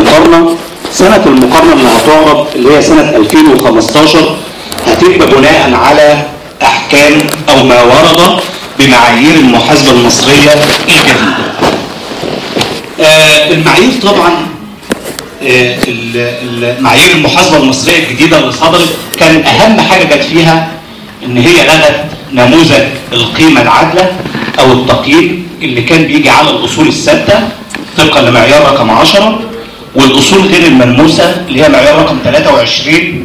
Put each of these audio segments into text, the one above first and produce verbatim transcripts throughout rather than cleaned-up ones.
المقارنة. سنة المقارنة اللي هتعرض اللي هي سنة ألفين وخمستاشر هتبقى بناء على أحكام أو ما ورد بمعايير المحاسبة المصرية الجديدة. آه المعايير طبعا آه المعايير المحاسبة المصرية الجديدة اللي صدرت كان أهم حاجة جت فيها إن هي لغت نموذج القيمة العادلة أو التقييم اللي كان بيجي على الأصول الثابتة طبقا لمعيار رقم عشرة، والأصول غير الملموسة اللي هي معيار رقم ثلاثة وعشرين،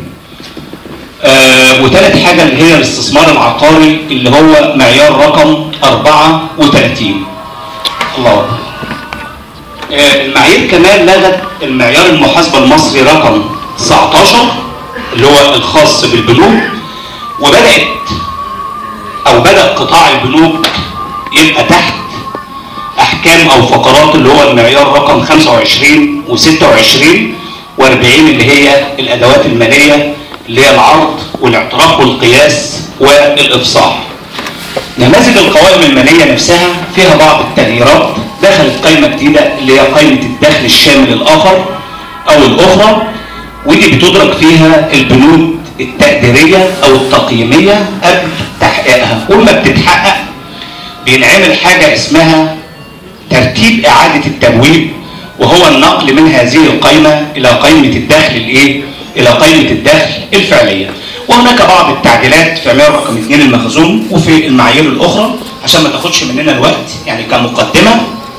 آه وثالث حاجة اللي هي الاستثمار العقاري اللي هو معيار رقم أربعة وثلاثين. الله أكبر. آه المعايير كمان لغت المعيار المحاسبة المصري رقم تسعتاشر اللي هو الخاص بالبنوك، وبدأت أو بدأ قطاع البنوك يبقى تحت أحكام أو فقرات اللي هو المعيار رقم خمسة وعشرين وستة وعشرين وأربعين اللي هي الأدوات المالية اللي هي العرض والاعتراف والقياس والإفصاح. نماذج القوائم المالية نفسها فيها بعض التغييرات. دخلت قائمة جديدة اللي هي قائمة الدخل الشامل الآخر أو الأخرى، ودي بتدرك فيها البنود التقديرية أو التقييمية قبل تحقيقها. وما بتتحقق بينعمل حاجة اسمها ترتيب إعادة التبويب، وهو النقل من هذه القائمة إلى قائمة الدخل الإيه؟ إلى قائمة الدخل الفعلية. وهناك بعض التعديلات في معيار رقم اثنين المخزون وفي المعايير الأخرى عشان ما تاخدش مننا الوقت. يعني كمقدمة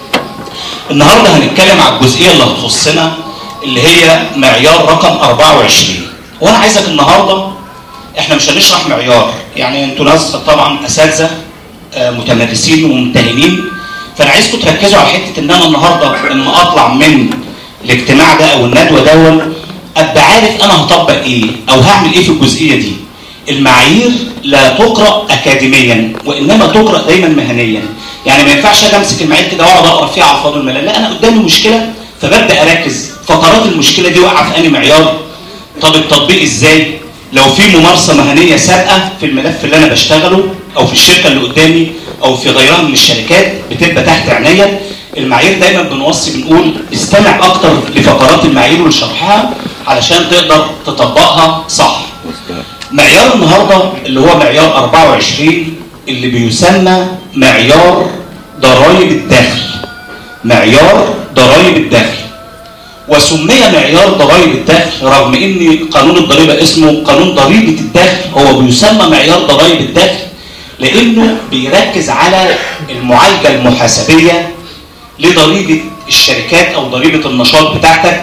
النهارده هنتكلم على الجزئية اللي هتخصنا اللي هي معيار رقم أربعة وعشرين. وأنا عايزك النهارده إحنا مش هنشرح معيار، يعني أنتوا ناس طبعا أساتذة متمرسين وممتهنين، فانا عايزكم تركزوا على حته ان انا النهارده لما اطلع من الاجتماع ده او الندوه دول ابقى عارف انا هطبق ايه او هعمل ايه في الجزئيه دي. المعايير لا تقرا اكاديميا وانما تقرا دايما مهنيا. يعني ما ينفعش اجي امسك المعايير كده واقعد اقرا فيها على الفاضي والملل، لا انا قدامي مشكله فببدا اركز فقرات المشكله دي واقعه في انهي معيار، طب التطبيق ازاي، لو في ممارسه مهنيه سابقه في الملف اللي انا بشتغله او في الشركه اللي قدامي او في غيرها من الشركات بتبقى تحت عناية. المعايير دايما بنوصي بنقول استمع اكتر لفقرات المعايير ولشرحها علشان تقدر تطبقها صح. معيار النهارده اللي هو معيار أربعة وعشرين اللي بيسمى معيار ضرائب الدخل. معيار ضرائب الدخل وسمي معيار ضرائب الدخل رغم ان قانون الضريبه اسمه قانون ضريبه الدخل، هو بيسمى معيار ضرائب الدخل لانه بيركز على المعالجه المحاسبيه لضريبه الشركات او ضريبه النشاط بتاعتك،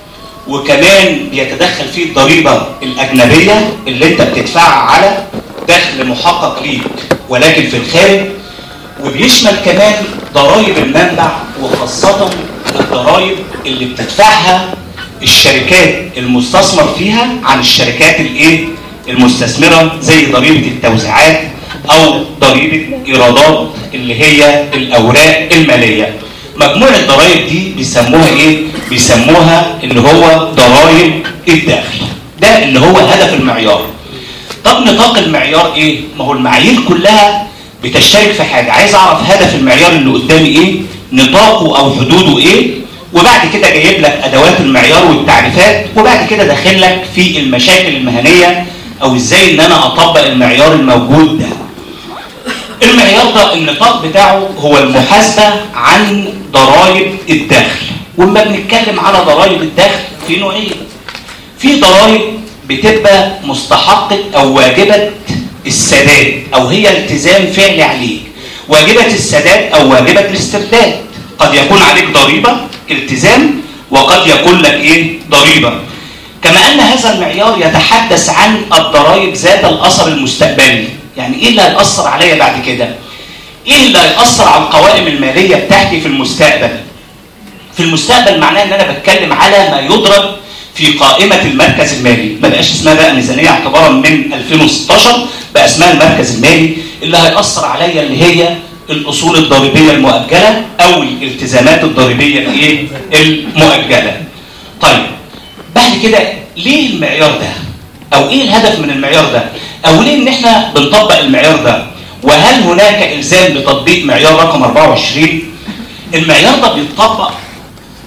وكمان بيتدخل فيه الضريبه الاجنبيه اللي انت بتدفعها على دخل محقق ليك ولكن في الخارج، وبيشمل كمان ضرائب المنبع وخاصه الضرائب اللي بتدفعها الشركات المستثمر فيها عن الشركات الايه المستثمره زي ضريبه التوزيعات او ضريبه ايرادات اللي هي الاوراق الماليه. مجموع الضرائب دي بيسموها ايه؟ بيسموها اللي هو ضرائب الدخل. ده اللي هو هدف المعيار. طب نطاق المعيار ايه؟ ما هو المعايير كلها بتشترك في حاجه. عايز اعرف هدف المعيار اللي قدامي ايه؟ نطاقه او حدوده ايه؟ وبعد كده جايب لك ادوات المعيار والتعريفات، وبعد كده داخل لك في المشاكل المهنيه او ازاي ان انا اطبق المعيار الموجود ده. المعيار ده النطاق بتاعه هو المحاسبه عن ضرائب الدخل. ولما بنتكلم على ضرائب الدخل في نوعين. في ضرائب بتبقى مستحقه او واجبه السداد او هي التزام فعلي عليك. واجبه السداد او واجبه الاسترداد. قد يكون عليك ضريبه التزام وقد يكون لك ايه؟ ضريبه. كما ان هذا المعيار يتحدث عن الضرائب ذات الاثر المستقبلي. يعني ايه اللي هيأثر عليا بعد كده؟ ايه اللي هيأثر على القوائم الماليه بتاعتي في المستقبل؟ في المستقبل معناه ان انا بتكلم على ما يدرج في قائمه المركز المالي، ما بقاش اسمها بقى ميزانيه اعتبارا من ألفين وستاشر، بقى اسمها المركز المالي اللي هيأثر عليا اللي هي الاصول الضريبيه المؤجله او الالتزامات الضريبيه الايه؟ المؤجله. طيب بعد كده ليه المعيار ده؟ او ايه الهدف من المعيار ده؟ او ليه ان احنا بنطبق المعيار ده؟ وهل هناك الزام بتطبيق معيار رقم أربعة وعشرين؟ المعيار ده بيتطبق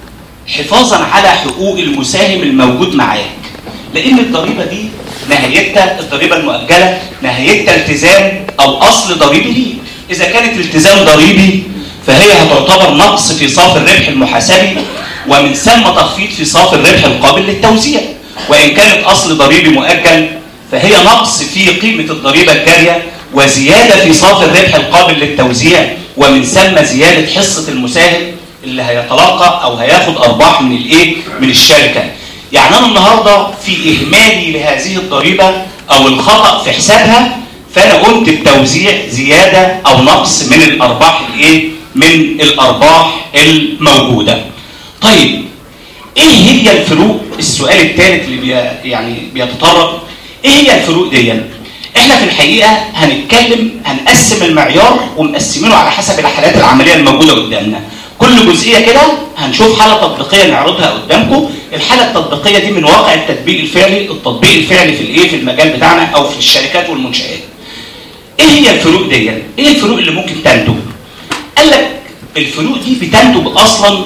حفاظا على حقوق المساهم الموجود معاك، لان الضريبه دي نهايتها الضريبه المؤجله نهايتها التزام او اصل ضريبي ليه. اذا كانت التزام ضريبي فهي هتعتبر نقص في صافي الربح المحاسبي، ومن ثم تخفيض في صافي الربح القابل للتوزيع. وان كانت اصل ضريبي مؤجل فهي نقص في قيمه الضريبه الجاريه وزياده في صافي الربح القابل للتوزيع، ومن ثم زياده حصه المساهم اللي هيتلقى او هياخد ارباح من الايه؟ من الشركه. يعني انا النهارده في اهمالي لهذه الضريبه او الخطا في حسابها، فانا قمت بتوزيع زياده او نقص من الارباح الايه؟ من الارباح الموجوده. طيب ايه هي الفروق؟ السؤال الثالث اللي بي يعني بيتطرق، ايه هي الفروق دي؟ احنا في الحقيقه هنتكلم هنقسم المعيار ومقسمينه على حسب الحالات العمليه الموجوده قدامنا. كل جزئيه كده هنشوف حاله تطبيقيه نعرضها قدامكم. الحاله التطبيقيه دي من واقع التطبيق الفعلي، التطبيق الفعلي في الايه؟ في المجال بتاعنا او في الشركات والمنشآت. ايه هي الفروق دي؟ ايه الفروق اللي ممكن تنتج؟ قال لك الفروق دي بتنتج اصلا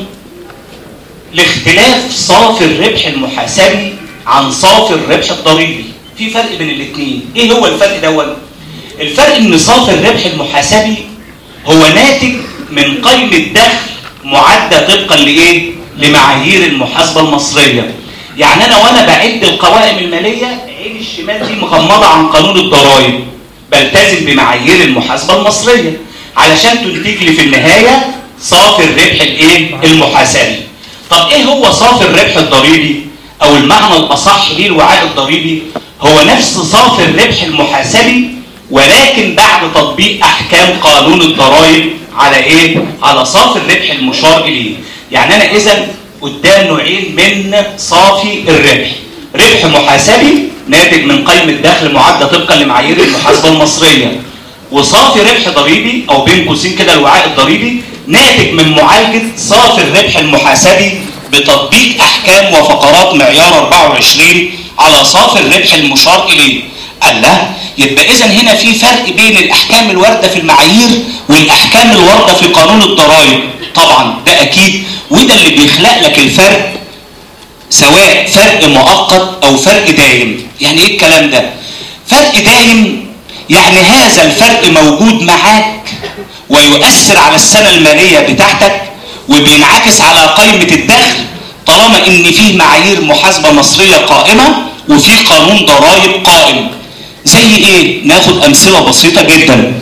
لاختلاف صافي الربح المحاسبي عن صافي الربح الضريبي. في فرق بين الاثنين. ايه هو الفرق دوت؟ الفرق ان صافي الربح المحاسبي هو ناتج من قيمه دخل معدة طبقا لايه؟ لمعايير المحاسبه المصريه. يعني انا وانا بعد القوائم الماليه عين الشمال دي مغمضه عن قانون الضرائب، بلتزم بمعايير المحاسبه المصريه علشان تنتج لي في النهايه صافي الربح الايه؟ المحاسبي. طب ايه هو صافي الربح الضريبي؟ او المعنى الاصح ليه الوعاء الضريبي هو نفس صافي الربح المحاسبي، ولكن بعد تطبيق احكام قانون الضرائب على ايه؟ على صافي الربح المشار اليه. يعني انا اذا قدام نوعين من صافي الربح، ربح محاسبي ناتج من قيمه دخل معدة طبقا لمعايير المحاسبه المصريه، وصافي ربح ضريبي او بين قوسين كده الوعاء الضريبي ناتج من معالجه صافي الربح المحاسبي بتطبيق احكام وفقرات معيار أربعة وعشرين على صافي الربح المشار اليه. قال له يبقى اذا هنا في فرق بين الاحكام الوارده في المعايير والاحكام الوارده في قانون الضرائب. طبعا ده اكيد، وده اللي بيخلق لك الفرق، سواء فرق مؤقت او فرق دائم. يعني ايه الكلام ده؟ فرق دائم يعني هذا الفرق موجود معاك ويؤثر على السنه الماليه بتاعتك وبينعكس على قيمه الدخل طالما ان فيه معايير محاسبه مصريه قائمه وفي قانون ضرائب قائم. زي ايه؟ ناخد امثله بسيطه جدا.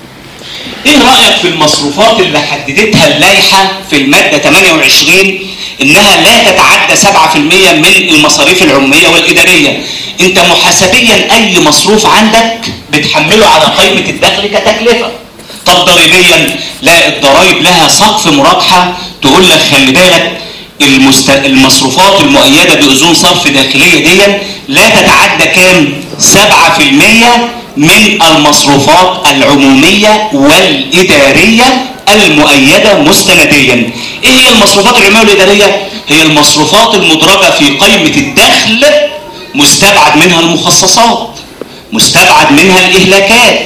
ايه رايك في المصروفات اللي حددتها اللائحه في الماده ثمانية وعشرين انها لا تتعدى سبعة بالمئة من المصاريف العموميه والاداريه؟ انت محاسبيا اي مصروف عندك بتحمله على قيمه الدخل كتكلفه. طب ضريبيا لا، الضرائب لها سقف مرابحه تقول لك خلي بالك المست... المصروفات المؤيده باذون صرف داخليه دي لا تتعدى كام؟ سبعة بالمئة من المصروفات العموميه والاداريه المؤيده مستنديا. ايه هي المصروفات العموميه والاداريه؟ هي المصروفات المدرجه في قيمه الدخل، مستبعد منها المخصصات، مستبعد منها الاهلاكات،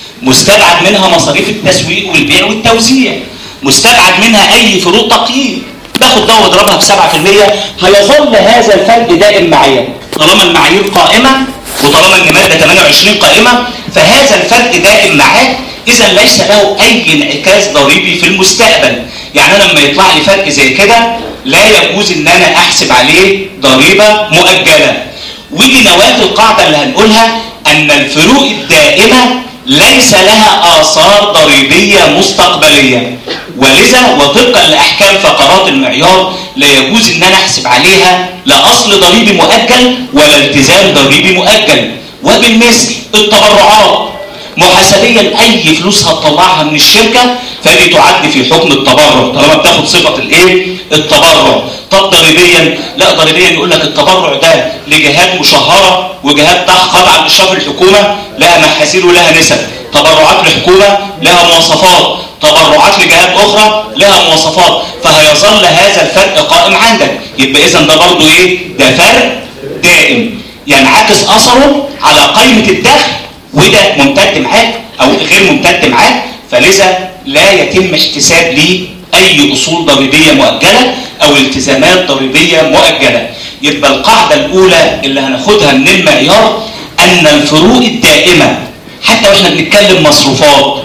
مستبعد منها مصاريف التسويق والبيع والتوزيع، مستبعد منها اي فروق تقييم. تاخد ده واضربها ب سبعة بالمئة، هيظل هذا الفرق دائم معايا طالما المعايير قائمه وطالما ان ماده ثمانية وعشرين قائمه، فهذا الفرق دائم معاك. اذا ليس له اي انعكاس ضريبي في المستقبل. يعني انا لما يطلع لي فرق زي كده لا يجوز ان انا احسب عليه ضريبه مؤجله. ودي نواه القاعده اللي هنقولها ان الفروق الدائمه ليس لها آثار ضريبية مستقبلية، ولذا وطبقا لأحكام فقرات المعيار لا يجوز ان انا احسب عليها لا اصل ضريبي مؤجل ولا التزام ضريبي مؤجل. وبالمثل التبرعات، محاسبيا اي فلوس هتطلعها من الشركه فدي تعد في حكم التبرع طالما بتاخد صفه الايه؟ التبرع. طب ضريبيا لا، ضريبيا يقول لك التبرع ده لجهات مشهره وجهات خاضعه لاشراف الحكومه لها محاسيل ولها نسب، تبرعات لحكومه لها مواصفات، تبرعات لجهات اخرى لها مواصفات، فهيظل هذا الفرق قائم عندك. يبقى اذا ده برضه ايه؟ ده فرق دائم ينعكس اثره على قيمه الدخل، وده ممتد معاك او غير ممتد معاك، فلذا لا يتم احتساب ليه اي اصول ضريبيه مؤجله او التزامات ضريبيه مؤجله. يبقى القاعده الاولى اللي هناخدها من المعيار ان الفروق الدائمه، حتى واحنا بنتكلم مصروفات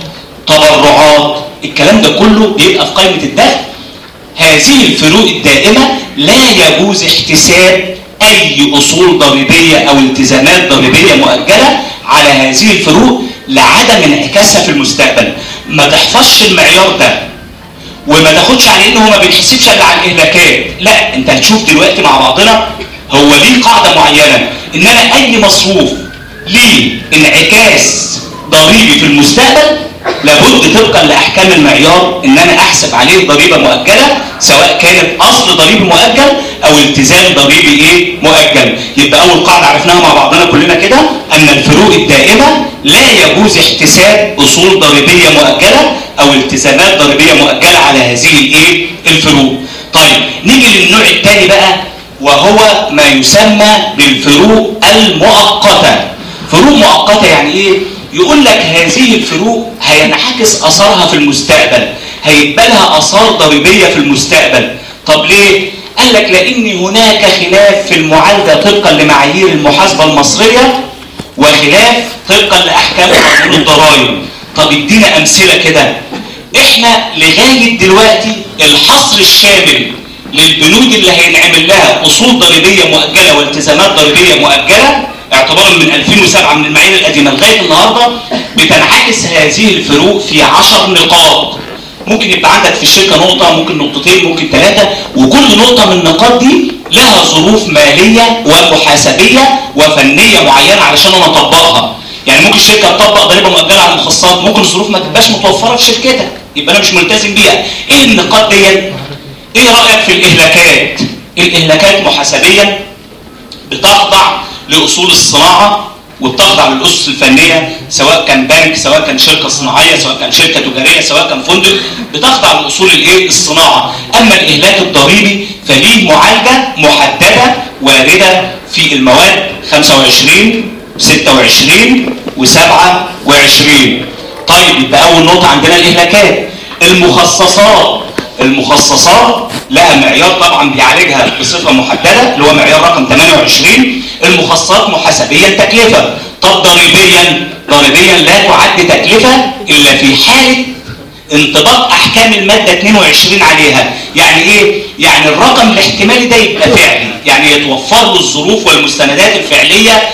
تبرعات الكلام ده كله بيبقى في قائمه الدخل، هذه الفروق الدائمه لا يجوز احتساب اي اصول ضريبيه او التزامات ضريبيه مؤجله على هذه الفروق لعدم انعكاسها في المستقبل. ما تحفظش المعيار ده وما تاخدش على انه هو ما بيتحسبش الا على الاهلاكات، لا انت هتشوف دلوقتي مع بعضنا هو ليه قاعده معينه ان انا اي مصروف ليه انعكاس ضريبي في المستقبل لابد طبقا لاحكام المعيار ان انا احسب عليه ضريبه مؤجله، سواء كانت اصل ضريبي مؤجل او التزام ضريبي ايه مؤجل. يبقى اول قاعده عرفناها مع بعضنا كلنا كده ان الفروق الدائمه لا يجوز احتساب اصول ضريبيه مؤجله او التزامات ضريبيه مؤجله على هذه الايه الفروق. طيب نيجي للنوع الثاني بقى وهو ما يسمى بالفروق المؤقته. فروق مؤقته يعني ايه؟ يقول لك هذه الفروق هينعكس اثرها في المستقبل، هيبقى لها اثار ضريبيه في المستقبل. طب ليه؟ قال لك لان هناك خلاف في المعالجه طبقا لمعايير المحاسبه المصريه وخلاف طبقا لاحكام قانون الضرائب. طب ادينا امثله كده. احنا لغايه دلوقتي الحصر الشامل للبنود اللي هينعمل لها اصول ضريبيه مؤجله والتزامات ضريبيه مؤجله اعتبارا من ألفين وسبعة من المعايير القديمه لغايه النهارده بتنعكس هذه الفروق في عشر نقاط. ممكن يبقى عندك في الشركه نقطه، ممكن نقطتين، ممكن ثلاثه، وكل نقطه من النقاط دي لها ظروف ماليه ومحاسبيه وفنيه معينه علشان انا اطبقها. يعني ممكن الشركه تطبق ضريبه مؤجله على المخصصات، ممكن الظروف ما تبقاش متوفره في شركتك يبقى انا مش ملتزم بيها. ايه النقاط دي؟ ايه رايك في الاهلاكات؟ الاهلاكات محاسبيا بتخضع لاصول الصناعه وبتخضع للاسس الفنيه، سواء كان بنك، سواء كان شركه صناعيه، سواء كان شركه تجاريه، سواء كان فندق، بتخضع لاصول الايه الصناعه. اما الاهلاك الضريبي فليه معالجه محدده وارده في المواد خمسة وعشرين ستة وعشرين وسبعة وعشرين. طيب يبقى اول نقطه عندنا الاهلاكات. المخصصات المخصصات لها معيار طبعا بيعالجها بصفه محدده اللي هو معيار رقم ثمانية وعشرين. المخصصات محاسبيا تكلفه. طب ضريبيا ضريبيا لا تعد تكلفه الا في حاله انطباق احكام الماده اثنين وعشرين عليها. يعني ايه؟ يعني الرقم الاحتمالي ده يبقى فعلي، يعني يتوفر له الظروف والمستندات الفعليه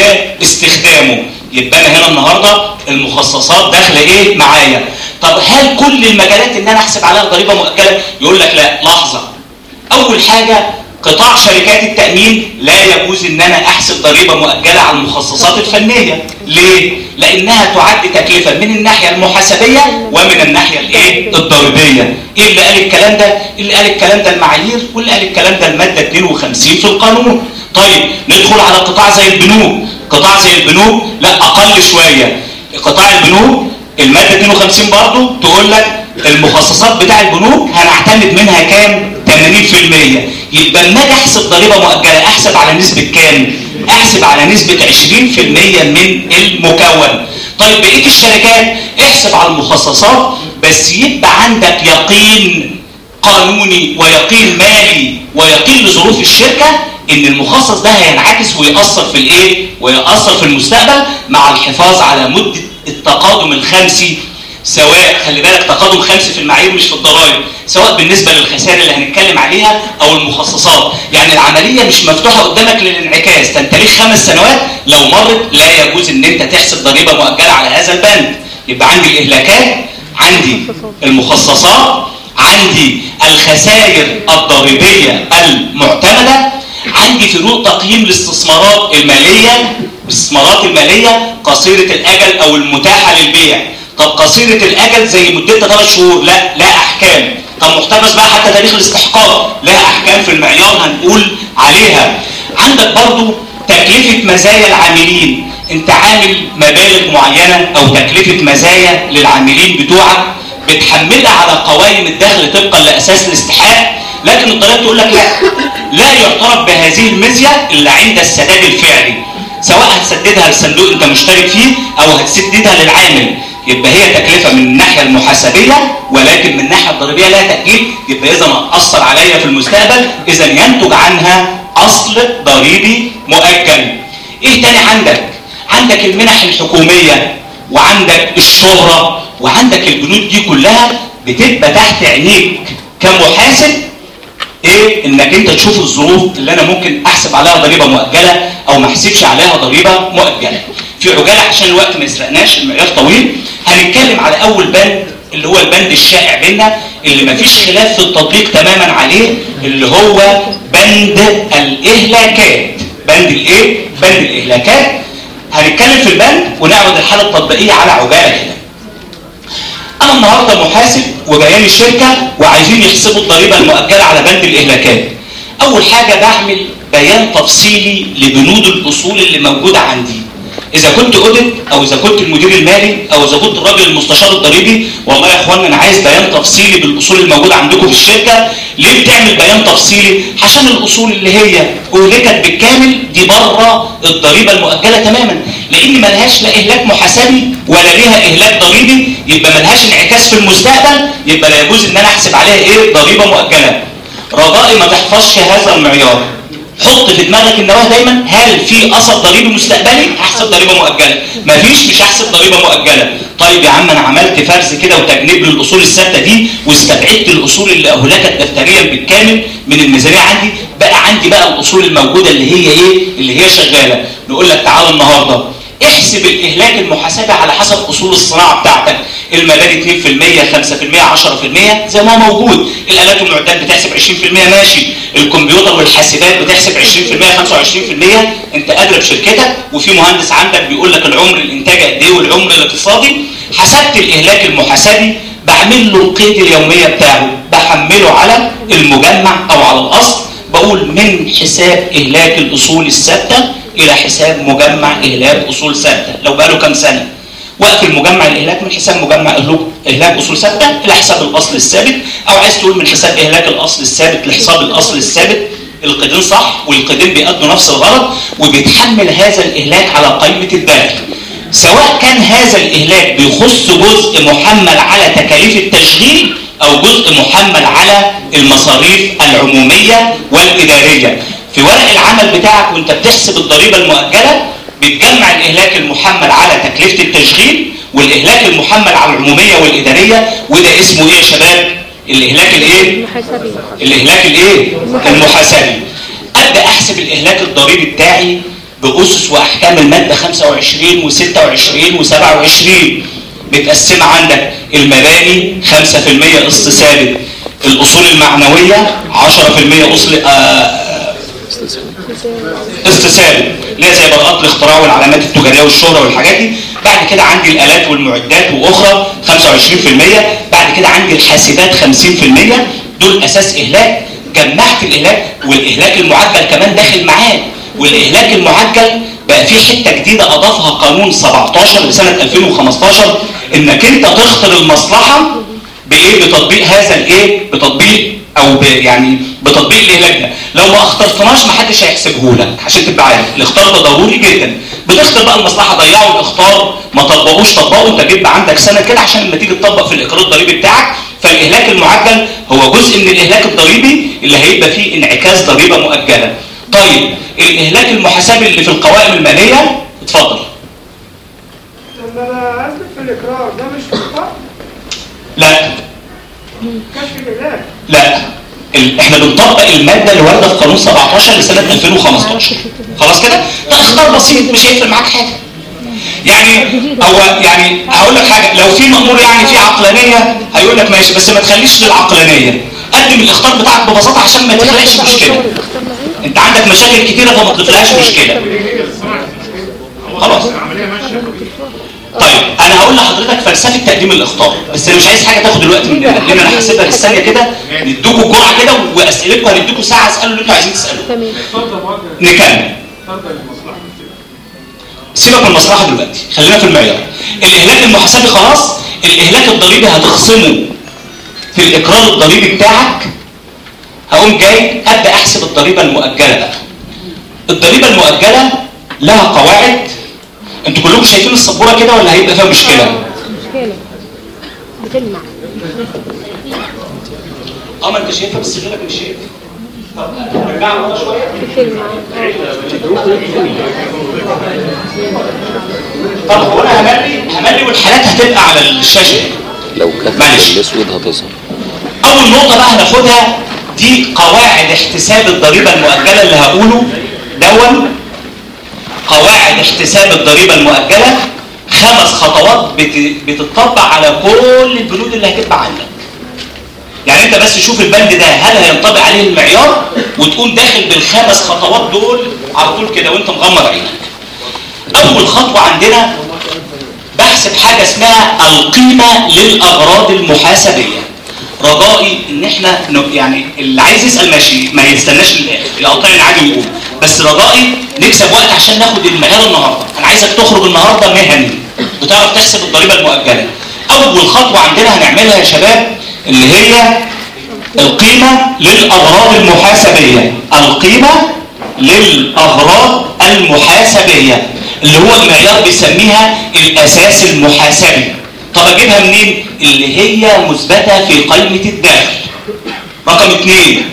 لاستخدامه. يبقى انا هنا النهارده المخصصات داخله ايه معايا. طب هل كل المجالات ان انا احسب عليها ضريبه مؤجله؟ يقول لك لا. لحظه، اول حاجه قطاع شركات التامين لا يجوز ان انا احسب ضريبه مؤجله على المخصصات الفنيه. ليه؟ لانها تعد تكلفه من الناحيه المحاسبيه ومن الناحيه الايه الضريبيه. ايه اللي قال الكلام ده؟ اللي قال الكلام ده المعايير، واللي قال الكلام ده الماده اثنين وخمسين في القانون. طيب ندخل على قطاع زي البنوك. قطاع زي البنوك لا اقل شويه. قطاع البنوك الماده اثنين وخمسين برضه تقول لك المخصصات بتاع البنوك هنعتمد منها كام؟ ثمانين بالمية. يبقى لما اجي احسب ضريبه مؤجله احسب على نسبه كام؟ احسب على نسبه عشرين بالمية من المكون. طيب بقيه الشركات احسب على المخصصات بس يبقى عندك يقين قانوني ويقين مالي ويقين لظروف الشركه ان المخصص ده هينعكس ويأثر في الايه؟ ويأثر في المستقبل مع الحفاظ على مده التقادم الخمسي. سواء خلي بالك تقادم خمسي في المعايير مش في الضرائب، سواء بالنسبه للخسائر اللي هنتكلم عليها او المخصصات. يعني العمليه مش مفتوحه قدامك للانعكاس، ده انت ليك خمس سنوات لو مرت لا يجوز ان انت تحسب ضريبه مؤجله على هذا البند. يبقى عندي الاهلاكات، عندي المخصصات، عندي الخسائر الضريبيه المعتمده، عندي فروق تقييم الاستثمارات الماليه، الاستثمارات الماليه قصيره الاجل او المتاحه للبيع. طب قصيره الاجل زي مدتها ثلاث شهور لا لا احكام. طب محتفظ بقى حتى تاريخ الاستحقاق لا احكام في المعيار هنقول عليها. عندك برضو تكلفه مزايا العاملين. انت عامل مبالغ معينه او تكلفه مزايا للعاملين بتوعك بتحملها على قوائم الدخل طبقا لاساس الاستحقاق، لكن الضرائب تقول لك لا لا يعترف بهذه المزيه الا عند السداد الفعلي، سواء هتسددها للصندوق انت مشترك فيه او هتسددها للعامل. يبقى هي تكلفه من الناحيه المحاسبيه ولكن من الناحيه الضريبيه لها تاجيل، يبقى اذا اثر عليا في المستقبل، اذا ينتج عنها اصل ضريبي مؤجل. ايه تاني عندك؟ عندك المنح الحكوميه وعندك الشهره وعندك البنود دي كلها بتبقى تحت عينيك كمحاسب. ايه؟ انك انت تشوف الظروف اللي انا ممكن احسب عليها ضريبه مؤجله او ما احسبش عليها ضريبه مؤجله. في عجاله عشان الوقت ما يسرقناش، المعيار طويل، هنتكلم على اول بند اللي هو البند الشائع بينا اللي ما فيش خلاف في التطبيق تماما عليه، اللي هو بند الاهلاكات. بند الايه؟ بند الاهلاكات. هنتكلم في البند ونعرض الحاله التطبيقيه على عجاله كده. انا النهارده محاسب وبيان الشركه وعايزين يحسبوا الضريبه المؤجله على بند الاهلاكات. اول حاجه بعمل بيان تفصيلي لبنود الاصول اللي موجوده عندي. اذا كنت اوديت او اذا كنت المدير المالي او اذا كنت الراجل المستشار الضريبي، والله يا اخوانا انا عايز بيان تفصيلي بالاصول الموجوده عندكم في الشركه. ليه بتعمل بيان تفصيلي؟ عشان الاصول اللي هي اهلكت بالكامل دي بره الضريبه المؤجله تماما، لان ملهاش لا اهلاك محاسبي ولا ليها اهلاك ضريبي، يبقى ملهاش انعكاس في المستقبل، يبقى لا يجوز ان انا احسب عليها ايه؟ ضريبه مؤجله. رجائي ما تحفظش هذا المعيار. حط في دماغك النواه دايما، هل في اثر ضريبي مستقبلي؟ هحسب ضريبه مؤجله. مفيش، مش هحسب ضريبه مؤجله. طيب يا عم انا عملت فرز كده وتجنيب للاصول الثابته دي واستبعدت الاصول اللي اهلكت دفتريا بالكامل من الميزانيه عندي، بقى عندي بقى الاصول الموجوده اللي هي ايه؟ اللي هي شغاله. نقول لك تعالى النهارده احسب الاهلاك المحاسبي على حسب اصول الصناعه بتاعتك. المباني اتنين في المية، خمسة في المية، عشرة في المية زي ما هو موجود. الالات والمعدات بتحسب عشرين في المية ماشي. الكمبيوتر والحاسبات بتحسب عشرين في المية، خمسة وعشرين في المية. انت ادرى بشركتك وفي مهندس عندك بيقول لك العمر الانتاج قد ايه والعمر الاقتصادي. حسبت الاهلاك المحاسبي، بعمل له القيد اليوميه بتاعه، بحمله على المجمع او على الاصل، بقول من حساب اهلاك الاصول الثابته الى حساب مجمع اهلاك اصول ثابته لو بقى له كام سنه. واقفل مجمع الاهلاك من حساب مجمع اهلاك اصول ثابته الى حساب الاصل الثابت، او عايز تقول من حساب اهلاك الاصل الثابت لحساب الاصل الثابت. القيدين صح والقيدين بيأدوا نفس الغرض، وبيتحمل هذا الاهلاك على قائمه الدخل. سواء كان هذا الاهلاك بيخص جزء محمل على تكاليف التشغيل او جزء محمل على المصاريف العموميه والاداريه. في ورق العمل بتاعك وانت بتحسب الضريبه المؤجله بتجمع الاهلاك المحمل على تكلفه التشغيل والاهلاك المحمل على العموميه والاداريه، وده اسمه ايه يا شباب؟ الاهلاك الايه؟ المحاسبي. الاهلاك الايه؟ المحاسبي. ابدا احسب الاهلاك الضريبي بتاعي باسس واحكام الماده خمسة وعشرين وستة وعشرين وسبعة وعشرين. متقسمه عندك المباني خمسة في المية قسط ثابت، الاصول المعنويه عشرة في المية اصل آه قسط ثابت اللي هي زي براءات الاختراع والعلامات التجاريه والشهره والحاجات دي. بعد كده عندي الالات والمعدات واخرى خمسة وعشرين في المية. بعد كده عندي الحاسبات خمسين في المية. دول اساس اهلاك. جمعت الاهلاك والاهلاك المعجل كمان داخل معاه. والاهلاك المعجل بقى في حته جديده اضافها قانون سبعتاشر لسنه ألفين وخمستاشر، انك انت تخطر المصلحه بايه؟ بتطبيق هذا الايه؟ بتطبيق او ب يعني بتطبيق الاهلاك ده. لو ما اخترتناش ما حدش هيحسبه لك، عشان تبقى عارف الاختار ده ضروري جدا. بتختار بقى المصلحه، ضيعوا الاختار، ما طبقوش طبقوا، انت بيبقى عندك سنه كده عشان لما تيجي تطبق في الاقرار الضريبي بتاعك. فالاهلاك المعجل هو جزء من الاهلاك الضريبي اللي هيبقى فيه انعكاس ضريبه مؤجله. طيب الاهلاك المحاسبي اللي في القوائم الماليه، اتفضل. لما انا اثبت في الاقرار ده مش اختار؟ لا كشف الاهلاك؟ لا، احنا بنطبق الماده اللي وارده في قانون سبعتاشر لسنه ألفين وخمستاشر. خلاص كده؟ ده اختار بسيط مش هيفرق معاك حاجه. يعني هو يعني هقول لك حاجه، لو في مأمور يعني في عقلانيه هيقول لك ماشي، بس ما تخليش للعقلانيه. قدم الاختار بتاعك ببساطه عشان ما تخلقش مشكله. انت عندك مشاكل كتيره فما تضيفلهاش مشكله. خلاص. طيب انا هقول لحضرتك فلسفه تقديم الاخطار، بس انا مش عايز حاجه تاخد الوقت مننا، لان انا هحسبها بالثانيه كده. ندوكوا جرعه كده واسئلتكم هندوكوا ساعه اسالوا اللي انتوا عايزين تسالوه. نكمل. سيبك من المصلحه دلوقتي، خلينا في المعيار. الاهلاك المحاسبي خلاص، الاهلاك الضريبي هتخصمه في الاقرار الضريبي بتاعك. هقوم جاي ابدا احسب الضريبه المؤجله بقى. الضريبه المؤجله لها قواعد. انتوا كلكم شايفين السبوره كده ولا هيبقى فيها مشكله؟ مكانه بتلمع. اه ما انت شايفها بس غيرك مش شايف. طب نرجع ورا شويه. بتلمع. طب هو انا هملي هملي والحالات هتبقى على الشاشه. لو كتب الاسود هتظهر. اول نقطه بقى هناخدها دي قواعد احتساب الضريبه المؤجله اللي هقوله دون. قواعد احتساب الضريبه المؤجله خمس خطوات بتطبق على كل البنود اللي هتبقى عندك. يعني انت بس شوف البند ده هل هينطبق عليه المعيار وتقوم داخل بالخمس خطوات دول على طول كده وانت مغمض عينك. اول خطوه عندنا بحسب حاجه اسمها القيمه للاغراض المحاسبيه. رجائي ان احنا يعني اللي عايز يسال ماشي ما يستناش للاخر يقطعني عادي ويقول، بس رجائي نكسب وقت عشان ناخد المعيار النهارده. انا عايزك تخرج النهارده مهني بتعرف تحسب الضريبه المؤجله. اول خطوه عندنا هنعملها يا شباب اللي هي القيمه للاغراض المحاسبيه. القيمه للاغراض المحاسبيه اللي هو المعيار بيسميها الاساس المحاسبي. طب اجيبها منين؟ اللي هي مثبته في قائمه الدخل. رقم اثنين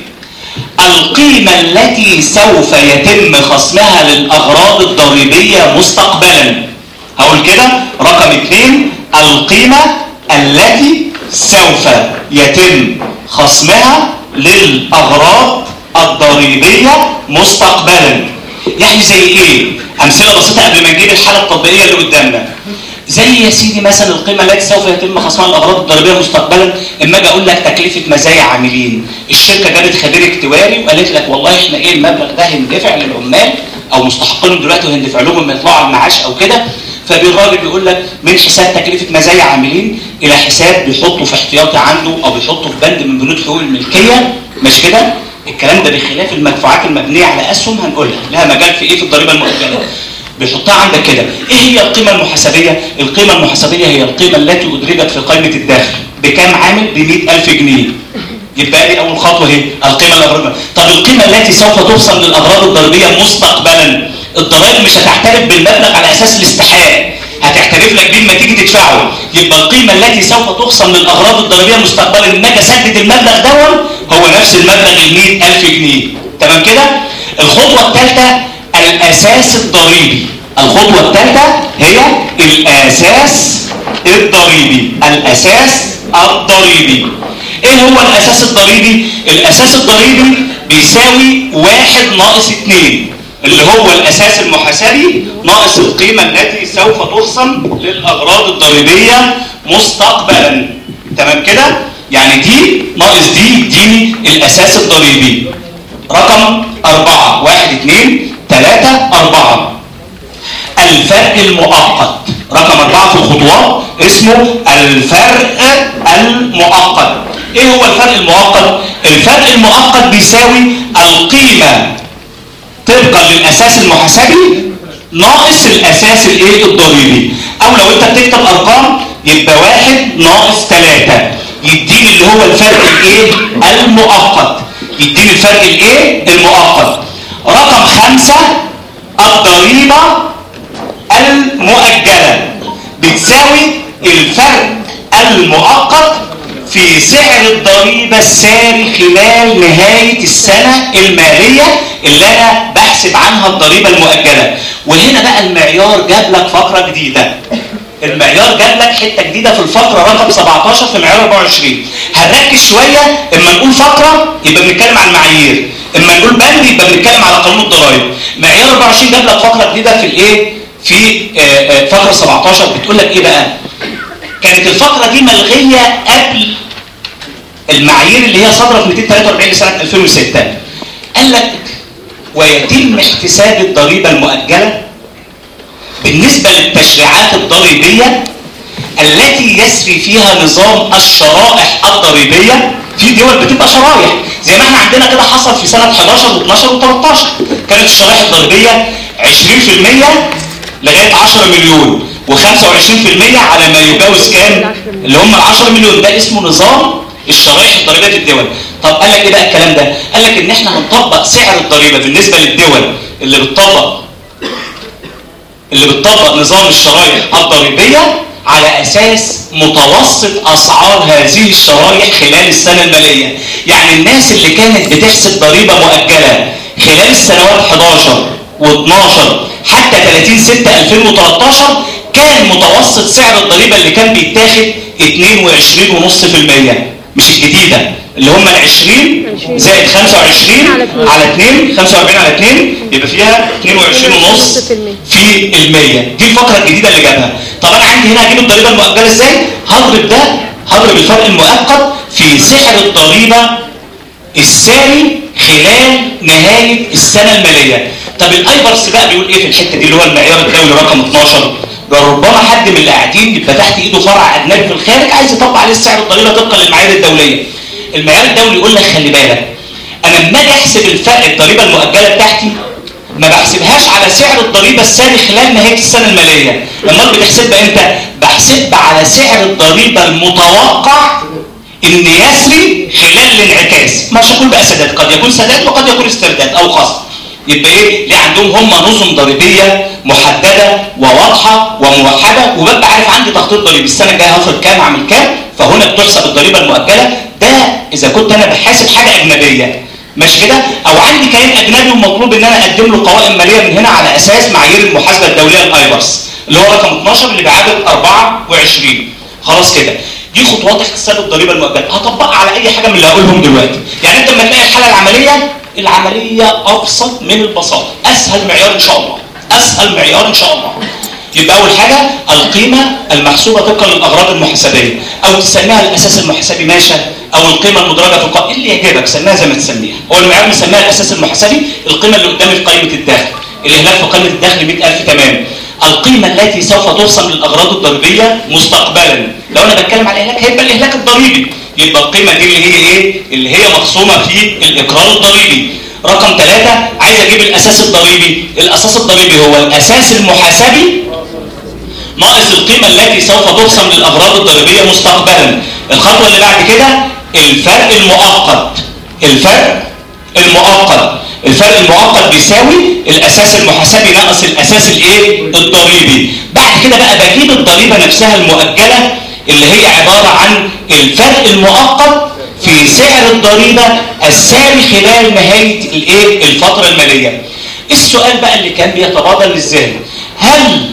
القيمه التي سوف يتم خصمها للاغراض الضريبيه مستقبلا. هقول كده رقم اثنين القيمه التي سوف يتم خصمها للاغراض الضريبيه مستقبلا. يعني زي ايه؟ امثله بسيطه قبل ما نجيب الحاله التطبيقيه اللي قدامنا. زي يا سيدي مثلا القيمه التي سوف يتم خصمها الاغراض الضريبيه مستقبلا. اما اجي اقول لك تكلفه مزايا عاملين، الشركه جابت خبير اكتواري وقالت لك والله احنا ايه المبلغ ده هيندفع للعمال او مستحقين دلوقتي وهندفع لهم لما يطلعوا على المعاش او كده. فالراجل بيقول لك من حساب تكلفه مزايا عاملين الى حساب بيحطه في احتياطي عنده او بيحطه في بند من بنود حقوق الملكيه. مش كده؟ الكلام ده بخلاف المدفوعات المبنيه على اسهم هنقولها لها مجال في ايه في الضريبه المؤجله. بيحطها عندك كده. ايه هي القيمه المحاسبيه؟ القيمه المحاسبيه هي القيمه التي ادرجت في قائمه الدخل بكام عامل؟ ب مئة ألف جنيه. يبقى دي اول خطوه اهي القيمه الاغراض. طب القيمه التي سوف تخصم للاغراض الضريبيه مستقبلا. الضرائب مش هتعترف بالمبلغ على اساس الاستحقاق، هتعترف لك بيه لما تيجي تدفعه. يبقى القيمه التي سوف تخصم للاغراض الضريبيه مستقبلا لما اجي اسدد المبلغ دون هو نفس المبلغ ال مئة ألف جنيه. تمام كده؟ الخطوه الثالثه الاساس الضريبي. الخطوه الثالثه هي الاساس الضريبي. الاساس الضريبي. ايه هو الاساس الضريبي؟ الاساس الضريبي بيساوي واحد ناقص اتنين اللي هو الاساس المحاسبي ناقص القيمه التي سوف تخصم للاغراض الضريبيه مستقبلا. تمام كده؟ يعني دي ناقص دي يديني الاساس الضريبي. رقم أربعة. واحد اثنين ثلاثة أربعة. الفرق المؤقت. رقم أربعة في الخطوات اسمه الفرق المؤقت. ايه هو الفرق المؤقت؟ الفرق المؤقت بيساوي القيمة طبقا للأساس المحاسبي ناقص الأساس الايه الضريبي. أو لو أنت بتكتب أرقام يبقى واحد ناقص ثلاثة يديني اللي هو الفرق الايه المؤقت. يديني الفرق الايه المؤقت. رقم خمسة الضريبة المؤجلة بتساوي الفرق المؤقت في سعر الضريبة الساري خلال نهاية السنة المالية اللي أنا بحسب عنها الضريبة المؤجلة. وهنا بقى المعيار جاب لك فقرة جديدة. المعيار جاب لك حتة جديدة في الفقرة رقم سبعتاشر في معيار أربعة وعشرين. هنركز شوية. اما نقول فقرة يبقى بنتكلم عن المعايير، اما نقول بند يبقى بنتكلم على قانون الضرائب. معيار أربعة وعشرين جاب لك فقرة جديدة في الايه؟ في فقرة سبعتاشر بتقول لك ايه بقى؟ كانت الفقرة دي ملغية قبل المعايير اللي هي صدرت مئتين وثلاثة وأربعين لسنة ألفين وستة. قال لك ويتم احتساب الضريبة المؤجلة بالنسبة للتشريعات الضريبية التي يسري فيها نظام الشرائح الضريبية. في دول بتبقى شرائح زي ما احنا عندنا كده حصل في سنة حداشر واثناشر وتلتاشر. كانت الشرائح الضريبية عشرين في المية لغاية عشرة مليون وخمسة وعشرين في المية على ما يجاوز كام اللي هم عشرة مليون. ده اسمه نظام الشرائح الضريبية في الدول. طب قال لك ايه بقى الكلام ده؟ قال لك ان احنا هنطبق سعر الضريبة بالنسبة للدول اللي بتطبق اللي بتطبق نظام الشرائح الضريبية على اساس متوسط اسعار هذه الشرائح خلال السنه الماليه. يعني الناس اللي كانت بتحسب ضريبه مؤجله خلال السنوات احداشر واثناشر حتى ثلاثين ستة ألفين وتلتاشر كان متوسط سعر الضريبه اللي كان بيتاخد اتنين وعشرين فاصلة خمسة بالمية، مش الجديده اللي هم ال عشرين زائد خمسة وعشرين على اتنين، خمسة وأربعين على اتنين يبقى فيها اتنين وعشرين فاصلة خمسة في المية. دي الفقره الجديده اللي جابها. طب انا عندي هنا هجيب الضريبه المؤجله ازاي؟ هضرب ده هضرب الفرق المؤقت في سعر الضريبه الساري خلال نهايه السنه الماليه. طب الايبرس بقى بيقول ايه في الحته دي اللي هو المعيار الدولي رقم اتناشر؟ ربما حد من اللي قاعدين يبقى تحت ايده فرع اجنبي في الخارج عايز يطبق عليه سعر الضريبه طبقا للمعايير الدوليه. المعيار الدولي يقول لك خلي بالك انا لما اجي احسب الفرق الضريبه المؤجله بتاعتي ما بحسبهاش على سعر الضريبه الساري خلال نهايه السنه الماليه. لما بتحسبها امتى؟ بحسبها على سعر الضريبه المتوقع ان يسري خلال الانعكاس. مش هقول بقى سداد، قد يكون سداد وقد يكون استرداد او خصم. يبقى ايه؟ ليه عندهم هم نظم ضريبيه محدده وواضحه وموحده، وببقى عارف عندي تخطيط ضريبي السنه الجايه هفرض كام اعمل كام، فهنا بتحسب الضريبه المؤجله. ده اذا كنت انا بحاسب حاجه اجنبيه مش كده، او عندي كيان اجنبي ومطلوب ان انا اقدم له قوائم ماليه من هنا على اساس معايير المحاسبه الدوليه الايبرس اللي هو رقم اتناشر اللي بعدد اربعة وعشرين. خلاص كده دي خطوات احتساب الضريبه المؤجله هطبقها على اي حاجه من اللي هقولهم دلوقتي. يعني انت لما تلاقي الحاله العمليه العمليه ابسط من البساطه، اسهل معيار ان شاء الله، اسهل معيار ان شاء الله. يبقى اول حاجه القيمه المحسوبه طبقا للاغراض المحاسبيه، او تسميها الاساس المحاسبي ماشي، او القيمه المدرجه في القائمه اللي يعجبك سميها زي ما تسميها. هو المعيار مسميها الاساس المحاسبي القيمه اللي قدامي في قائمه الدخل، الاهلاك في قائمه الدخل مئة ألف تمام. القيمه التي سوف ترسم للاغراض الضريبيه مستقبلا، لو انا بتكلم على الاهلاك هيبقى الاهلاك الضريبي، يبقى القيمه دي اللي هي ايه؟ اللي هي مخصومه في الاقرار الضريبي. رقم ثلاثة عايز اجيب الاساس الضريبي. الاساس الضريبي هو الاساس المحاسبي ناقص القيمه التي سوف ترسم للاغراض الضريبيه مستقبلا. الخطوه اللي بعد كده الفرق المؤقت. الفرق المؤقت الفرق المؤقت بيساوي الاساس المحاسبي ناقص الاساس الايه؟ الضريبي. بعد كده بقى بجيب الضريبه نفسها المؤجله اللي هي عباره عن الفرق المؤقت في سعر الضريبه الساري خلال نهايه الايه؟ الفتره الماليه. السؤال بقى اللي كان بيتبادل ازاي؟ هل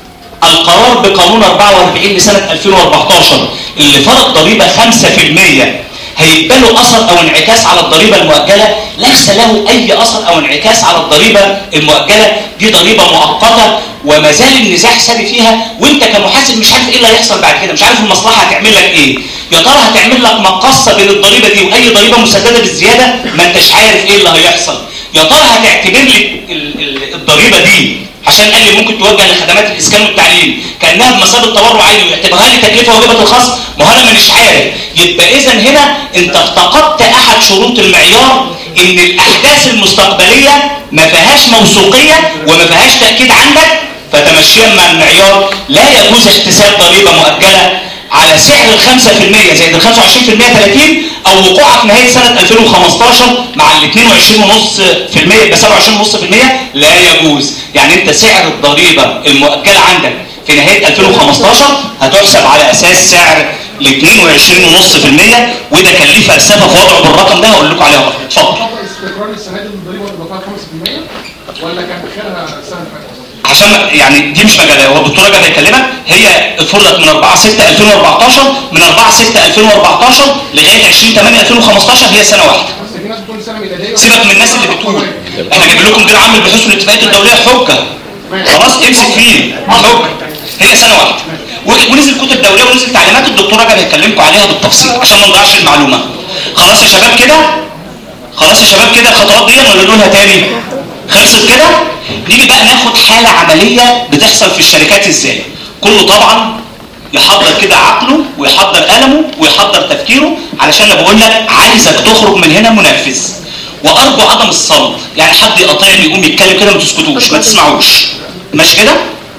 القرار بقانون اربعة واربعين لسنه ألفين واربعتاشر اللي فرض ضريبه خمسة في المية هيبقى له اثر او انعكاس على الضريبه المؤجله؟ ليس له اي اثر او انعكاس على الضريبه المؤجله. دي ضريبه مؤقته وما زال النزاع ساري فيها، وانت كمحاسب مش عارف ايه اللي هيحصل بعد كده، مش عارف المصلحه هتعمل لك ايه. يا ترى هتعمل لك مقصه بين الضريبه دي واي ضريبه مسدده بالزياده؟ ما انتش عارف ايه اللي هيحصل. يا ترى هتعتبر لي الضريبه دي عشان قال لي ممكن توجه لخدمات الاسكان والتعليم كانها بمثابه تبرع عيني ويعتبرها لي تكلفه واجبه الخاص؟ ما هو انا مانيش عارف. يبقى اذا هنا انت افتقدت احد شروط المعيار، ان الاحداث المستقبليه ما فيهاش موثوقيه وما فيهاش تاكيد عندك، فتمشيا مع المعيار لا يجوز احتساب ضريبه مؤجله على سعر ال خمسة في المية زائد ال خمسة وعشرين في المية ثلاثين او وقوعك نهايه سنه ألفين وخمستاشر مع ال اتنين وعشرين فاصلة خمسة في المية يبقى سبعة وعشرين فاصلة خمسة في المية لا يجوز. يعني انت سعر الضريبه المؤجله عندك في نهايه ألفين وخمستاشر هتحسب على اساس سعر ال اتنين وعشرين فاصلة خمسة في المية، وده كان ليه فلسفه في وضعه بالرقم ده هقول لكم عليها بكره. اتفضل. استقرار السنه دي الضريبه تبقى خمسة في المية ولا كان اخرها السنه اللي فاتت؟ عشان يعني دي مش مجالها، هو الدكتور رجب هيكلمك. هي اتفرضت من اربعة ستة ألفين واربعتاشر، من اربعة ستة ألفين واربعتاشر لغايه عشرين تمانية ألفين وخمستاشر هي سنه واحده. بس في ناس بتقول سنه ميلاديه. سيبك من الناس اللي بتقول انا جايب لكم غير عامل بحوث الاتفاقات الدوليه حجه. خلاص امسك فيه حجه. هي سنه واحده ونزل كتب دوليه ونزل تعليمات الدكتور رجب هيكلمكم عليها بالتفصيل عشان ما نضيعش المعلومه. خلاص يا شباب كده؟ خلاص يا شباب كده الخطوات دي ولا نقولها تاني؟ خلصت كده؟ نيجي بقى ناخد حالة عملية بتحصل في الشركات ازاي. كله طبعا يحضر كده عقله ويحضر قلمه ويحضر تفكيره، علشان انا بقول لك عايزك تخرج من هنا منفذ. وارجو عدم الصمت، يعني حد يقاطعني يقوم يتكلم كده ما تسكتوش ما تسمعوش. ماشي كده؟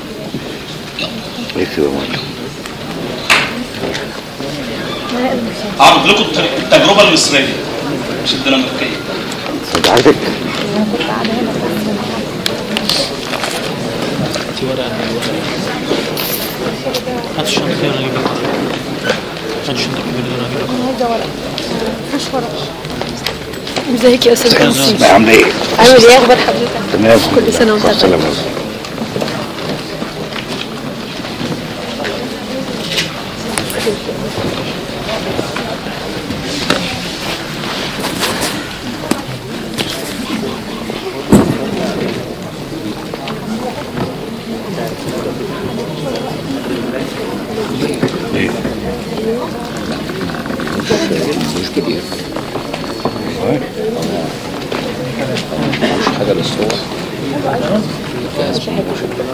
اعرض لكم التجربة المصرية مش الدنماركية. عارفك ورقة هات الشنطة دي ولا اجيب لك هات الشنطة الكبيرة دي ولا اجيب لك انا عايزه ورق مفيش ورق. ازيك يا استاذ كرسي؟ عامله ايه؟ عامل ايه؟ اخبار حضرتك؟ تمام. كل سنه وانت طيب. مش كبير مش حاجة للصور فيها اسمه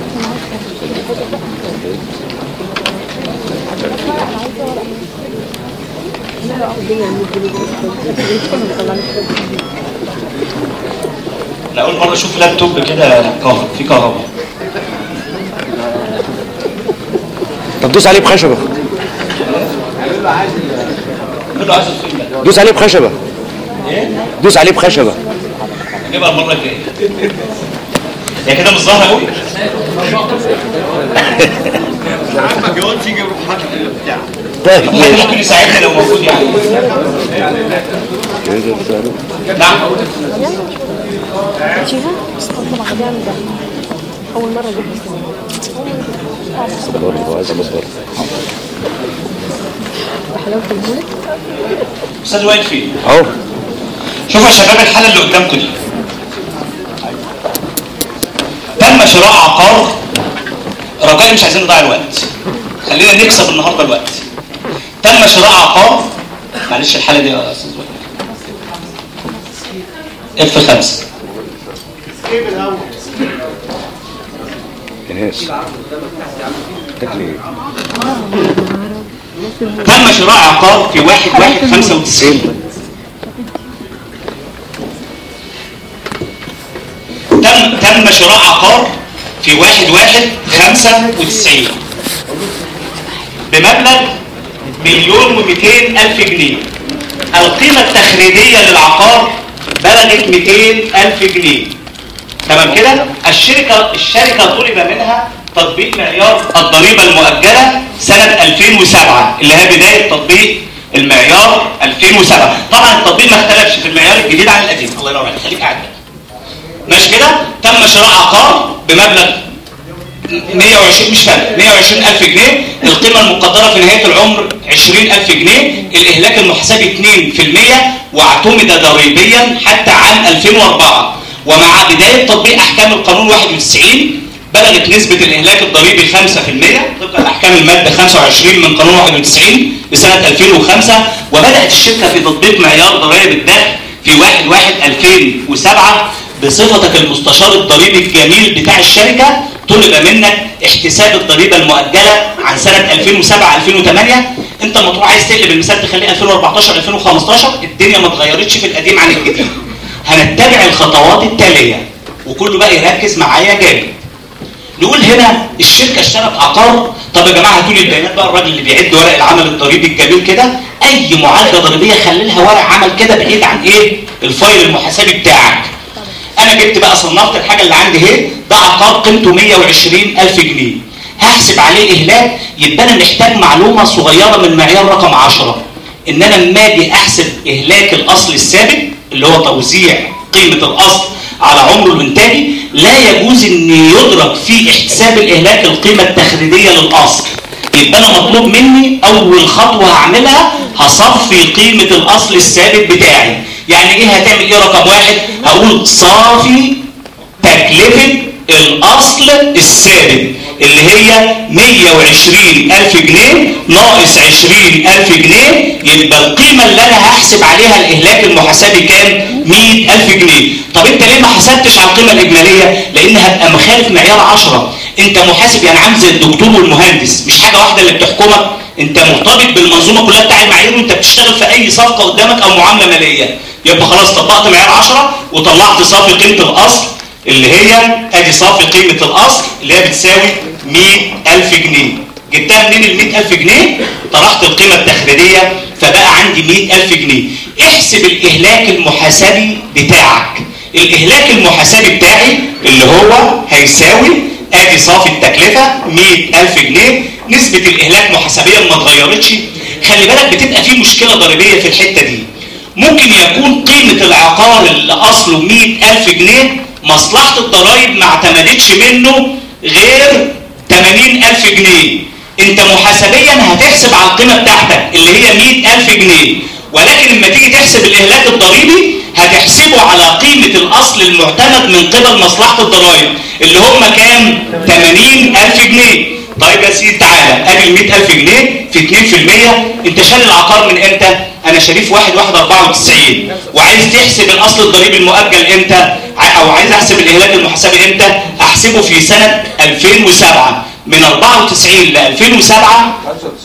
انا اول مره اشوف لابتوب كده كهرباء في كهرباء. طب دوس عليه بخشبه. دوس عليه بخشبه. ايه؟ دوس عليه بخشبه. نجيبها المره الجايه. هي كده مش ظاهره قوي. عمك يقول تيجي روح حاطط البتاع. طيب ممكن يساعدني لو موجود يعني. نعم. شايفها؟ استغفر الله ده اول مره اجيبها. صبر عايز مصبر. حلاوه المولد. استاذ وائل فين؟ اهو. شوفوا يا شباب الحاله اللي قدامكم دي. تم شراء عقار. رجائي مش عايزين نضيع الوقت. خلينا نكسب النهارده الوقت. تم شراء عقار. معلش الحاله دي يا استاذ وائل. اف خمسة. ايناس. تاكلي تم شراء عقار في واحد واحد خمسة وتسعين. تم تم شراء عقار في واحد واحد خمسة وتسعين بمبلغ مليون ومئتين ألف جنيه. القيمة التخريجية للعقار بلغت مئتين ألف جنيه. تمام كده؟ الشركة الشركة طلب منها تطبيق معيار الضريبة المؤجلة سنة ألفين وسبعة اللي هي بداية تطبيق المعيار ألفين وسبعة. طبعا التطبيق ما اختلفش في المعيار الجديد عن القديم. الله ينور عليك، خليك قاعد. ماشي كده؟ تم شراء عقار بمبلغ مئة وعشرين مش فارق مئة وعشرين ألف جنيه. القيمة المقدرة في نهاية العمر عشرين ألف جنيه. الإهلاك المحاسبي اثنين بالمئة واعتمد ضريبيا حتى عام ألفين وأربعة. ومع بداية تطبيق أحكام القانون واحد وتسعين بلغت نسبة الإهلاك الضريبي خمسة بالمئة طبقا لأحكام المادة خمسة وعشرين من قانون واحد وتسعين لسنة ألفين وخمسة. وبدأت الشركة في تطبيق معيار ضرائب الدخل في واحد واحد ألفين وسبعة. بصفتك المستشار الضريبي الجميل بتاع الشركة طلب منك احتساب الضريبة المؤجلة عن سنة ألفين وسبعة ألفين وثمانية. انت لما تروح عايز تقلب المثال تخليه ألفين وأربعتاشر ألفين وخمستاشر. الدنيا ما اتغيرتش في القديم عن الجديد. هنتبع الخطوات التالية وكله بقى يركز معايا جامد. نقول هنا الشركة اشترت عقار. طب يا جماعة هاتوا لي البيانات بقى. الراجل اللي بيعد ورق العمل الضريبي الجميل كده اي معالجة ضريبية خلي لها ورق عمل كده بعيد عن ايه الفايل المحاسبي بتاعك. انا جبت بقى صنفت الحاجة اللي عندي اهي. ده عقار قيمته مئة وعشرين ألف جنيه. هحسب عليه اهلاك. يبقى انا محتاج معلومة صغيرة من معيار رقم عشرة ان انا لما اجي احسب اهلاك الاصل الثابت اللي هو توزيع قيمة الاصل على عمره الانتاجي لا يجوز ان يدرك في احتساب الاهلاك القيمة التخريجية للاصل. يبقى انا مطلوب مني اول خطوة هعملها هصفي قيمة الاصل الثابت بتاعي. يعني ايه هتعمل ايه؟ رقم واحد هقول صافي تكلفة الاصل الثابت اللي هي مئة وعشرين ألف جنيه ناقص عشرين ألف جنيه. يبقى القيمة اللي انا هحسب عليها الاهلاك المحاسبي كام؟ مئة ألف جنيه. طب انت ليه ما حسبتش على القيمة الاجمالية؟ لان هبقى مخالف معيار عشرة. انت محاسب يعني عامل زي الدكتور والمهندس مش حاجة واحدة اللي بتحكمك. انت مرتبط بالمنظومة كلها بتاع المعايير وانت بتشتغل في اي صفقة قدامك او معاملة مالية. يبقى خلاص طبقت معيار عشرة وطلعت صافي قيمة الاصل اللي هي ادي صافي قيمة الاصل اللي هي بتساوي مئة ألف جنيه. جبتها منين ال مئة ألف جنيه؟ طرحت القيمة التخريجية فبقى عندي مئة ألف جنيه. احسب الاهلاك المحاسبي بتاعك. الاهلاك المحاسبي بتاعي اللي هو هيساوي ادي صافي التكلفة مئة ألف جنيه نسبه الاهلاك محاسبيا ما اتغيرتش، خلي بالك بتبقى في مشكله ضريبيه في الحته دي. ممكن يكون قيمه العقار اللي اصله مئة ألف جنيه مصلحه الضرايب ما اعتمدتش منه غير ثمانين ألف جنيه، انت محاسبيا هتحسب على القيمه بتاعتك اللي هي مئة ألف جنيه، ولكن لما تيجي تحسب الاهلاك الضريبي هتحسبه على قيمه الاصل المعتمد من قبل مصلحه الضرايب اللي هم كام؟ ثمانين ألف جنيه. طيب يا سيدي تعالى ادي ال مئة ألف جنيه في اتنين بالمية، انت شاري العقار من امتى؟ انا شاريه في واحد واحد أربعة وتسعين، وعايز تحسب الاصل الضريبي المؤجل امتى؟ او عايز احسب الاهلاك المحاسبي امتى؟ احسبه في سنه ألفين وسبعة، من أربعة وتسعين ل ألفين وسبعة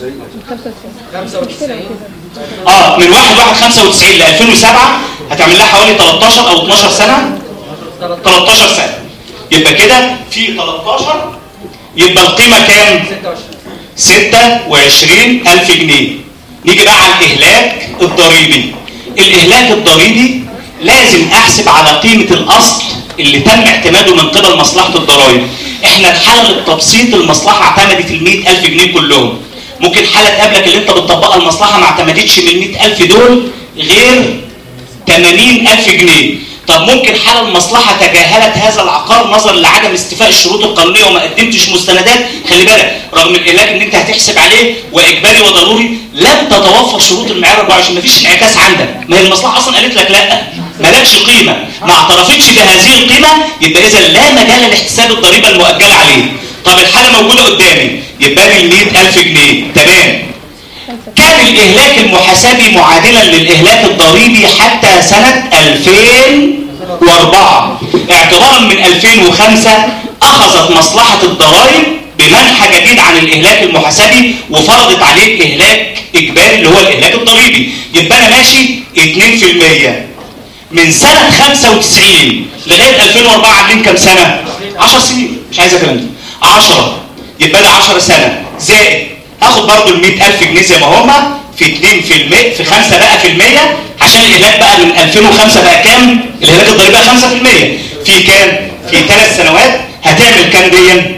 خمسة وتسعين اه من واحد واحد خمسة وتسعين ل ألفين وسبعة هتعمل لها حوالي تلتاشر او اتناشر سنه، تلتاشر سنه، يبقى كده في تلتاشر، يبقى القيمه كام؟ ستة وعشرين ألف جنيه. نيجي بقى على الاهلاك الضريبي. الاهلاك الضريبي لازم احسب على قيمه الاصل اللي تم اعتماده من قبل مصلحه الضرائب. احنا الحاله للتبسيط المصلحه اعتمدت ال مئة ألف جنيه كلهم، ممكن حاله تقابلك اللي انت بتطبقها المصلحه ما اعتمدتش من مئة ألف دول غير ثمانين ألف جنيه. طب ممكن حاله المصلحه تجاهلت هذا العقار نظرا لعدم استيفاء الشروط القانونيه وما قدمتش مستندات، خلي بالك رغم الاهلاك ان انت هتحسب عليه واجباري وضروري لم تتوفر شروط المعيار أربعة وعشرين، مفيش انعكاس عندك، ما هي المصلحه اصلا قالت لك لا مالكش قيمه، ما اعترفتش بهذه القيمه، يبقى اذا لا مجال لاحتساب الضريبه المؤجله عليه. طب الحاله موجوده قدامي، يبقى لي مئة ألف جنيه، تمام. كان الاهلاك المحاسبي معادلا للاهلاك الضريبي حتى سنه ألفين وأربعة، اعتبارا من ألفين وخمسة اخذت مصلحه الضرائب بمنحى جديد عن الاهلاك المحاسبي وفرضت عليه اهلاك اجباري اللي هو الاهلاك الضريبي، يبقى انا ماشي اتنين بالمية. من سنه خمسة وتسعين لغايه ألفين وأربعة عاملين كام سنه؟ عشر سنين، مش عايز الكلام ده، عشرة، يبقى لي عشرة سنه زائد هاخد برضه ال مئة ألف جنيه زي ما هما في اتنين بالمية في خمسة بقى في المية، عشان الاهلاك بقى من ألفين وخمسة بقى كام؟ الاهلاك الضريبي بقى خمسة بالمية في كام؟ في ثلاث سنوات هتعمل كام دي؟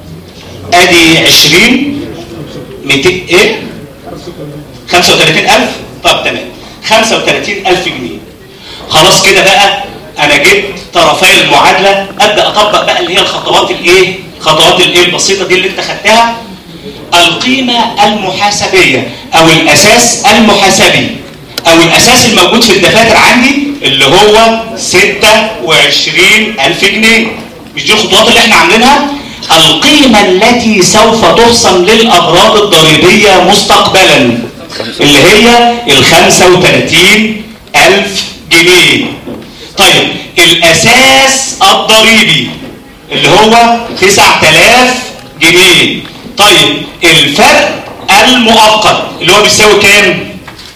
ادي عشرين مئتين ايه؟ خمسة وثلاثين ألف. طب تمام، خمسة وثلاثين ألف جنيه. خلاص كده بقى انا جبت طرفي المعادله، ابدا اطبق بقى اللي هي الخطوات الايه؟ خطوات الايه البسيطه دي اللي انت خدتها. القيمه المحاسبيه او الاساس المحاسبي او الاساس الموجود في الدفاتر عندي اللي هو ستة وعشرين ألف جنيه، مش دي الخطوات اللي احنا عاملينها؟ القيمه التي سوف تخصم للاغراض الضريبيه مستقبلا اللي هي ال خمسة وثلاثين ألف جنيه. طيب الاساس الضريبي اللي هو تسعة آلاف جنيه. طيب الفرق المؤقت اللي هو بيساوي كام؟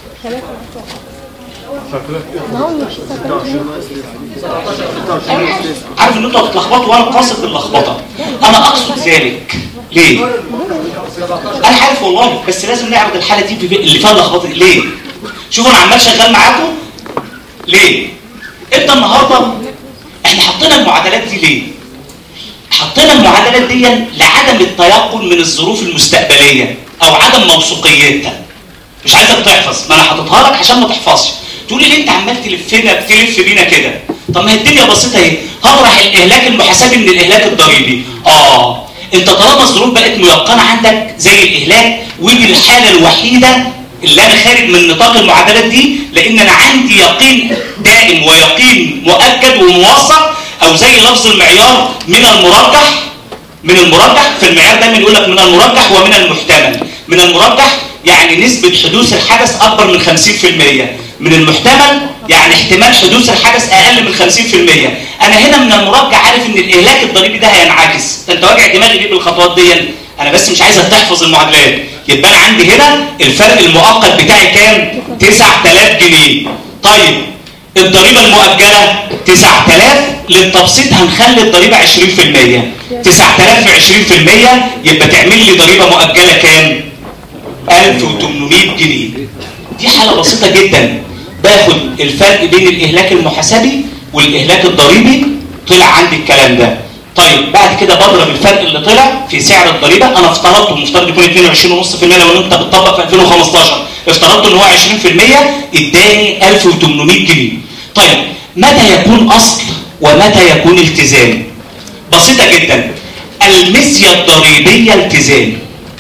عارف ان انتوا هتتلخبطوا وانا قاصد باللخبطه، انا اقصد ذلك ليه؟ انا عارف والله، بس لازم نعرض الحاله دي اللي فيها اللخبطه ليه؟ شوفوا انا عمال شغال معاكم ليه؟ انت النهارده احنا حطينا المعادلات دي ليه؟ حطينا المعادلات دي لعدم التيقن من الظروف المستقبليه او عدم موثوقيتها. مش عايزك تحفظ، ما انا حاططها لك عشان ما تحفظش. تقول لي ليه انت عمال تلفنا تلف بينا كده؟ طب ما هي الدنيا بسيطه اهي، هطرح الاهلاك المحاسبي من الاهلاك الضريبي. اه انت طالما الظروف بقت ميقنه عندك زي الاهلاك، ودي الحاله الوحيده اللي انا خارج من نطاق المعادلات دي، لان انا عندي يقين دائم ويقين مؤكد وموثق، او زي لفظ المعيار من المرجح. من المرجح في المعيار دايما يقول لك من المرجح ومن المحتمل. من المرجح يعني نسبه حدوث الحدث اكبر من خمسين بالمية، من المحتمل يعني احتمال حدوث الحدث اقل من خمسين بالمية. انا هنا من المرجح عارف ان الاهلاك الضريبي ده هينعكس. انت واجع دماغي ليه بالخطوات دي؟ انا بس مش عايزك تحفظ المعادلات. يبقى انا عندي هنا الفرق المؤقت بتاعي كام؟ تسعة آلاف جنيه. طيب الضريبه المؤجله تسعة آلاف، للتبسيط هنخلي الضريبه عشرين بالمية. تسعة آلاف في عشرين بالمية يبقى تعمل لي ضريبه مؤجله كام؟ ألف وثمانمئة جنيه. دي حاله بسيطه جدا، باخد الفرق بين الاهلاك المحاسبي والاهلاك الضريبي، طلع عندي الكلام ده. طيب بعد كده بضرب الفرق اللي طلع في سعر الضريبه، انا افترضته المفترض يكون اتنين وعشرين فاصلة خمسة بالمية لو انت بتطبق في ألفين وخمستاشر، افترضته ان هو عشرين بالمية اداني ألف وتمنمية جنيه. طيب متى يكون اصل ومتى يكون التزام؟ بسيطه جدا. الميزه الضريبيه التزام.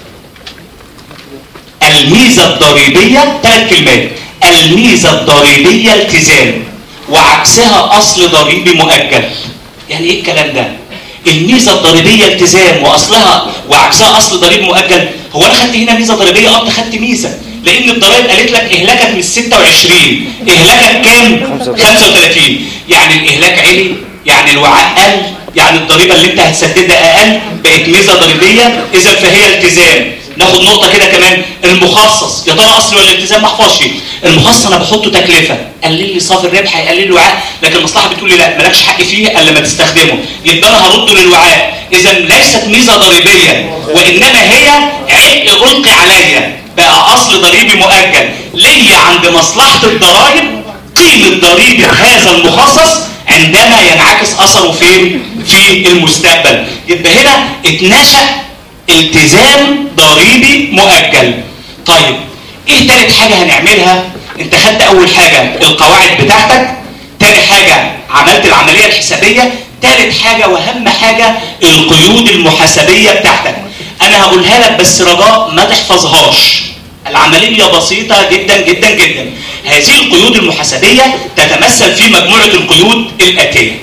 الميزه الضريبيه ثلاث كلمات. الميزه الضريبيه التزام وعكسها اصل ضريبي مؤجل. يعني ايه الكلام ده؟ الميزه الضريبيه التزام واصلها وعكسها اصل ضريبي مؤجل. هو انا خدت هنا ميزه ضريبيه؟ اه خدت ميزه، لان الضرائب قالت لك اهلاكك مش ستة وعشرين، اهلاكك كام؟ خمسة وثلاثين. يعني الاهلاك عالي، يعني الوعاء قل، يعني الضريبه اللي انت هتسددها اقل، بقت ميزه ضريبيه، اذا فهي التزام. ناخد نقطه كده كمان، المخصص يا ترى اصل ولا التزام؟ ما احفظش. المخصص انا بحطه تكلفه، قلل لي صافي الربح، هيقلل لي الوعاء، لكن المصلحه بتقول لي لا مالكش حق فيه الا لما تستخدمه، يبقى انا هرده للوعاء. اذا ليست ميزه ضريبيه، وانما هي عبء القي عليا، بقى اصل ضريبي مؤجل ليا عند مصلحه الضرائب. قيمه ضريبه هذا المخصص عندما ينعكس اثره فين؟ في المستقبل. يبقى هنا اتنشأ التزام ضريبي مؤجل. طيب ايه تالت حاجه هنعملها؟ انت خدت اول حاجه القواعد بتاعتك، تاني حاجه عملت العمليه الحسابيه، تالت حاجه واهم حاجه القيود المحاسبيه بتاعتك. انا هقولها لك بس رجاء ما تحفظهاش، العمليه بسيطه جدا جدا جدا. هذه القيود المحاسبيه تتمثل في مجموعه القيود الاتيه.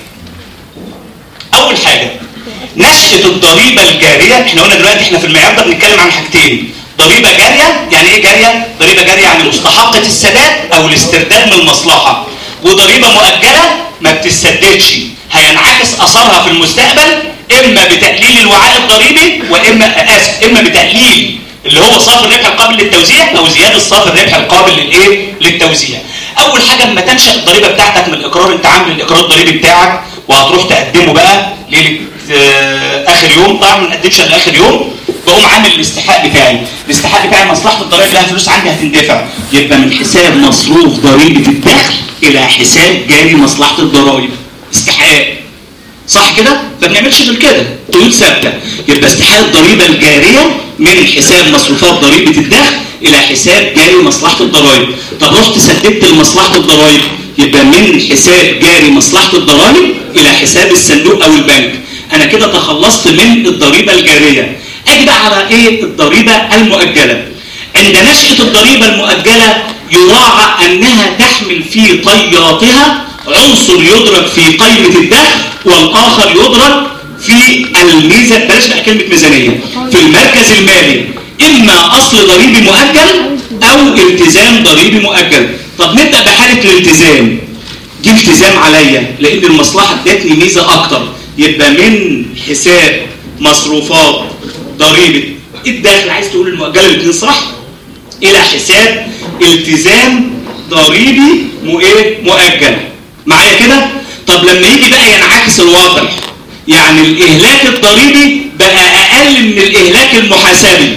اول حاجه نشأة الضريبه الجاريه. احنا قلنا دلوقتي احنا في المعيار ده بنتكلم عن حاجتين، ضريبه جاريه. يعني ايه جاريه؟ ضريبه جاريه يعني مستحقه السداد او الاسترداد من المصلحه، وضريبه مؤجله ما بتسددش، هينعكس اثرها في المستقبل اما بتقليل الوعاء الضريبي واما اسف اما بتقليل اللي هو صافي الربح القابل للتوزيع او زياده صافي الربح القابل للايه؟ للتوزيع. اول حاجه اما تنشأ الضريبه بتاعتك من الاقرار، انت عامل الاقرار الضريبي بتاعك وهتروح تقدمه بقى ليله اخر يوم، طبعا ما نقدمش الا اخر يوم، بقوم عامل الاستحقاق بتاعي. الاستحقاق بتاعي مصلحه الضرائب لها فلوس عندي هتندفع، يبقى من حساب مصروف ضريبه الدخل الى حساب جاري مصلحه الضرائب. استحقاق صح كده؟ ما بنعملش غير كده، قيود ثابته. يبقى استحقاق الضريبه الجاريه من حساب مصروفات ضريبه الدخل الى حساب جاري مصلحه الضرائب. طب رحت سددت لمصلحه الضرائب، يبقى من حساب جاري مصلحه الضرائب الى حساب الصندوق او البنك. انا كده تخلصت من الضريبه الجاريه. اجي بقى على ايه؟ الضريبه المؤجله. عند نشأة الضريبه المؤجله يراعى انها تحمل في طياتها عنصر يدرك في قيمه الدخل والاخر يدرك في الميزه، بلاش بقى كلمه ميزانيه، في المركز المالي، اما اصل ضريبي مؤجل او التزام ضريبي مؤجل. طب نبدا بحاله الالتزام. دي التزام عليا لان المصلحه ادتني ميزه اكتر، يبقى من حساب مصروفات ضريبه الدخل، عايز تقول المؤجله الاثنين صح، الى حساب التزام ضريبي مؤجل. معايا كده؟ طب لما يجي بقى ينعكس الوضع، يعني الاهلاك الضريبي بقى اقل من الاهلاك المحاسبي،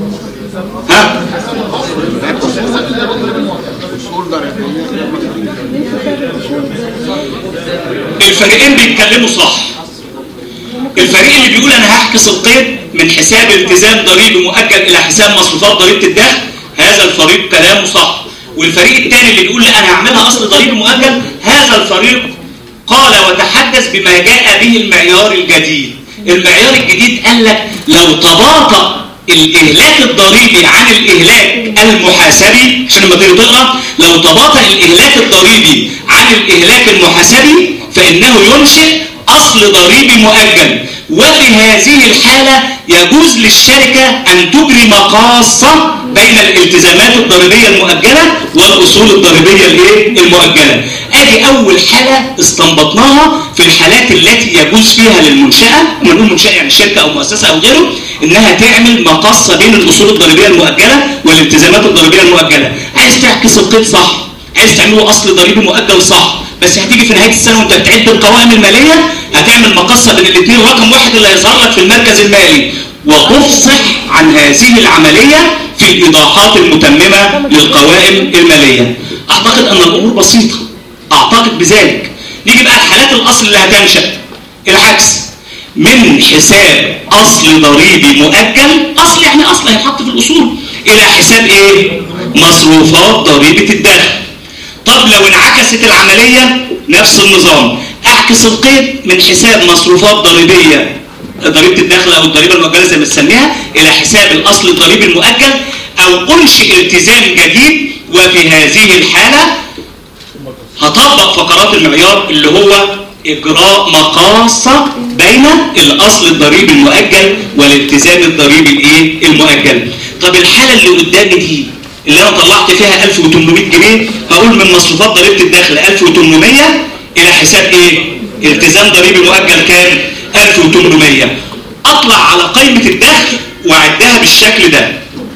ها؟ الفريقين بيتكلموا صح. الفريق اللي بيقول انا هعكس القيد من حساب التزام ضريبي مؤجل الى حساب مصروفات ضريبه الدخل، هذا الفريق كلامه صح. والفريق الثاني اللي بيقول لا انا هعملها اصل ضريبي مؤجل، هذا الفريق قال وتحدث بما جاء به المعيار الجديد. المعيار الجديد قال لك لو تباطأ الاهلاك الضريبي عن الاهلاك المحاسبي، عشان لما تيجي تقرا لو تباطأ الاهلاك الضريبي عن الاهلاك المحاسبي فانه ينشئ اصل ضريبي مؤجل، وفي هذه الحاله يجوز للشركه ان تجري مقاصه بين الالتزامات الضريبيه المؤجله والاصول الضريبيه الايه؟ المؤجله. ادي اول حاله استنبطناها في الحالات التي يجوز فيها للمنشاه، لما نقول منشاه يعني شركه او مؤسسه او غيره، انها تعمل مقاصه بين الاصول الضريبيه المؤجله والالتزامات الضريبيه المؤجله. عايز تعكس القيد صح، عايز تعمله اصل ضريبي مؤجل صح، بس هتيجي في نهايه السنه وانت بتعد القوائم الماليه هتعمل مقاصه بين الاثنين، رقم واحد اللي هيظهر لك في المركز المالي، وتفصح عن هذه العمليه في الايضاحات المتممه للقوائم الماليه. اعتقد ان الامور بسيطه، اعتقد بذلك. نيجي بقى لحالات الاصل اللي هتنشا. العكس، من حساب اصل ضريبي مؤجل، اصل يعني اصل هيتحط في الاصول، الى حساب ايه؟ مصروفات ضريبه الدخل. طب لو انعكست العمليه نفس النظام، اعكس القيد من حساب مصروفات ضريبيه ضريبه الدخل او الضريبه المؤجله زي ما بنسميها الى حساب الاصل الضريبي المؤجل، او انشئ التزام جديد، وفي هذه الحاله هطبق فقرات المعيار اللي هو اجراء مقاصه بين الاصل الضريبي المؤجل والالتزام الضريبي الايه المؤجل. طب الحاله اللي قدامي دي اللي انا طلعت فيها ألف وثمانمائة جنيه، هقول من مصروفات ضريبه الدخل ألف وثمانمائة الى حساب ايه؟ التزام ضريبي مؤجل كام؟ ألف وثمانمائة. اطلع على قائمه الدخل واعدها بالشكل ده.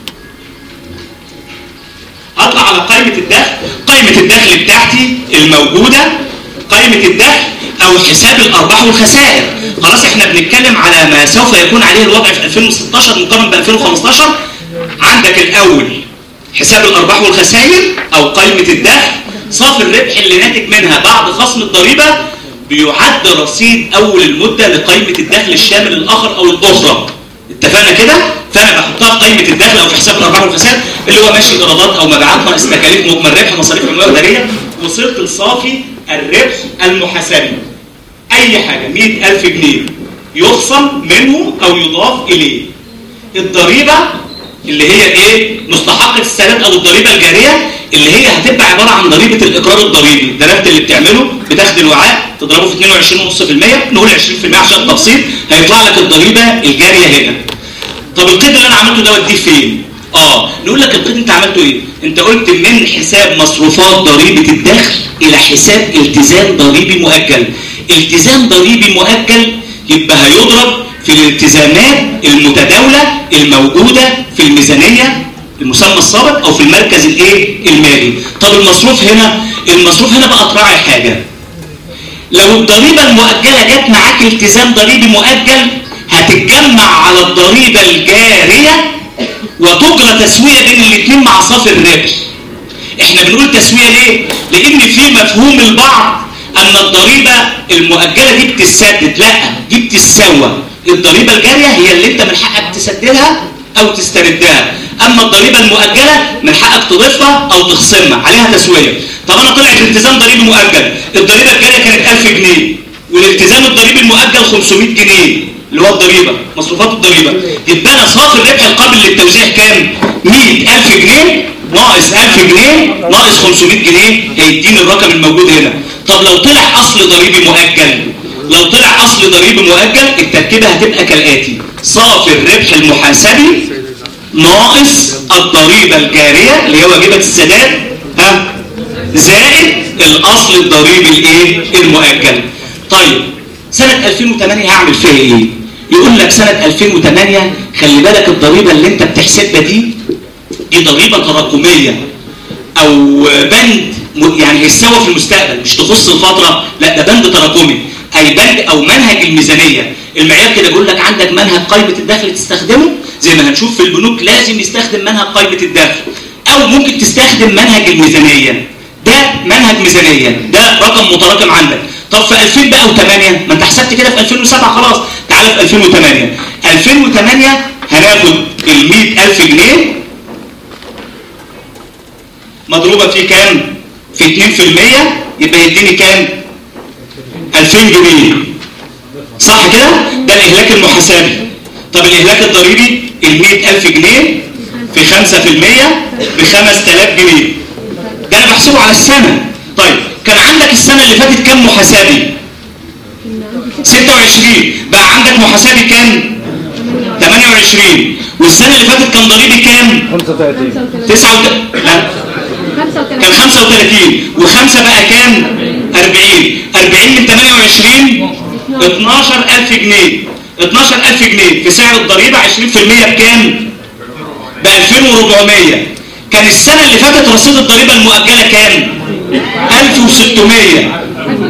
اطلع على قائمه الدخل، قائمه الدخل بتاعتي الموجوده قائمه الدخل او حساب الارباح والخسائر. خلاص احنا بنتكلم على ما سوف يكون عليه الوضع في ألفين وستاشر مقارنه ب ألفين وخمستاشر. عندك الاول حساب الارباح والخسائر او قائمه الدخل، صافي الربح اللي ناتج منها بعد خصم الضريبه بيعد رصيد اول المده لقائمه الدخل الشامل الاخر او الاخرى. اتفقنا كده؟ فانا بحطها في قائمه الدخل او في حساب الارباح والخسائر اللي هو ماشي ايرادات او مبيعات ناقص تكاليف مجمل ربح مصاريف عموميه اداريه، وصلت لصافي الربح المحاسبي. اي حاجه مئة ألف جنيه يخصم منه او يضاف اليه. الضريبه اللي هي ايه؟ مستحقه السداد او الضريبه الجاريه اللي هي هتبقى عباره عن ضريبه الاقرار الضريبي. الدرافت اللي بتعمله بتاخد الوعاء تضربه في اثنين وعشرين فاصلة خمسة بالمئة، نقول عشرين بالمئة عشان التبسيط، هيطلع لك الضريبه الجاريه هنا. طب القيد اللي انا عملته ده وديه فين؟ اه نقول لك القيد انت عملته ايه؟ انت قلت من حساب مصروفات ضريبه الدخل الى حساب التزام ضريبي مؤجل. التزام ضريبي مؤجل يبقى هيضرب في الالتزامات المتداوله الموجوده في الميزانيه المسمى السابق او في المركز الايه المالي. طب المصروف هنا، المصروف هنا بقى تراعي حاجه. لو الضريبه المؤجله جت معاك التزام ضريبي مؤجل هتتجمع على الضريبه الجاريه وتجرى تسويه بين الاثنين مع صافي الربح. احنا بنقول تسويه ليه؟ لان في مفهوم البعض ان الضريبه المؤجله دي بتسدد، لا دي بتتسوى. الضريبه الجاريه هي اللي انت من حقك تسددها او تستردها، اما الضريبه المؤجله من حقك تضيفها او تخصمها، عليها تسويه. طب انا طلعت التزام ضريبي مؤجل، الضريبه الجاريه كانت ألف جنيه والالتزام الضريبي المؤجل خمسمائة جنيه اللي هو الضريبه مصروفات الضريبه، يبقى انا صافي الربح القابل للتوزيع كام؟ مئة ألف جنيه ناقص ألف جنيه ناقص خمسمائة جنيه هيديني الرقم الموجود هنا. طب لو طلع اصل ضريبي مؤجل، لو طلع اصل ضريبي مؤجل التركيبه هتبقى كالاتي: صافي الربح المحاسبي ناقص الضريبه الجاريه اللي هي واجبه السداد ها زائد الاصل الضريبي الايه المؤجل. طيب سنه ألفين وثمانية هعمل فيها ايه؟ يقول لك سنه ألفين وثمانية خلي بالك الضريبه اللي انت بتحسبها دي دي ضريبه تراكميه او بند يعني هيتسوى في المستقبل، مش تخص الفتره، لا ده بند تراكمي، اي بند او منهج الميزانيه. المعيار كده بيقول لك عندك منهج قائمه الدخل تستخدمه زي ما هنشوف في البنوك، لازم يستخدم منهج قائمه الدخل، او ممكن تستخدم منهج الميزانيه. ده منهج ميزانيه، ده رقم متراكم عندك. طب في ألفين بقى وثمانية ما انت حسبت كده في ألفين وسبعة خلاص، تعالى في ألفين وثمانية. ألفين وثمانية هناخد ال مئة ألف جنيه مضروبه في كام؟ في اثنين بالمئة يبقى يديني كام؟ ألفين جنيه. صح كده؟ ده الاهلاك المحاسبي. طب الاهلاك الضريبي ال مئة ألف جنيه في خمسة بالمئة ب خمسة آلاف جنيه. ده انا بحسبه على السنه. طيب كان عندك السنه اللي فاتت كام محاسبي؟ ستة وعشرين. بقى عندك محاسبي كام؟ ثمانية وعشرين. والسنه اللي فاتت كان ضريبي كام؟ خمسة وثلاثين. تسعة وثلاثين. لا كان خمسة وثلاثين وخمسة بقى كام؟ أربعين. أربعين من ثمانية وعشرين اثناشر ألف جنيه. اثناشر ألف جنيه في سعر الضريبه عشرين بالمئة بكام؟ ب ألفين وأربعمائة. كان السنه اللي فاتت رصيد الضريبه المؤجله كام؟ ألف وستمائة.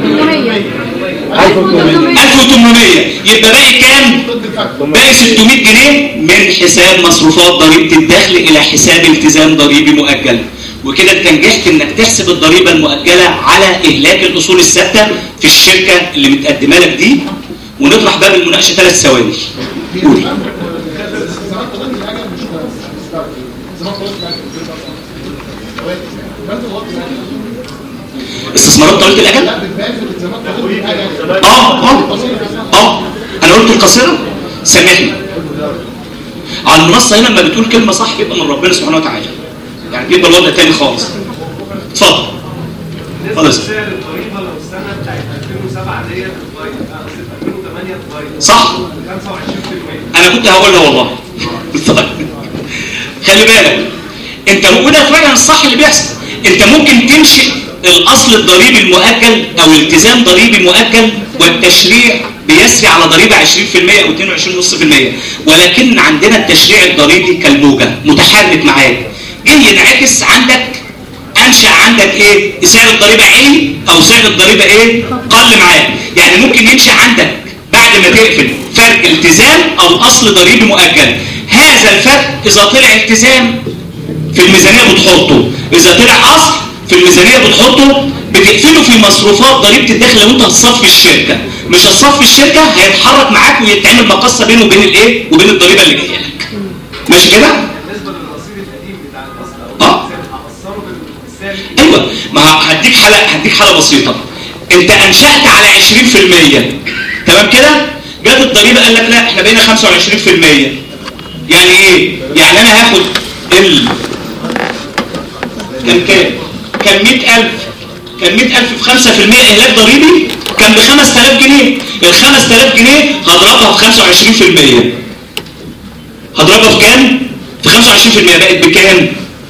ألف وثمانمائة. يبقى باقي كام؟ باقي ستمائة جنيه من حساب مصروفات ضريبه الدخل الى حساب التزام ضريبي مؤجل. وكده انت نجحت انك تحسب الضريبه المؤجله على اهلاك الاصول الثابته في الشركه اللي متقدمه لك دي، ونطرح باب المناقشه ثلاث ثواني. قولي. استثمارات طويله الاجل؟ اه اه اه انا قلت القصيره؟ سامحني. على المنصه هنا لما بتقول كلمه صح يبقى من ربنا سبحانه وتعالى، يعني بيبقى الوضع تاني خالص. اتفضل. خلاص. سعر الضريبه لو السنه بتاعت ألفين وسبعة ديت اتغير، ألفين وثمانية اتغير صح؟ خمسة وعشرين بالمية. انا كنت هقولها والله. خلي بالك انت وده فعلا الصح اللي بيحصل. انت ممكن تمشي الاصل الضريبي المؤجل او التزام ضريبي مؤجل والتشريع بيسري على ضريبه عشرين بالمية او اثنين وعشرين فاصلة خمسة بالمية، ولكن عندنا التشريع الضريبي كالموجه متحرك معاك. جه ينعكس عندك، انشا عندك ايه؟ سعر الضريبه عالي او سعر الضريبه ايه؟ قل معاك. يعني ممكن يمشي عندك بعد ما تقفل فرق التزام او اصل ضريبي مؤجل. هذا الفرق اذا طلع التزام في الميزانيه بتحطه، اذا طلع اصل في الميزانيه بتحطه، بتقفله في مصروفات ضريبه الدخل. لو انت هتصفي الشركه، مش هتصفي الشركه هيتحرك معاك ويتعمل مقصه بينه وبين الايه؟ وبين الضريبه اللي جايه لك. ماشي كده؟ بالنسبه للرصيد القديم بتاع الاصل اه هقصره بالسعر. ايوه، ما هديك حاله هديك حاله بسيطه. انت انشات على عشرين بالمية تمام كده؟ جت الضريبه قال لك لا احنا بقينا خمسة وعشرين بالمية. يعني ايه؟ يعني انا هاخد ال كان كام؟ كان مئة ألف، كان مئة ألف في خمسة بالمية اهلاك ضريبي كان ب خمسة آلاف جنيه. ال خمسة آلاف جنيه هضربها في خمسة وعشرين بالمية. هضربها في كام؟ في خمسة وعشرين بالمية بقت بكام؟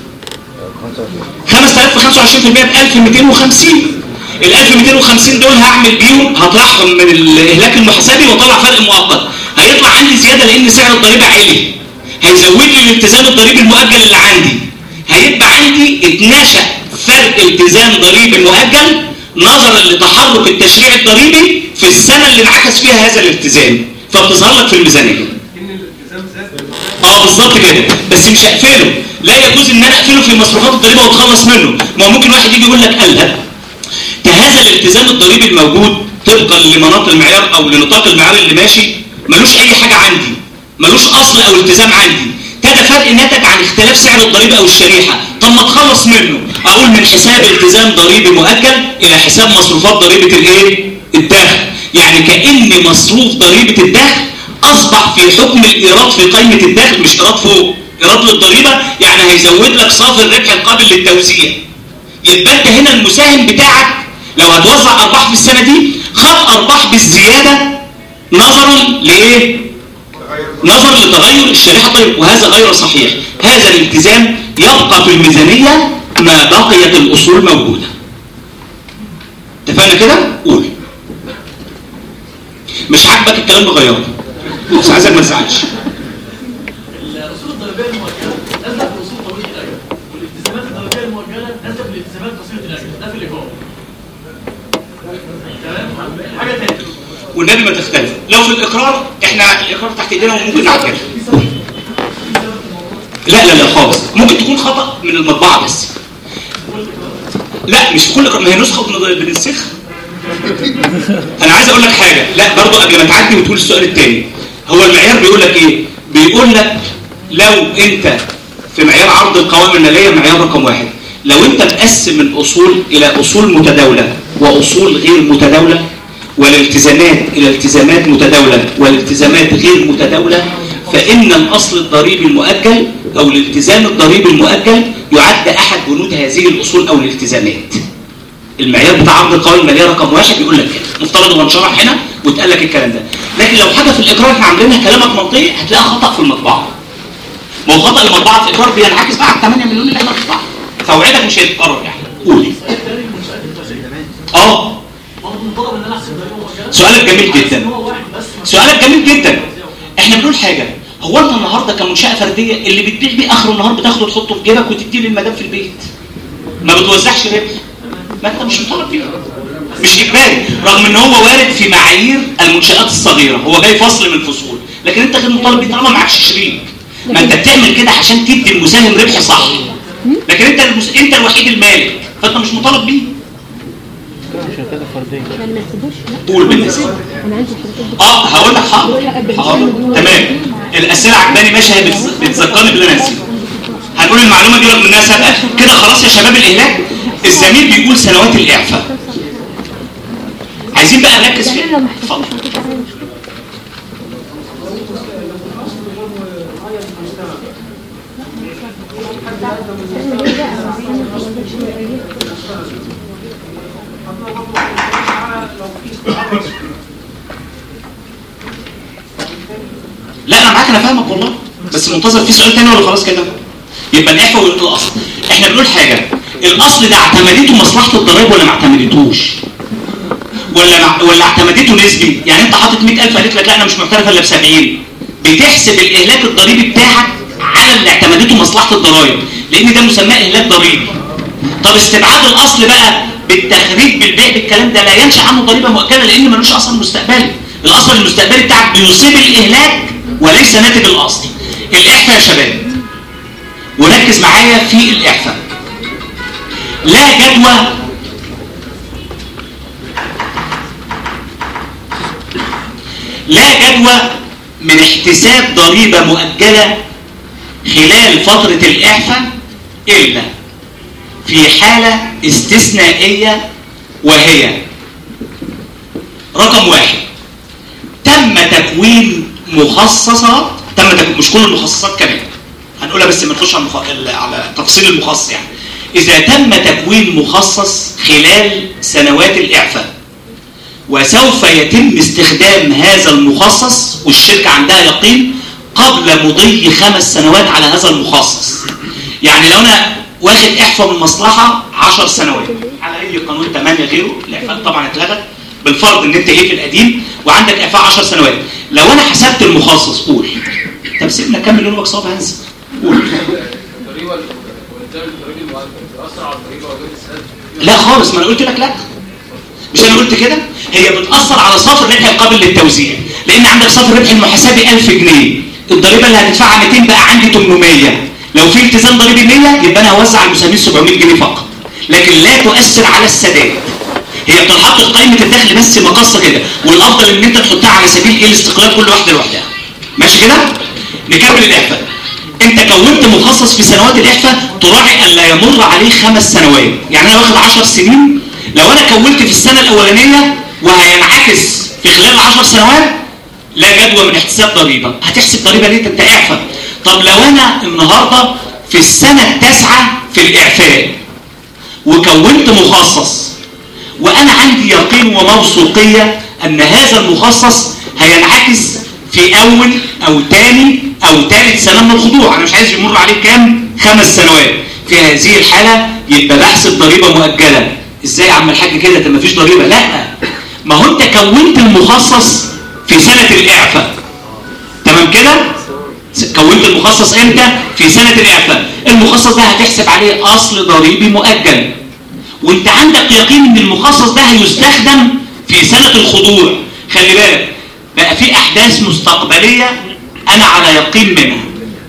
خمسة آلاف في خمسة وعشرين بالمية ب ألف ومئتين وخمسين. ال ألف ومئتين وخمسين دول هعمل بيهم، هطرحهم من الاهلاك المحاسبي واطلع فرق مؤقت. هيطلع عندي زياده لان سعر الضريبه عالي. هيزود لي الالتزام الضريبي المؤجل اللي عندي. هيبقى عندي اتنشأ فرق التزام ضريبي مؤجل نظرا لتحرك التشريع الضريبي في السنه اللي انعكس فيها هذا الالتزام، فبتظهر لك في الميزانيه. ان الالتزام زاد. اه بالظبط كده، بس مش هقفله. لا يجوز ان انا اقفله في مصروفات الضريبه واتخلص منه. ما ممكن واحد يجي يقول لك قال لا، ده هذا الالتزام الضريبي الموجود طبقا لمناط المعيار او لنطاق المعيار اللي ماشي ملوش اي حاجه عندي، ملوش اصل او التزام عندي. ده فرق ناتج عن اختلاف سعر الضريبه او الشريحه. طب ما اتخلص منه، اقول من حساب التزام ضريبي مؤجل الى حساب مصروفات ضريبه الايه؟ الدخل. يعني كأن مصروف ضريبه الدخل اصبح في حكم الايراد في قائمه الدخل، مش ايراد فوق، ايراد للضريبه. يعني هيزود لك صافي الربح القابل للتوزيع. يبقى انت هنا المساهم بتاعك لو هتوزع ارباح في السنه دي خد ارباح بالزياده نظرا لايه؟ نظرا لتغير الشريحه الضريبيه، وهذا غير صحيح. هذا الالتزام يبقى في الميزانيه ما بقيت الاصول موجوده. اتفقنا كده؟ قول. مش عاجبك الكلام بغيره، بس عايزك ما تزعلش. الاصول الضريبيه المؤجله نازله في الاصول طويله الاجل، والالتزامات الضريبيه المؤجله نازله في الالتزامات قصيره الاجل. ده في الايجار. تمام؟ حاجه ثانيه. والنبي ما تختلف. لو في الاقرار احنا الاقرار تحت ايدينا وممكن نعدله. لا لا لا خالص، ممكن تكون خطأ من المطبعه بس. لا مش في كل اقرار، ما هي نسخه بننسخ. انا عايز اقول لك حاجه، لا برضه قبل ما تعدي وتقول السؤال الثاني. هو المعيار بيقول لك ايه؟ بيقول لك لو انت في معيار عرض القوائم الماليه معيار رقم واحد، لو انت مقسم الاصول الى اصول متداوله واصول غير متداوله، والالتزامات الى التزامات متداوله والالتزامات غير متداوله، فان الاصل الضريبي المؤجل او الالتزام الضريبي المؤجل يعد احد بنود هذه الاصول او الالتزامات. المعيار بتاع عرض القوائم الماليه رقم واحد بيقول لك كده، مفترض هو انشرح هنا واتقال لك الكلام ده. لكن لو حاجه في الاقرار احنا عاملينها كلامك منطقي هتلاقيها خطا في المطبعه. ما هو خطا المطبعه في الاقرار بينعكس بقى على ثمانية مليون اللي احنا بنطبعها. فوعدك مش هيتكرر يعني. قول. اه سؤالك جميل جدا. سؤالك جميل جدا. احنا بنقول حاجه، هو انت النهارده كمنشاه فرديه اللي بتبيع بيه اخر النهار بتاخده تحطه في جيبك وتديه للمدام في البيت، ما بتوزعش ربح، ما انت مش مطالب بيه، مش اجباري، رغم ان هو وارد في معايير المنشآت الصغيره، هو جاي فصل من الفصول، لكن انت غير مطالب بيه طالما معكش شريك. ما انت بتعمل كده عشان تدي المساهم ربح صح، لكن انت المس... انت الوحيد المالك، فانت مش مطالب بيه. يعني ما يحسبوش. قول بالنسبه انا عندي حضرتك اه هقول لك حاضر حاضر تمام. الاسئله عجباني ماشي، هي بتز- بتذكرني باللي انا نسيته. هنقول المعلومه دي رغم انها سابقه كده خلاص يا شباب. الاهلاك الزميل بيقول سنوات الاعفاء، عايزين بقى نركز فيها. اتفضل. لا انا معاك، انا فاهمك والله، بس منتظر في سؤال تاني ولا خلاص كده؟ يبقى الاعفاء والاصل. احنا بنقول حاجه، الاصل ده اعتمدته مصلحه الضرائب ولا ما اعتمدتوش؟ ولا مع... ولا اعتمدته نسبي؟ يعني انت حاطط مئة ألف قالت لك لا انا مش معترفه الا ب سبعين، بتحسب الاهلاك الضريبي بتاعك على اللي اعتمدته مصلحه الضرائب، لان ده مسماه اهلاك ضريبي. طب استبعاد الاصل بقى بالتخريج بالبيع بالكلام ده لا ينشا عنه ضريبه مؤكده، لان ملوش اصل مستقبلي. الاصل المستقبلي بتاعك بيصيب الاهلاك وليس ناتج الاصل. الاعفاء يا شباب، وركز معايا في الاعفاء، لا جدوى لا جدوى من احتساب ضريبه مؤجله خلال فتره الاعفاء الا في حاله استثنائيه، وهي رقم واحد، تم تكوين مخصصات، تم تكوين مش كل المخصصات كمان هنقولها بس ما نخش على, المخ... على تفصيل المخصص. يعني اذا تم تكوين مخصص خلال سنوات الاعفاء وسوف يتم استخدام هذا المخصص والشركه عندها يقين قبل مضي خمس سنوات على هذا المخصص. يعني لو انا واخد اعفاء من مصلحه عشر سنوات على اي قانون ثمانية غيره، الاعفاء طبعا اتلغت بالفرض ان انت ايه في القديم وعندك اعفاء عشر سنوات، لو انا حسبت المخصص قول. طب سيبنا نكمل لون وكساب هنسى. قول. الضريبه والالتزام الضريبي المؤجل بيأثر على الضريبه وجود السداد؟ لا خالص، ما انا قلت لك لا. مش انا قلت كده؟ هي بتاثر على صافي الربح القابل للتوزيع، لان عندك صافي الربح المحاسبي ألف جنيه، الضريبه اللي هتدفعها مئتين بقى عندي ثمانمية، لو في التزام ضريبي مية يبقى انا هوزع على المساهمين سبعمية جنيه فقط، لكن لا تؤثر على السداد. هي بتنحط في قائمه الدخل بس مقصه كده، والافضل ان انت تحطها على سبيل ايه الاستقلال كل واحده لوحدها. ماشي كده؟ نكمل الاعفاء. انت كونت مخصص في سنوات الاعفاء تراعي ان لا يمر عليه خمس سنوات، يعني انا واخد عشر سنين، لو انا كونت في السنه الاولانيه وهينعكس في خلال عشر سنوات لا جدوى من احتساب ضريبه، هتحسب ضريبه ليه؟ انت اعفاء. طب لو انا النهارده في السنه التاسعه في الاعفاء وكونت مخصص وانا عندي يقين وموثوقيه ان هذا المخصص هينعكس في اول او ثاني او ثالث سنه من الخضوع، انا مش عايز يمر عليه كام؟ خمس سنوات، في هذه الحاله يبقى بحسب ضريبه مؤجله. ازاي يا عم الحاج كده؟ ده مفيش ضريبه. لا، ما هو انت كونت المخصص في سنه الاعفاء، تمام كده؟ كونت المخصص امتى؟ في سنه الاعفاء، المخصص ده هتحسب عليه اصل ضريبي مؤجل، وانت عندك يقين ان المخصص ده هيستخدم في سنه الخضوع. خلي بالك بقى في احداث مستقبليه انا على يقين منها.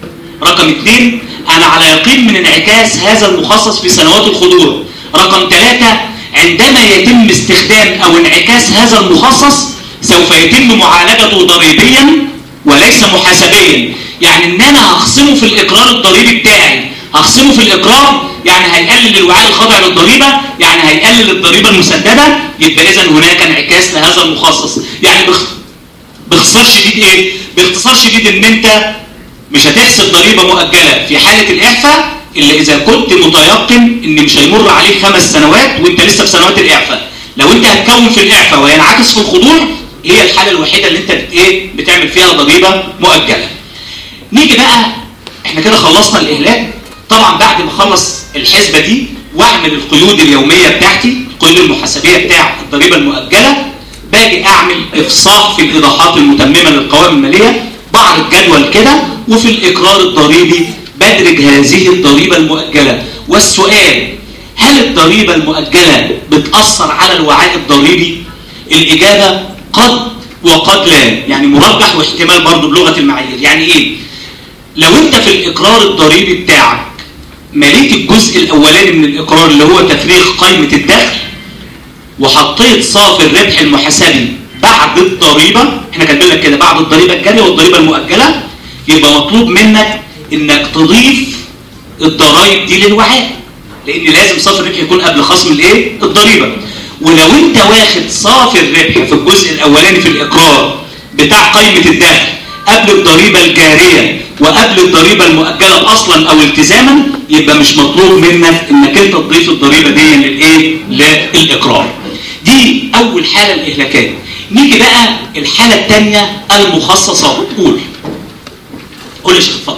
رقم اثنين، انا على يقين من انعكاس هذا المخصص في سنوات الخضوع. رقم ثلاثة، عندما يتم استخدام او انعكاس هذا المخصص سوف يتم معالجته ضريبيا وليس محاسبيا، يعني ان انا هخصمه في الاقرار الضريبي بتاعي، هخصمه في الاقرار يعني هيقلل الوعاء الخاضع للضريبه، يعني هيقلل الضريبه المسدده، يبقى اذا هناك انعكاس لهذا المخصص. يعني بخ... باختصار شديد ايه؟ باختصار شديد ان انت مش هتحسب ضريبه مؤجله في حاله الاعفاء الا اذا كنت متيقن ان مش هيمر عليك خمس سنوات وانت لسه في سنوات الاعفاء. لو انت هتكون في الاعفاء وينعكس في الخضوع هي الحاله الوحيده اللي انت بت ايه بتعمل فيها ضريبه مؤجله. نيجي بقى احنا كده خلصنا الاهلاك. طبعا بعد ما اخلص الحسبه دي واعمل القيود اليوميه بتاعتي، القيود المحاسبيه بتاع الضريبه المؤجله، باجي اعمل افصاح في الايضاحات المتممه للقوائم الماليه، بعرض جدول كده، وفي الاقرار الضريبي بدرج هذه الضريبه المؤجله. والسؤال، هل الضريبه المؤجله بتاثر على الوعاء الضريبي؟ الاجابه قد وقد لا، يعني مرجح واحتمال برضه بلغه المعايير. يعني ايه؟ لو انت في الاقرار الضريبي بتاعك مليت الجزء الاولاني من الاقرار اللي هو تفريغ قائمه الدخل، وحطيت صافي الربح المحاسبي بعد الضريبه، احنا كاتبين لك كده بعد الضريبه الجاريه والضريبه المؤجله، يبقى مطلوب منك انك تضيف الضرائب دي للوعاء، لان لازم صافي الربح يكون قبل خصم الايه؟ الضريبه. ولو انت واخد صافي الربح في الجزء الاولاني في الاقرار بتاع قائمه الدخل قبل الضريبه الجاريه وقبل الضريبه المؤجله اصلا او التزاما، يبقى مش مطلوب منك انك انت تضيف الضريبه دي للايه؟ للاقرار. دي اول حاله الاهلاكات. نيجي بقى الحاله الثانيه المخصصات. قول قول يا شيخ اتفضل.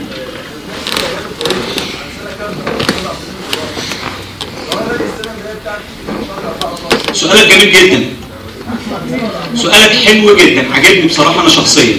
سؤالك جميل جدا، سؤالك حلو جدا، عجبني بصراحه انا شخصيا.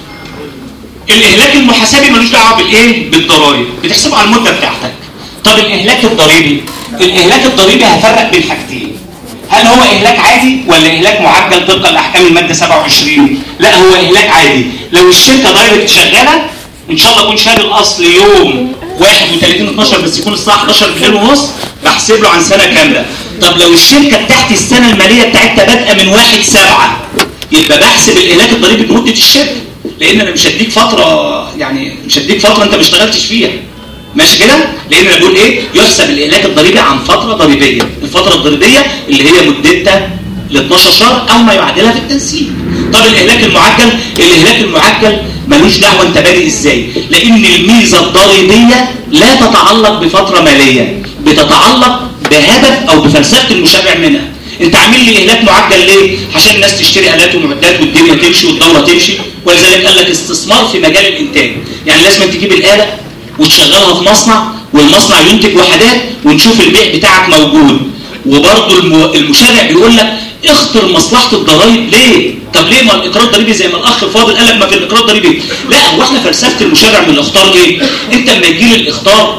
الاهلاك المحاسبي ملوش دعوه بالايه؟ بالضرائب، بتحسبه على المده بتاعتك. طب الاهلاك الضريبي، الاهلاك الضريبي هفرق بين حاجتين، هل هو اهلاك عادي ولا اهلاك معجل طبقا لاحكام الماده سبعة وعشرين؟ لا هو اهلاك عادي. لو الشركه دايركت شغاله ان شاء الله اكون شاري الاصل يوم واحد وثلاثين اتناشر بس يكون الساعه حداشر بالليل ونص، بحسب له عن سنه كامله. طب لو الشركه بتاعتي السنه الماليه بتاعتها بادئه من واحد سبعة، يبقى بحسب الاهلاك الضريبي بمده الشركه، لان انا مش هديك فتره، يعني مش هديك فتره انت ما اشتغلتش فيها، ماشي كده؟ لان انا بقول ايه؟ يحسب الاهلاك الضريبي عن فتره ضريبيه، الفتره الضريبيه اللي هي مدتها ل اتناشر شهر او ما يعادلها في التنسيق. طب الاهلاك المعجل، الاهلاك المعجل ملوش دعوه انت بادئ ازاي، لان الميزه الضريبيه لا تتعلق بفتره ماليه، بتتعلق بهدف او بفلسفه المشرع منها. انت عامل لي اهلاك معجل ليه؟ عشان الناس تشتري الات ومعدات والدنيا تمشي والدوره تمشي، ولذلك قال لك استثمار في مجال الانتاج، يعني لازم تجيب الاله وتشغلها في مصنع والمصنع ينتج وحدات ونشوف البيع بتاعك موجود. وبرضه المشرع بيقول لك اختر مصلحه الضرائب ليه؟ طب ليه ما الاقرار الضريبي زي ما الاخ الفاضل قال لك ما في الاقرار الضريبي؟ لا هو احنا فلسفه المشرع من الاخطار ايه؟ انت لما يجي لي الاخطار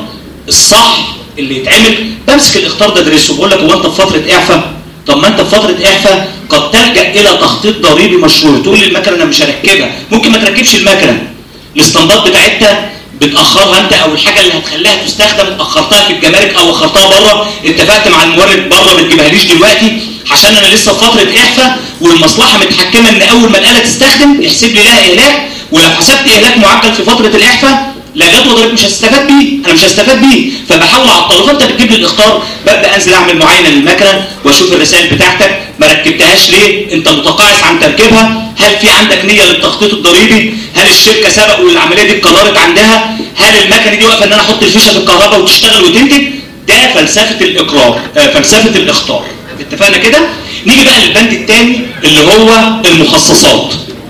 الصح اللي يتعمل بمسك الاخطار ده ادرسه، بقول لك هو انت في فتره اعفاء؟ طب ما انت في فتره اعفاء قد تلجا الى تخطيط ضريبي مشروع، تقول لي المكنه انا مش هركبها، ممكن ما تركبش المكنه، الاستنباط بتاعتها بتاخرها انت، او الحاجه اللي هتخليها تستخدم اخرتها في الجمارك او اخرتها بره، اتفقت مع المورد بره ما تجيبهاليش دلوقتي عشان انا لسه في فتره اعفاء والمصلحه متحكمه ان اول ما الاله تستخدم يحسب لي لها اهلاك، ولو حسبت اهلاك معجل في فتره الاعفاء لا جدوى ضريبي مش هستفاد بيه، انا مش هستفاد بيه، فبحاول اعطله. فانت بتجيب لي الاخطار، ببدا انزل اعمل معاينه للمكنه واشوف الرسائل بتاعتك ما ركبتهاش ليه؟ انت متقاعس عن تركيبها؟ هل في عندك نيه للتخطيط الضريبي؟ هل الشركه سبق والعمليه دي اتكررت عندها؟ هل المكنه دي واقفه ان انا احط الفيشه في الكهرباء وتشتغل وتنتج؟ ده فلسفه الاقرار، آه فلسفه الاخطار. اتفقنا كده؟ نيجي بقى للبند الثاني اللي هو المخصصات.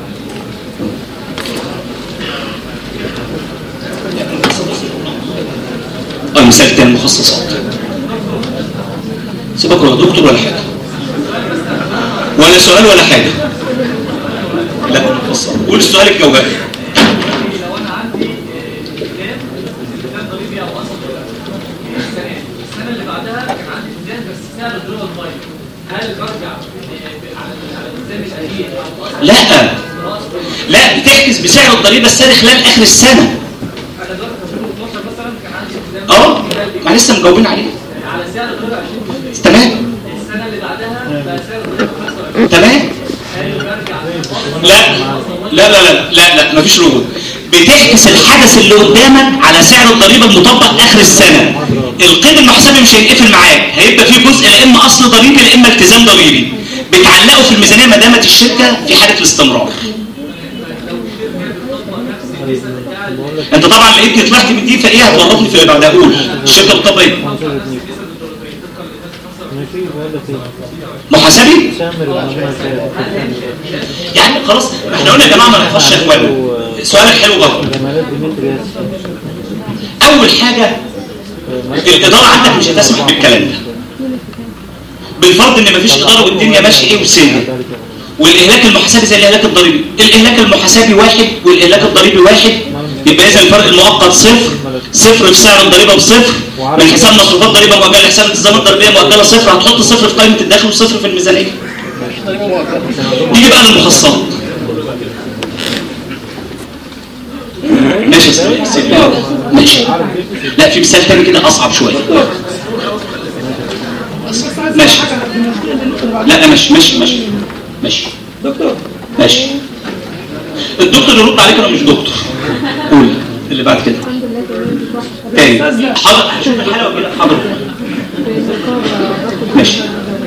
اه مثال تاني المخصصات. سيبك ولا دكتور ولا حاجه ولا سؤال ولا حاجه. لا قول السؤال الجوهري. لو انا عندي التزام التزام ضريبي او اصل ضريبي السنه السنه اللي بعدها كان عندي التزام بس سعر الضريبه اتغير، هل برجع على على الالتزام القديم او اصل؟ لا لا بتحجز بسعر الضريبه السنه خلال اخر السنه. انا دلوقتي في ألفين واتناشر مثلا كان عندي التزام اه ما لسه مجاوبين عليه. على سعر الضريبه عشرين تمام. السنه اللي بعدها بقى سعر الضريبه خمسة وعشرين. تمام. هل برجع لا لا لا لا لا لا مفيش رجوع. بتحجز الحدث اللي قدامك على سعر الضريبه المطبق اخر السنه. القيد المحاسبي مش هينقفل معاك، هيبقى فيه جزء لا اما اصل ضريبي لا اما التزام ضريبي، بتعلقه في الميزانيه ما دامت الشركه في حاله الاستمرار. انت طبعا لقيتني طلعت من دي فايه هتورطني في اللي بعدها. اقول الشركه بتطبق ايه؟ محاسبي؟ يعني خلاص احنا قلنا يا جماعه ما نحفظش اخواننا. سؤالك حلو برضه. اول حاجه الاداره عندك مش هتسمح بالكلام ده، بالفرض ان مفيش اداره والدنيا ماشيه ايه وسنه، والاهلاك المحاسبي زي الاهلاك الضريبي، الاهلاك المحاسبي واحد والاهلاك الضريبي واحد، يبقى اذا الفرق المؤقت صفر، صفر في سعر الضريبه بصفر، من حساب مصروفات ضريبه مؤجله لحساب التزامات ضريبيه مؤجله صفر، هتحط صفر في قائمه الدخل وصفر في الميزانيه. نيجي بقى للمخصصات. ماشي يا ماشي. لا في مثال تاني كده اصعب شويه. ماشي. لا لا ماشي ماشي ماشي ماشي دكتور ماشي. الدكتور يرد عليك ولا مش دكتور؟ قول اللي بعد كده. تاني حاضر هشوف الحاله واجي لك. حاضر ماشي.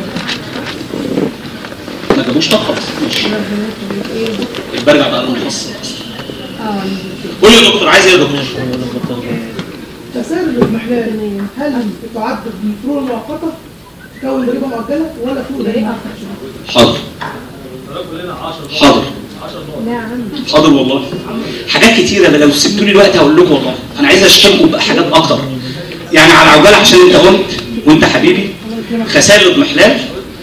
ما جابوش طب خلاص ماشي. برجع بقى للمخصص. قول يا دكتور عايز ايه يا دكتور؟ خسائر الاضمحلال هل تعد من فروع مؤقته تكون ضريبه مؤجله ولا فروع ضريبه؟ حاضر حاضر حاضر والله حاجات كتيره. لو سبتوني الوقت هقول لكم والله. انا عايز اشتمكم بحاجات اكتر يعني على عجاله عشان انت قلت وانت حبيبي خسائر الاضمحلال.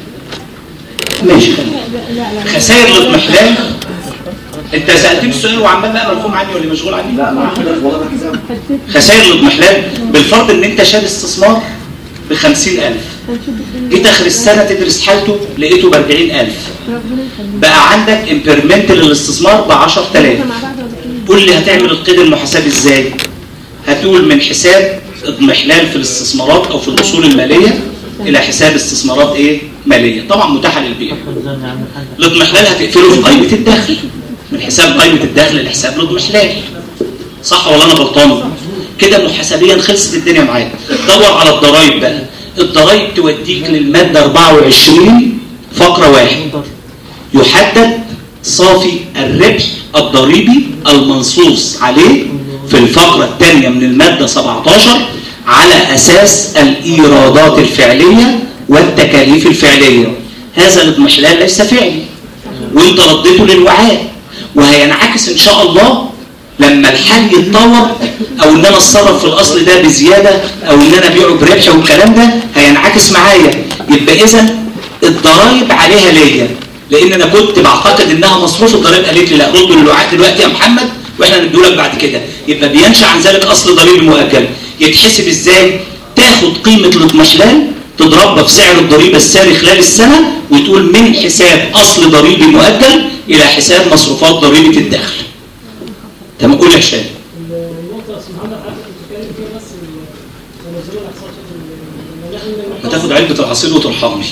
ماشي خسائر الاضمحلال. انت سالتني السؤال وعمال بقى مفهوم عني ولا مشغول عني؟ لا ما خسائر الاضمحلال بالفرض ان انت شاري استثمار ب خمسين ألف، جيت اخر السنه تدرس حالته لقيته ب أربعين ألف، بقى عندك امبيرمنت للاستثمار ب عشرة آلاف. قول لي هتعمل القيد المحاسبي ازاي؟ هتقول من حساب اضمحلال في الاستثمارات او في الاصول الماليه الى حساب استثمارات ايه ماليه، طبعا متاحه للبيع. الاضمحلال هتقفله في قائمه الدخل من حساب قائمه الدخل لحساب الاضمحلال. صح ولا انا غلطان؟ كده محاسبيا خلصت الدنيا معاك. دور على الضرايب بقى. الضرايب توديك للماده أربعة وعشرين فقره واحد، يحدد صافي الربح الضريبي المنصوص عليه في الفقره الثانيه من الماده سبعة عشر على اساس الايرادات الفعليه والتكاليف الفعليه. هذا الاضمحلال ليس فعلي وانت رديته للوعاء، وهينعكس ان شاء الله لما الحال يتطور او ان انا اتصرف في الاصل ده بزياده او ان انا ابيعه بربح والكلام ده هينعكس معايا. يبقى اذا الضرايب عليها ليا لان انا كنت بعتقد انها مصروف. الضرايب قالت لي لا رد للوعاء دلوقتي يا محمد واحنا نديه لك بعد كده. يبقى بينشا عن ذلك اصل ضريبي مؤجل. يتحسب ازاي؟ تاخد قيمه الاضمحلال تضربها في سعر الضريبه الساري خلال السنه وتقول من حساب اصل ضريبي مؤجل الى حساب مصروفات ضريبه الدخل. تمام. قول يا هشام. النقطه اسمها حضرتك بتتكلم فيها بس تنزلوا الاحصاءات هتاخد علبه العصير وترحمني.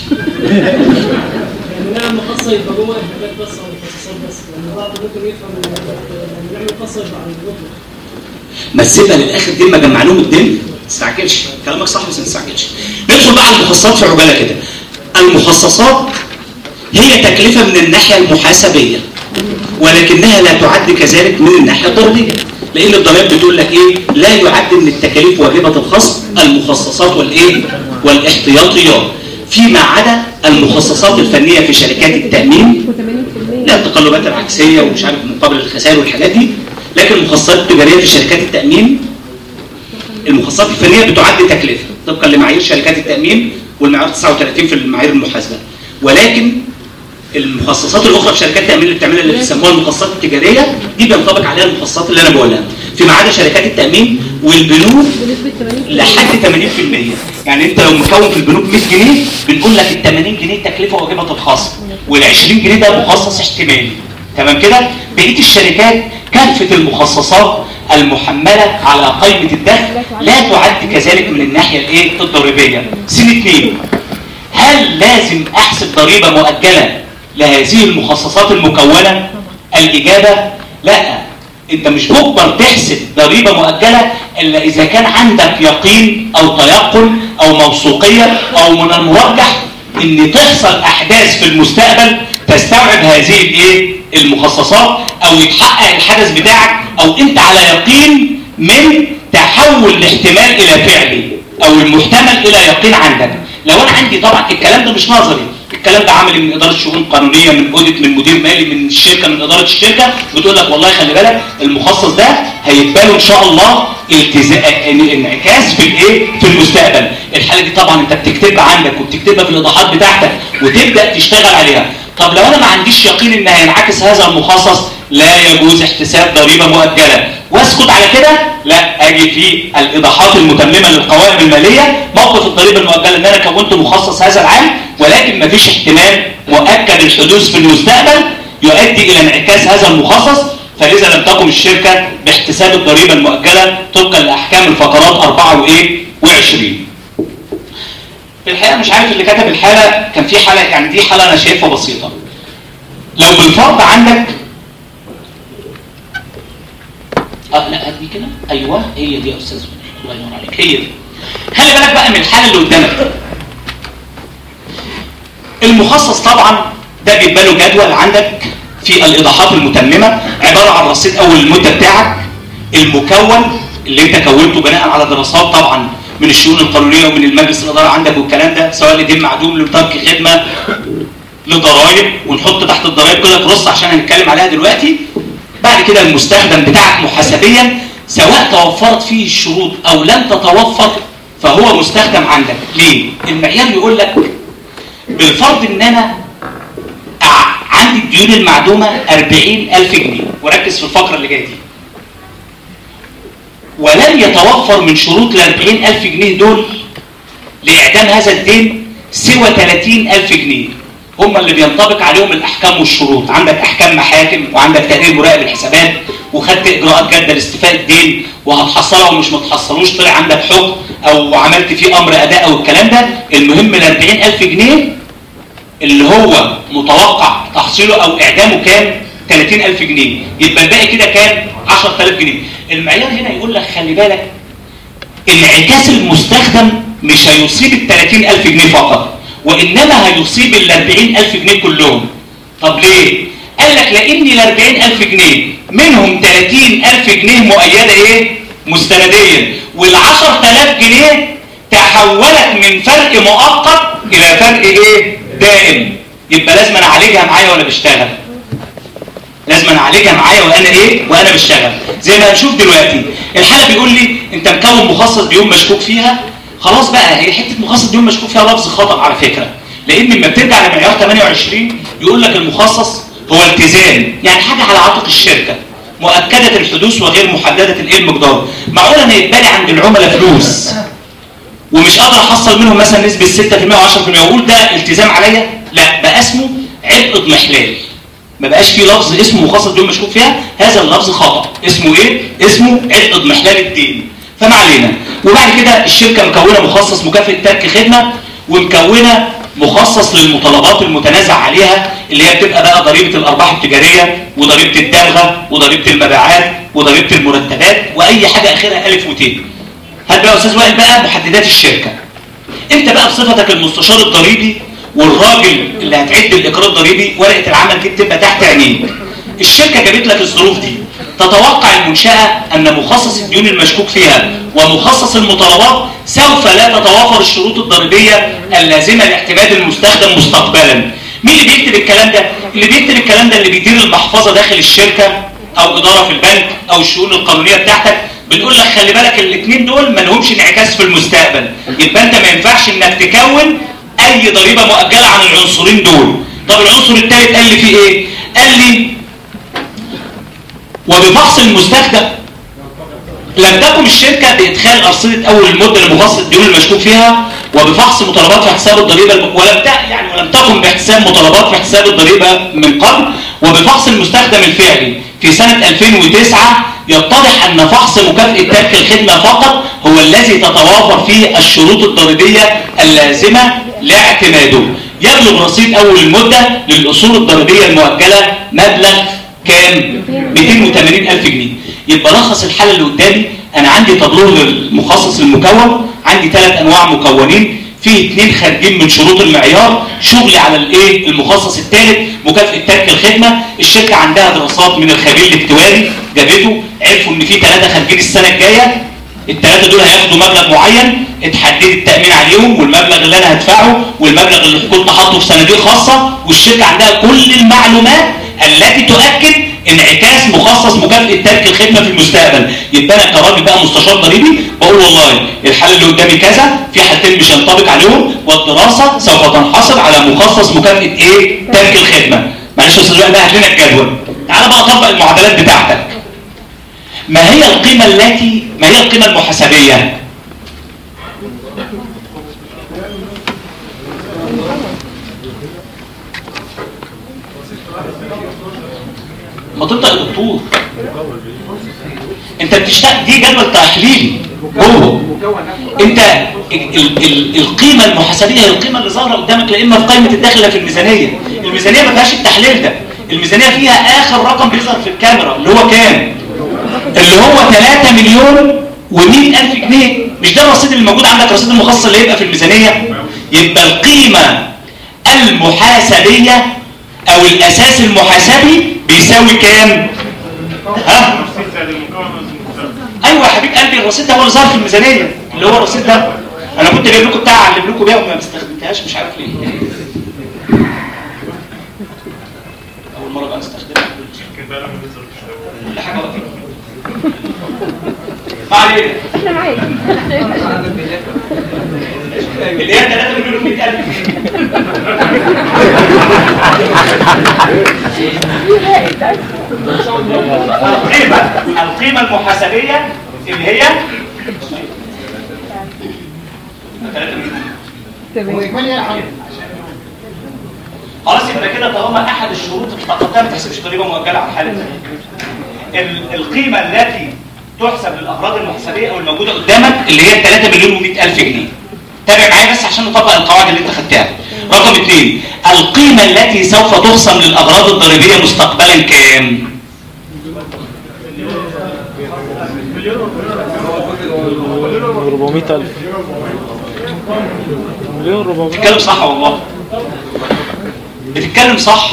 يعني نعمل خاصه يبقى جوه الحاجات بس او الخصائصات بس، لان بعض ممكن يفهم ان نعمل خاصه يبقى عن الوجه. ما تسيبها للاخر دي ما جمع لهم الدنيا. ما تستعجلش كلامك صح بس ما تستعجلش. ندخل بقى على المخصصات في عجاله كده. المخصصات هي تكلفه من الناحيه المحاسبيه ولكنها لا تعد كذلك من الناحيه الضريبيه، لان الضرائب بتقول لك ايه؟ لا يعد من التكاليف واجبه الخصم المخصصات والايه؟ والاحتياطيات، فيما عدا المخصصات الفنيه في شركات التامين لا التقلبات العكسيه ومش عارف مقابل الخسائر والحاجات دي. لكن المخصصات التجاريه في شركات التامين المخصصات الفنيه بتعد تكلفه طبقا لمعايير شركات التامين والمعيار تسعة وثلاثين في المعايير المحاسبه. ولكن المخصصات الاخرى في شركات التامين اللي بتعملها اللي بيسموها المخصصات التجاريه دي بينطبق عليها المخصصات اللي انا بقولها فيما عدا شركات التامين والبنوك لحد ثمانين بالمئة. يعني انت لو مكون في البنوك مية جنيه بنقول لك ال ثمانين جنيه تكلفه واجبه الخصم وال عشرين جنيه ده مخصص احتمالي. تمام كده؟ بقيه الشركات كافه المخصصات المحمله على قائمه الدخل لا تعد كذلك من الناحيه الايه؟ الضريبيه. سن اثنين، هل لازم احسب ضريبه مؤجله لهذه المخصصات المكونه؟ الاجابه لا. انت مش مجبر تحسب ضريبه مؤجله الا اذا كان عندك يقين او تيقن او موثوقيه او من المرجح ان تحصل احداث في المستقبل تستوعب هذه الايه؟ المخصصات او يتحقق الحدث بتاعك او انت على يقين من تحول الاحتمال الى فعلي او المحتمل الى يقين عندك. لو انا عندي طبعا الكلام ده مش نظري، الكلام ده عملي من اداره شؤون قانونيه من اوديت من مدير مالي من الشركه من اداره الشركه بتقول لك والله خلي بالك المخصص ده هيبقى له ان شاء الله انعكاس في الايه؟ في المستقبل. الحاله دي طبعا انت بتكتبها عندك وبتكتبها في الايضاحات بتاعتك وتبدا تشتغل عليها. طب لو انا ما عنديش يقين ان هينعكس هذا المخصص لا يجوز احتساب ضريبه مؤجله واسكت على كده. لا، اجي في الايضاحات المتممه للقوائم الماليه موقف الضريبه المؤجله ان انا كونت مخصص هذا العام ولكن ما فيش احتمال مؤكد الحدوث في المستقبل يؤدي الى انعكاس هذا المخصص، فلذا لم تقم الشركه باحتساب الضريبه المؤجله طبقا لاحكام الفقرات أربعة وايه وعشرين. في الحقيقه مش عارف اللي كتب الحاله، كان في حاله يعني دي حاله انا شايفها بسيطه. لو بالفرض عندك اه لا هات دي كده، ايوه هي دي يا استاذ، الله ينور عليك، هي دي. خلي بالك بقى من الحاله اللي قدامك. المخصص طبعا ده بيبقى له جدول عندك في الايضاحات المتممه، عباره عن رصيد اول المده بتاعك، المكون اللي انت كونته بناء على دراسات طبعا من الشؤون القانونيه ومن المجلس الاداره عندك والكلام ده، سواء لدين معدوم لترك خدمه لضرائب، ونحط تحت الضرائب كده ترص عشان هنتكلم عليها دلوقتي. بعد كده المستخدم بتاعك محاسبيا، سواء توفرت فيه الشروط او لم تتوفر فهو مستخدم عندك. ليه؟ المعيار يقول لك بالفرض ان انا عندي الديون المعدومه أربعين ألف جنيه، وركز في الفقره اللي جايه دي، ولم يتوفر من شروط ال أربعين ألف جنيه دول لاعدام هذا الدين سوى ثلاثين ألف جنيه، هم اللي بينطبق عليهم الاحكام والشروط. عندك احكام محاكم، وعندك تقرير مراقب الحسابات، وخدت اجراءات جاده لاستيفاء الدين، وهتحصلها ومش ما تحصلوش، طلع عندك حكم او عملت فيه امر اداء او الكلام ده. المهم ال أربعين ألف جنيه اللي هو متوقع تحصيله او اعدامه كام؟ ثلاثين ألف جنيه، يبقى الباقي كده كام؟ عشرة آلاف جنيه. المعيار هنا يقول لك خلي بالك انعكاس المستخدم مش هيصيب ال ثلاثين ألف جنيه فقط، وانما هيصيب ال أربعين ألف جنيه كلهم. طب ليه؟ قال لك لان ال أربعين ألف جنيه منهم ثلاثين ألف جنيه مؤيده ايه؟ مستنديا، وال عشرة آلاف جنيه تحولت من فرق مؤقت الى فرق ايه؟ دائم. يبقى لازم انا اعالجها معايا وانا بشتغل. لازم انا اعالجها معايا وانا ايه؟ وانا بشتغل. زي ما هنشوف دلوقتي الحاله بيقول لي انت مكون مخصص ديون مشكوك فيها. خلاص بقى هي حته مخصص ديون مشكوك فيها لفظ خطا على فكره، لان لما بترجع لمعيار ثمانية وعشرين يقول لك المخصص هو التزام، يعني حاجه على عاتق الشركه مؤكده الحدوث وغير محدده الايه المقدار. معقول انا يتبقى لي عند العملاء فلوس ومش قادر احصل منهم مثلا نسبه ستة بالمئة وعشرة بالمئة واقول ده التزام عليا؟ لا، بقى اسمه عبء اضمحلال، ما بقاش في لفظ اسمه مخصص ديون مشكوك فيها، هذا اللفظ خطا. اسمه ايه؟ اسمه عبء اضمحلال الدين. فما علينا. وبعد كده الشركه مكونه مخصص مكافاه ترك خدمه، ومكونه مخصص للمطالبات المتنازع عليها اللي هي بتبقى بقى ضريبه الارباح التجاريه، وضريبه الدمغه، وضريبه المبيعات، وضريبه المرتبات، واي حاجه اخرها الف وتين. هات بقى يا استاذ وائل بقى محددات الشركه. انت بقى بصفتك المستشار الضريبي والراجل اللي هتعد الاقرار الضريبي، ورقه العمل دي بتبقى تحت عينيك. الشركه جابت لك الظروف دي، تتوقع المنشاه ان مخصص الديون المشكوك فيها ومخصص المطالبات سوف لا تتوافر الشروط الضريبيه اللازمه لاعتماد المستخدم مستقبلا. مين اللي بيكتب الكلام ده؟ اللي بيكتب الكلام ده اللي بيدير المحفظه داخل الشركه او اداره في البنك او الشؤون القانونيه بتاعتك. بنقول لك خلي بالك الاثنين دول ما لهمش انعكاس في المستقبل، يبقى انت ما ينفعش انك تكون اي ضريبه مؤجله عن العنصرين دول. طب العنصر الثالث قال لي فيه ايه؟ قال لي وبفحص المستخدم لم تقم الشركه بادخال ارصده اول المده لمخصص الديون المشكوك فيها وبفحص مطالبات في حساب الضريبه الم... ولم ت... يعني ولم تقم باحتساب مطالبات في حساب الضريبه من قبل، وبفحص المستخدم الفعلي في سنه ألفين وتسعة يتضح ان فحص مكافاه ترك الخدمه فقط هو الذي تتوافر فيه الشروط الضريبيه اللازمه لاعتماده. يبلغ رصيد اول المده للاصول الضريبيه المؤجله مبلغ كام؟ مئتين وثمانين ألف جنيه. يبقى لخص الحاله اللي قدامي، انا عندي تبلور للمخصص المكون، عندي ثلاث انواع مكونين، في اثنين خارجين من شروط المعيار، شغلي على الايه؟ المخصص الثالث مكافاه ترك الخدمه. الشركه عندها دراسات من الخبير الاكتواري جابته، عرفوا ان في ثلاثه خارجين السنه الجايه، الثلاثه دول هياخدوا مبلغ معين، اتحدد التامين عليهم والمبلغ اللي انا هدفعه والمبلغ اللي كنت حاطه في صناديق خاصه، والشركه عندها كل المعلومات التي تؤكد انعكاس مخصص مكافاه ترك الخدمه في المستقبل. يبقى انا كراجل بقى مستشار ضريبي بقول والله الحاله اللي قدامي كذا، في حالتين مش هنطبق عليهم، والدراسه سوف تنحصر على مخصص مكافاه ايه؟ ترك الخدمه. معلش يا استاذ بقى هات لنا الجدول. تعالى بقى طبق المعادلات بتاعتك. ما هي القيمه التي ما هي القيمه المحاسبيه؟ ما تنطق يا دكتور، انت بتشتغل دي جدول تحليلي، جوه. انت ال ال ال القيمه المحاسبيه هي القيمه اللي ظاهره قدامك، لا اما في قائمه الدخل لا في الميزانيه. الميزانيه ما فيهاش التحليل ده، الميزانيه فيها اخر رقم بيظهر في الكاميرا اللي هو كام؟ اللي هو ثلاثة مليون ومئة ألف جنيه. مش ده الرصيد اللي موجود عندك، الرصيد المخصص اللي يبقى في الميزانيه. يبقى القيمه المحاسبيه او الاساس المحاسبي بيساوي كام؟ ها؟ ايوه يا حبيب قلبي، الرصيد ده هو اللي ظهر في الميزانيه اللي هو الرصيد ده. انا كنت جايب لكم بتاع اعلم لكم بيها وما استخدمتهاش مش عارف ليه. اول مره بقى استخدمها كل حاجه وقتها. ما علينا احنا معاك اللي هي ثلاثة مليون ومئة ألف. القيمة القيمة المحاسبية اللي هي خلاص. يبقى كده طالما احد الشروط افتقدتها ما تحسبش ضريبه مؤجله على الحاله دي. القيمه التي تحسب للاغراض المحاسبيه او الموجوده قدامك اللي هي ثلاثة مليون ومئة ألف جنيه. تابع معايا بس عشان نطبق القواعد اللي انت خدتها. رقم اثنين، القيمه التي سوف تخصم للاغراض الضريبيه مستقبلا كام؟ أربعمئة ألف. مليون أربعمئة. بتتكلم صح والله، بتتكلم صح.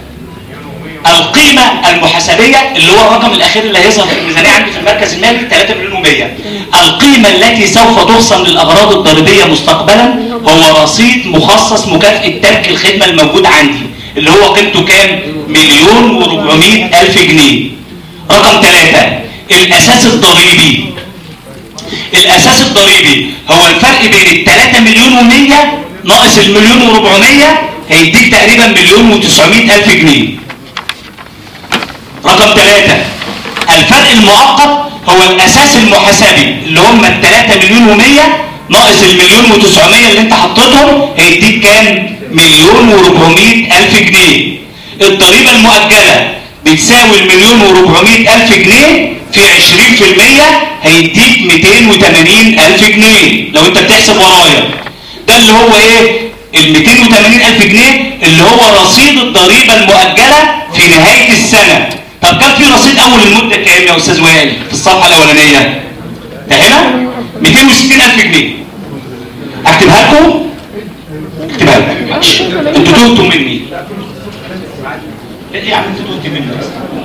القيمة المحاسبية اللي هو الرقم الأخير اللي هيظهر في الميزانية عندي في المركز المالي ثلاثة مليون ومئة. القيمة التي سوف تخصم للأغراض الضريبية مستقبلا هو رصيد مخصص مكافأة ترك الخدمة الموجود عندي اللي هو قيمته كام؟ مليون وأربعمئة ألف جنيه. رقم ثلاثة، الأساس الضريبي. الأساس الضريبي هو الفرق بين الثلاثة مليون ومئة ناقص المليون وأربعمئة هيديك تقريبا مليون وتسعمئة ألف جنيه. رقم ثلاثة، الفرق المؤقت هو الأساس المحاسبي اللي هم الثلاثة مليون ومئة ناقص المليون وتسعمئة اللي انت حطيتهم هيديك كام؟ مليون وأربعمئة ألف جنيه. الضريبة المؤجلة بتساوي المليون وأربعمئة ألف جنيه في عشرين في المئة هيديك مئتين وثمانين ألف جنيه لو انت بتحسب ورايا. ده اللي هو ايه؟ ال مئتين وثمانين ألف جنيه اللي هو رصيد الضريبة المؤجلة في نهاية السنة. طب كان في رصيد اول المدة كام يا استاذ وائل في الصفحة الاولانية؟ ده هنا مئتين وستين ألف جنيه. اكتبها لكم؟ اكتبها لكم معلش. انتوا تهتوا مني. ايه يا عم انتوا تهتوا مني؟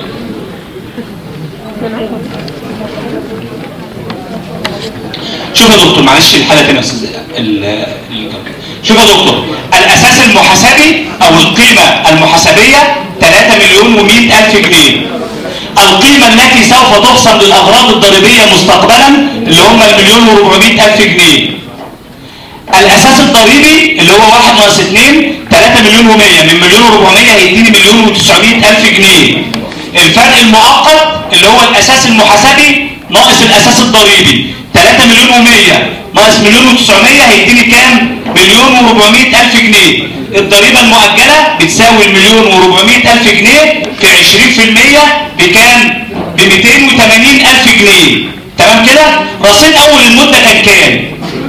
شوف يا دكتور معلش الحالة تاني يا استاذ. شوف يا دكتور، الاساس المحاسبي او القيمة المحاسبية ثلاثة مليون ومئة ألف جنيه. القيمة التي سوف تخصم للأغراض الضريبية مستقبلا اللي هم المليون وأربعمئة ألف جنيه. الأساس الضريبي اللي هو واحد ناقص اثنين ثلاثة مليون ومئة من مليون وأربعمئة هيديني مليون وتسعمئة ألف جنيه. الفرق المؤقت اللي هو الأساس المحاسبي ناقص الأساس الضريبي ثلاثة مليون ومئة ناقص مليون وتسعمئة هيديني كام؟ مليون وأربعمئة ألف جنيه. الضريبة المؤجلة بتساوي المليون وأربعمئة ألف جنيه في عشرين في المئة بكام؟ ب مئتين وثمانين ألف جنيه. تمام كده؟ رصيد أول المدة كان كام؟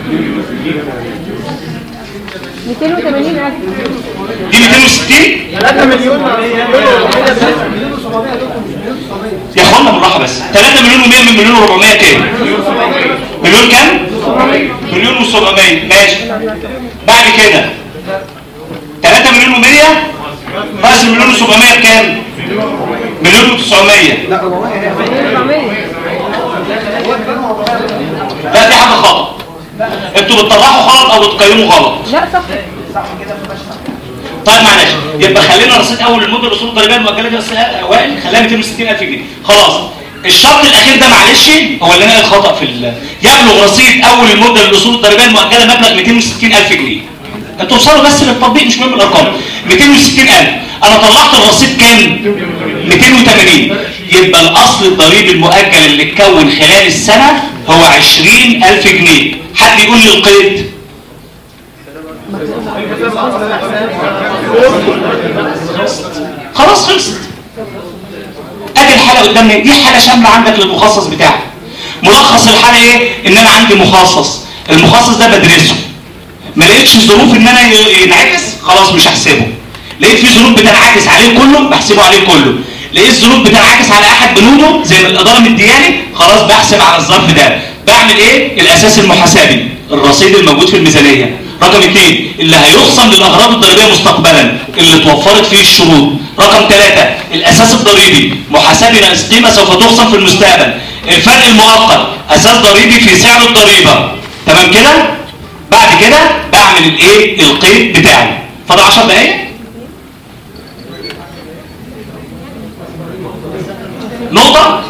مئتين وثمانين ألف. دي مئتين وستين؟ ثلاثة مليون يا اخوانا بالراحة بس. ثلاثة مليون ومئة من مليون وأربعمئة كام؟ مليون كام؟ مليون وسبعمئة. ماشي. بعد كده ثلاثة مليون ومئة ناقص المليون وسبعمئة بكام؟ مليون وتسعمئة. لا دي حاجة غلط. انتوا بتطلعوا غلط او بتقيموا غلط. لا صح. طيب معلش، يبقى خلينا رصيد اول المده الاصول الضريبيه المؤجله دي يا استاذ وائل خليها مئتين وستين ألف جنيه. خلاص. الشرط الاخير ده معلش هو اللي نقل خطا في ال... يبلغ رصيد اول المده للاصول الضريبيه المؤجله مبلغ مئتين وستين ألف جنيه. انتوا توصلوا بس للتطبيق مش مهم الارقام. مئتين وستين ألف انا طلعت الرصيد كام؟ مئتين وثمانين. يبقى الاصل الضريبي المؤجل اللي اتكون خلال السنه هو عشرين ألف جنيه. حد يقول لي القيد؟ خلاص خلصت. ادي الحاله قدامنا، دي حاله شامله عندك للمخصص بتاعك. ملخص الحاله ايه؟ ان انا عندي مخصص، المخصص ده بدرسه، ما لقيتش ظروف ان انا ينعكس خلاص مش هحسبه، لقيت في ظروف بتنعكس عليه كله بحسبه عليه كله، لقيت ظروف بتنعكس على احد بنوده زي ما الاداره مدياني خلاص بحسب على الظرف ده. بعمل ايه؟ الاساس المحاسبي، الرصيد الموجود في الميزانيه. رقم اثنين اللي هيخصم للاغراض الضريبيه مستقبلا اللي توفرت فيه الشروط. رقم ثلاثه الاساس الضريبي محاسبي ناقص قيمه سوف تخصم في المستقبل. الفرق المؤقت اساس ضريبي في سعر الضريبه. تمام كده؟ بعد كده بعمل الايه؟ القيد بتاعه. فاضل عشر دقائق؟ نقطه؟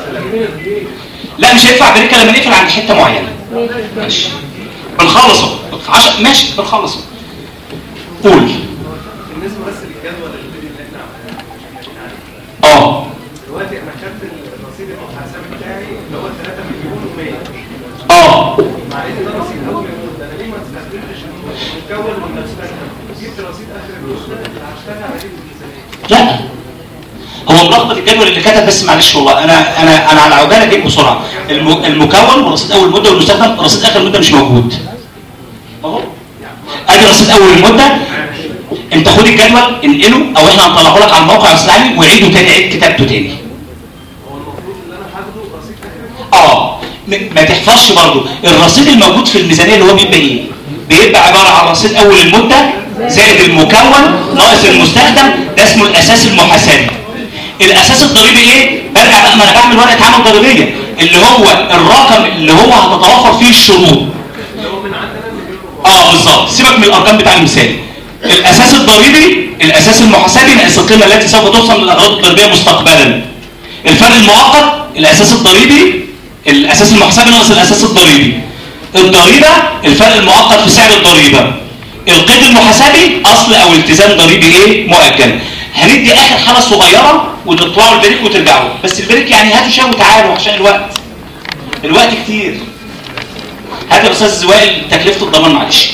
لا مش هينفع بريكه لما نقفل عند حته معينه. ماشي بنخلصه عشر ماشي بنخلصه. قول. بالنسبه بس للجدول اللي احنا عملناه اه دلوقتي انا خدت الرصيد المحاسبي بتاعي اللي هو ثلاثة مليون ومية. اه مع ان ده رصيد اول المده، انا ليه ما استخدمتش المكون والمستخدم؟ جبت رصيد اخر المده اللي هشتغل عليه في الميزانيه. لا هو ملخبط الجدول اللي كتب بس معلش والله انا انا انا على عجاله جيت بسرعه. الم... المكون ورصيد اول مده والمستخدم، رصيد اخر المده مش موجود اهو. ادي رصيد اول المده، انت خد الجدول انقله او احنا هنطلعه لك على الموقع الاسلامي وعيده تاني، عيد كتابته تاني. هو المفروض ان انا هاخده رصيد اخر. اه ما تحفظش برضو الرصيد الموجود في الميزانيه اللي هو بيبقى ايه؟ بيبقى عباره عن رصيد اول المده زائد المكون ناقص المستخدم، ده اسمه الاساس المحاسبي. الاساس الضريبي ايه؟ برجع بقى ما انا بعمل ورقه عمل ضريبيه اللي هو الرقم اللي هو هتتوفر فيه الشروط. اللي هو من عندنا مليون. اه بالظبط، سيبك من الارقام بتاع المثال. الاساس الضريبي الاساس المحاسبي ناقص القيمه التي سوف تخصم للاغراض الضريبيه مستقبلا. الفرق المؤقت الاساس الضريبي الاساس المحاسبي ناقص الاساس الضريبي. الضريبه الفرق المؤقت في سعر الضريبه. القيد المحاسبي اصل او التزام ضريبي ايه؟ مؤجل. هندي اخر حاله صغيره وتطلعوا البريك وترجعوا، بس البريك يعني هاتوا شاي وتعالوا عشان الوقت الوقت كتير. هات يا استاذ وائل تكلفه الضمان معلش.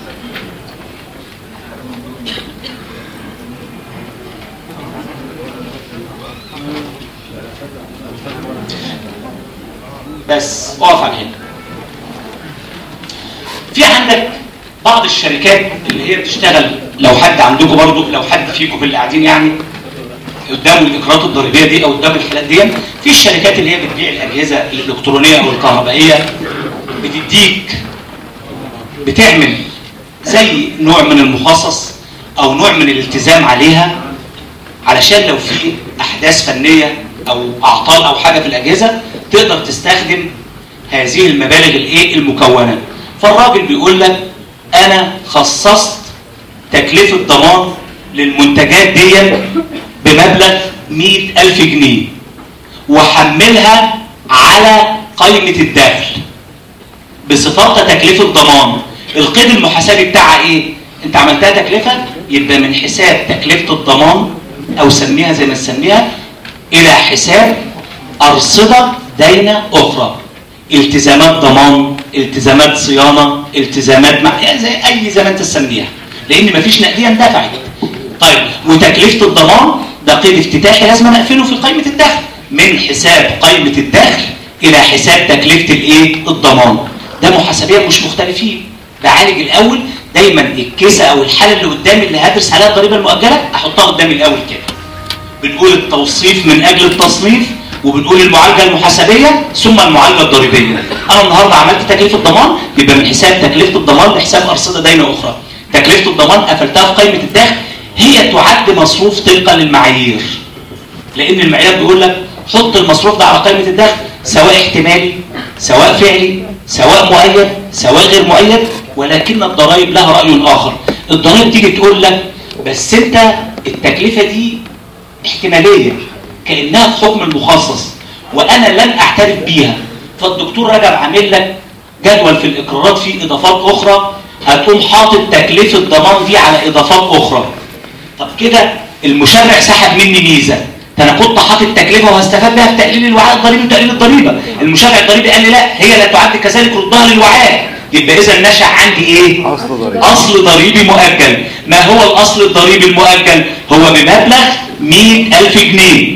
بس اقف على هنا. في عندك بعض الشركات اللي هي بتشتغل، لو حد عندكم برضو، لو حد فيكم في اللي قاعدين يعني قدام الاجراءات الضريبيه دي او قدام الحالات دي، في الشركات اللي هي بتبيع الاجهزه الالكترونيه او الكهربائيه بتديك بتعمل زي نوع من المخصص او نوع من الالتزام عليها علشان لو في احداث فنيه او اعطال او حاجه في الاجهزه تقدر تستخدم هذه المبالغ الايه المكونه. فالراجل بيقول لك انا خصصت تكلفه ضمان للمنتجات دي بمبلغ مئة ألف جنيه وحملها على قائمه الدخل بصفتها تكلفه ضمان. القيد المحاسبي بتاعها ايه؟ انت عملتها تكلفه يبقى من حساب تكلفه الضمان او سميها زي ما تسميها الى حساب ارصده داينه اخرى، التزامات ضمان، التزامات صيانه، التزامات مع يعني زي اي زي ما انت تسميها، لان مفيش نقديه اندفعت. طيب وتكلفه الضمان ده قيد افتتاحي لازم اقفله في قائمه الدخل، من حساب قائمه الدخل الى حساب تكلفه الايه؟ الضمان. ده محاسبيا مش مختلفين. بعالج الاول دايما الكيسه او الحاله اللي قدامي اللي هدرس عليها الضريبه المؤجله احطها قدامي الاول كده. بنقول التوصيف من اجل التصنيف، وبنقول المعالجه المحاسبيه ثم المعالجه الضريبيه. انا النهارده عملت تكلفه ضمان يبقى من حساب تكلفه الضمان لحساب ارصده داينه اخرى. تكلفه الضمان قفلتها في قائمه الدخل، هي تعد مصروف طبقا للمعايير، لان المعيار بيقول لك حط المصروف ده على قائمه الدخل سواء احتمالي سواء فعلي سواء مؤيد سواء غير مؤيد، ولكن الضرائب لها راي اخر. الضرائب تيجي تقول لك بس انت التكلفه دي احتماليه كانها في حكم المخصص وانا لن اعترف بيها، فالدكتور رجب عامل لك جدول في الاقرارات فيه اضافات اخرى، هتقوم حاطط تكلفه ضمان دي على اضافات اخرى. طب كده المشرع سحب مني ميزه، ده انا كنت حاطط تكلفه وهستفاد بها في تقليل الوعاء الضريبي وتقليل الضريبه. المشرع الضريبي قال لي لا هي لا تعد كذلك ردها للوعاء، يبقى اذا نشأ عندي ايه؟ اصل ضريبي اصل ضريبي مؤجل. ما هو الاصل الضريبي المؤجل؟ هو بمبلغ مئة ألف جنيه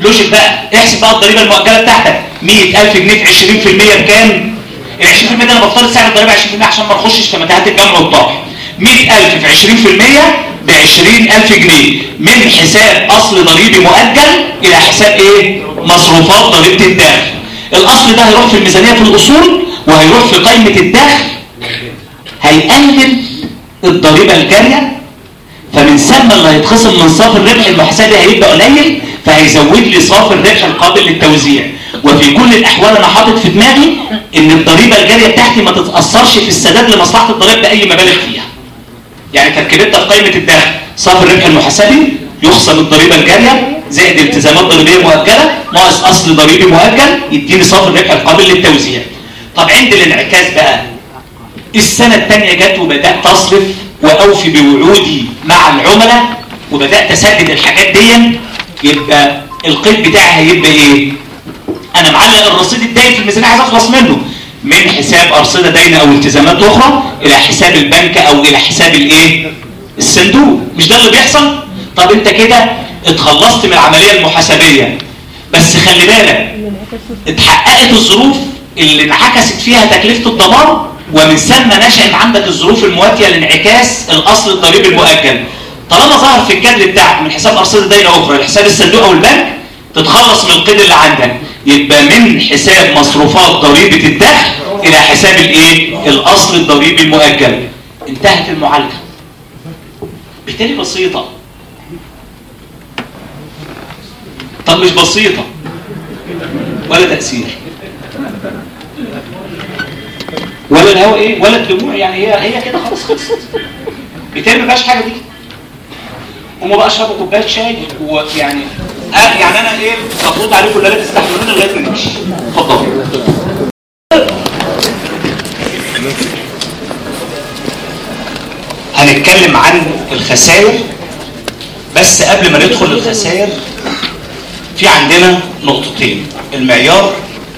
لوجيك بقى، احسب بقى الضريبه المؤجله بتاعتك مية ألف جنيه في عشرين في المية بكام؟ ال عشرين في المية ده انا بفترض سعر الضريبه عشرين في المية عشان ما نخشش في متاهات الجمع والطرح. مية ألف في عشرين في المية ب عشرين ألف جنيه من حساب اصل ضريبي مؤجل الى حساب ايه؟ مصروفات ضريبه الدخل. الاصل ده هيروح في الميزانيه في الاصول وهيروح في قائمه الدخل، هيقلل الضريبه الجاريه، فمن ثم اللي هيتخصم من صافي الربح المحاسبي هيبقى قليل، فهيزود لي صافي الربح القابل للتوزيع. وفي كل الاحوال انا حاطط في دماغي ان الضريبه الجاريه بتاعتي ما تتاثرش في السداد لمصلحه الضريبه باي مبالغ فيها. يعني تركيبتها في قائمه الدخل صافي الربح المحاسبي يخصم الضريبه الجاريه زائد التزامات ضريبيه مؤجله ناقص اصل ضريبي مؤجل يديني صافي الربح القابل للتوزيع. طب عند الانعكاس بقى السنه الثانيه جت وبدات اصرف واوفي بوعودي مع العملاء وبدات اسدد الحاجات دي، يبقى القيد بتاعي هيبقى ايه؟ انا معلق الرصيد الداين في الميزانيه عايز اخلص منه من حساب ارصده داينه او التزامات اخرى الى حساب البنك او الى حساب الايه؟ الصندوق. مش ده اللي بيحصل؟ طب انت كده اتخلصت من العمليه المحاسبيه، بس خلي بالك اتحققت الظروف اللي انعكست فيها تكلفه الضمان، ومن ثم نشأت عندك الظروف المواتيه لانعكاس الاصل الضريبي المؤجل. طالما ظهر في الجدول بتاعك من حساب ارصده داينه اخرى لحساب الصندوق او البنك تتخلص من القيد اللي عندك، يبقى من حساب مصروفات ضريبه الدخل الى حساب الايه؟ الاصل الضريبي المؤجل. انتهت المعالجه. بالتالي بسيطه. طب مش بسيطه ولا تاثير ولا الهواء ايه ولا الدموع، يعني هي هي كده خلاص خلصت. بالتالي ما بقاش حاجه دي. وما بقاش اشرب كوبايه شاي ويعني آه يعني انا ايه المفروض عليكم لا تستحملوني لغايه ما نمشي. اتفضلوا. هنتكلم عن الخسائر، بس قبل ما ندخل للخسائر في عندنا نقطتين. المعيار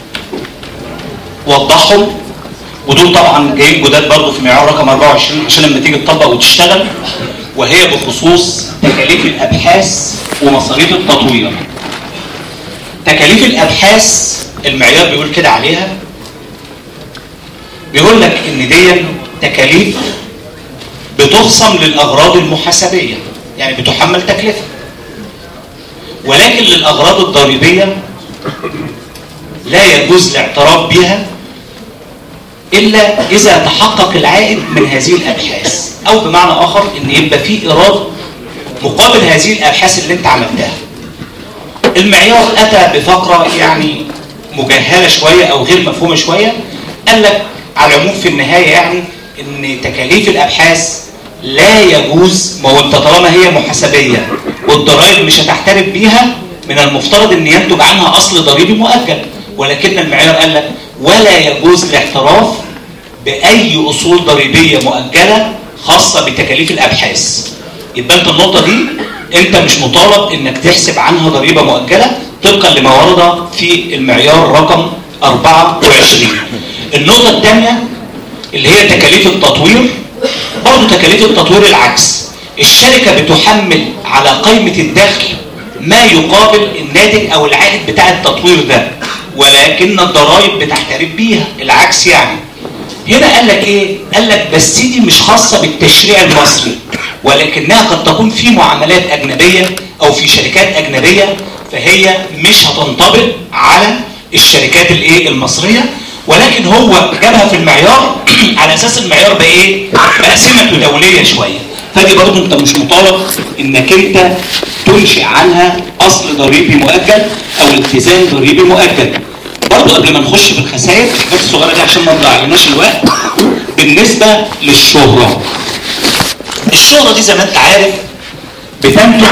وضحهم، ودول طبعا جايين جداد برضه في معيار رقم أربعة وعشرين عشان لما تيجي تطبق وتشتغل، وهي بخصوص تكاليف الابحاث ومصاريف التطوير. تكاليف الابحاث المعيار بيقول كده عليها، بيقول لك ان دي تكاليف بتخصم للاغراض المحاسبيه، يعني بتحمل تكلفه، ولكن للاغراض الضريبيه لا يجوز الاعتراف بها إلا إذا تحقق العائد من هذه الأبحاث، أو بمعنى آخر إن يبقى في إيراد مقابل هذه الأبحاث اللي أنت عملتها. المعيار أتى بفقرة يعني مجهلة شوية أو غير مفهومة شوية، قال لك على العموم في النهاية يعني إن تكاليف الأبحاث لا يجوز، ما هو أنت طالما هي محاسبية والضرائب مش هتعترف بيها، من المفترض إن ينتج عنها أصل ضريبي مؤجل، ولكن المعيار قال لك ولا يجوز الاعتراف بأي أصول ضريبية مؤجلة خاصة بتكاليف الأبحاث. يبقى أنت النقطة دي أنت مش مطالب إنك تحسب عنها ضريبة مؤجلة طبقا لما ورد في المعيار رقم أربعة وعشرين. النقطة الثانية اللي هي تكاليف التطوير، برضه تكاليف التطوير العكس، الشركة بتحمل على قائمة الدخل ما يقابل الناتج أو العائد بتاع التطوير ده، ولكن الضرائب بتعترف بيها. العكس يعني هنا قال لك ايه؟ قال لك بس دي مش خاصه بالتشريع المصري، ولكنها قد تكون في معاملات اجنبيه او في شركات اجنبيه، فهي مش هتنطبق على الشركات الايه المصريه، ولكن هو جابها في المعيار على اساس المعيار بقى ايه؟ بقى سمته دوليه شويه، فدي برضه انت مش مطالب انك انت تنشئ عنها اصل ضريبي مؤجل او التزام ضريبي مؤجل. برضه قبل ما نخش في الخسائر الحاجات الصغيره دي عشان ما نضيعلناش الوقت، بالنسبه للشهره، الشهره دي زي ما انت عارف بتنتج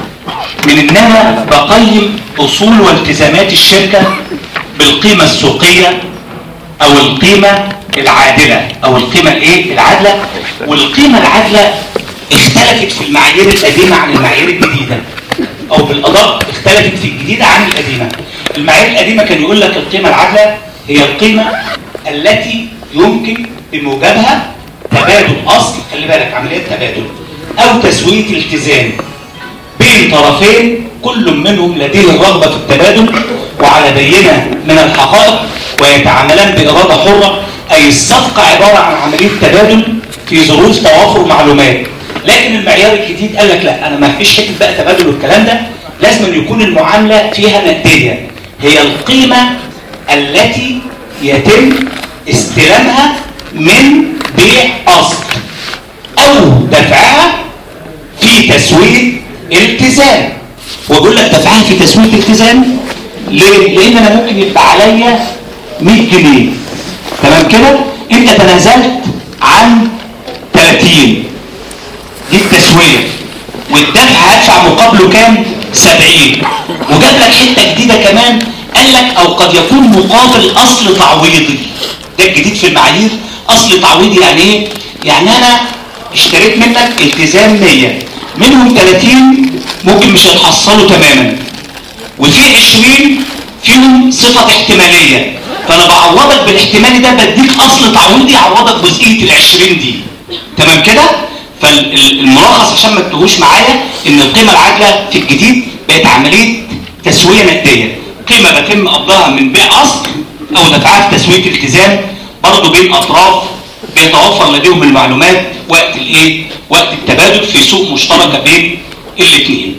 من ان انا بقيم اصول والتزامات الشركه بالقيمه السوقيه او القيمه العادله او القيمه الايه العادله. والقيمه العادله اختلفت في المعايير القديمه عن المعايير الجديده، او بالادق اختلفت في الجديده عن القديمه. المعايير القديمه كان يقول لك القيمه العادله هي القيمه التي يمكن بموجبها تبادل اصل، خلي بالك عمليه تبادل او تسويه التزام بين طرفين كل منهم لديه الرغبة في التبادل وعلى بينة من الحقائق ويتعاملان بإرادة حرة، أي الصفقة عبارة عن عملية تبادل في ظروف توافر معلومات. لكن المعيار الجديد قال لك لا، أنا ما فيش حته بقى تبادل والكلام ده، لازم أن يكون المعاملة فيها مادية، هي القيمة التي يتم استلامها من بيع أصل أو دفعها في تسوية التزام. وأقول لك دفعها في تسوية التزام ليه؟ لأن أنا ممكن يبقى عليا مية جنيه، تمام كده؟ أنت تنازلت عن ثلاثين، دي التسوية، والدفع هدفع مقابله كام؟ سبعين. وجاب لك حتة جديدة كمان، قال لك أو قد يكون مقابل أصل تعويضي. ده الجديد في المعايير. أصل تعويضي يعني إيه؟ يعني أنا اشتريت منك التزام مية، منهم ثلاثين ممكن مش هيتحصلوا تماما، وفي عشرين فيهم صفة احتمالية، فأنا بعوضك بالاحتمالي ده، بديك أصل تعويضي يعوضك جزئية العشرين دي، تمام كده؟ فالملخص عشان ما تتوهوش معايا ان القيمة العادلة في الجديد بقت عملية تسوية مادية، قيمة بتم قبضها من بيع أصل أو دفعها في تسوية التزام، برضه بين أطراف بيتوفر لديهم المعلومات وقت الايه؟ وقت التبادل في سوق مشتركة بين الاثنين.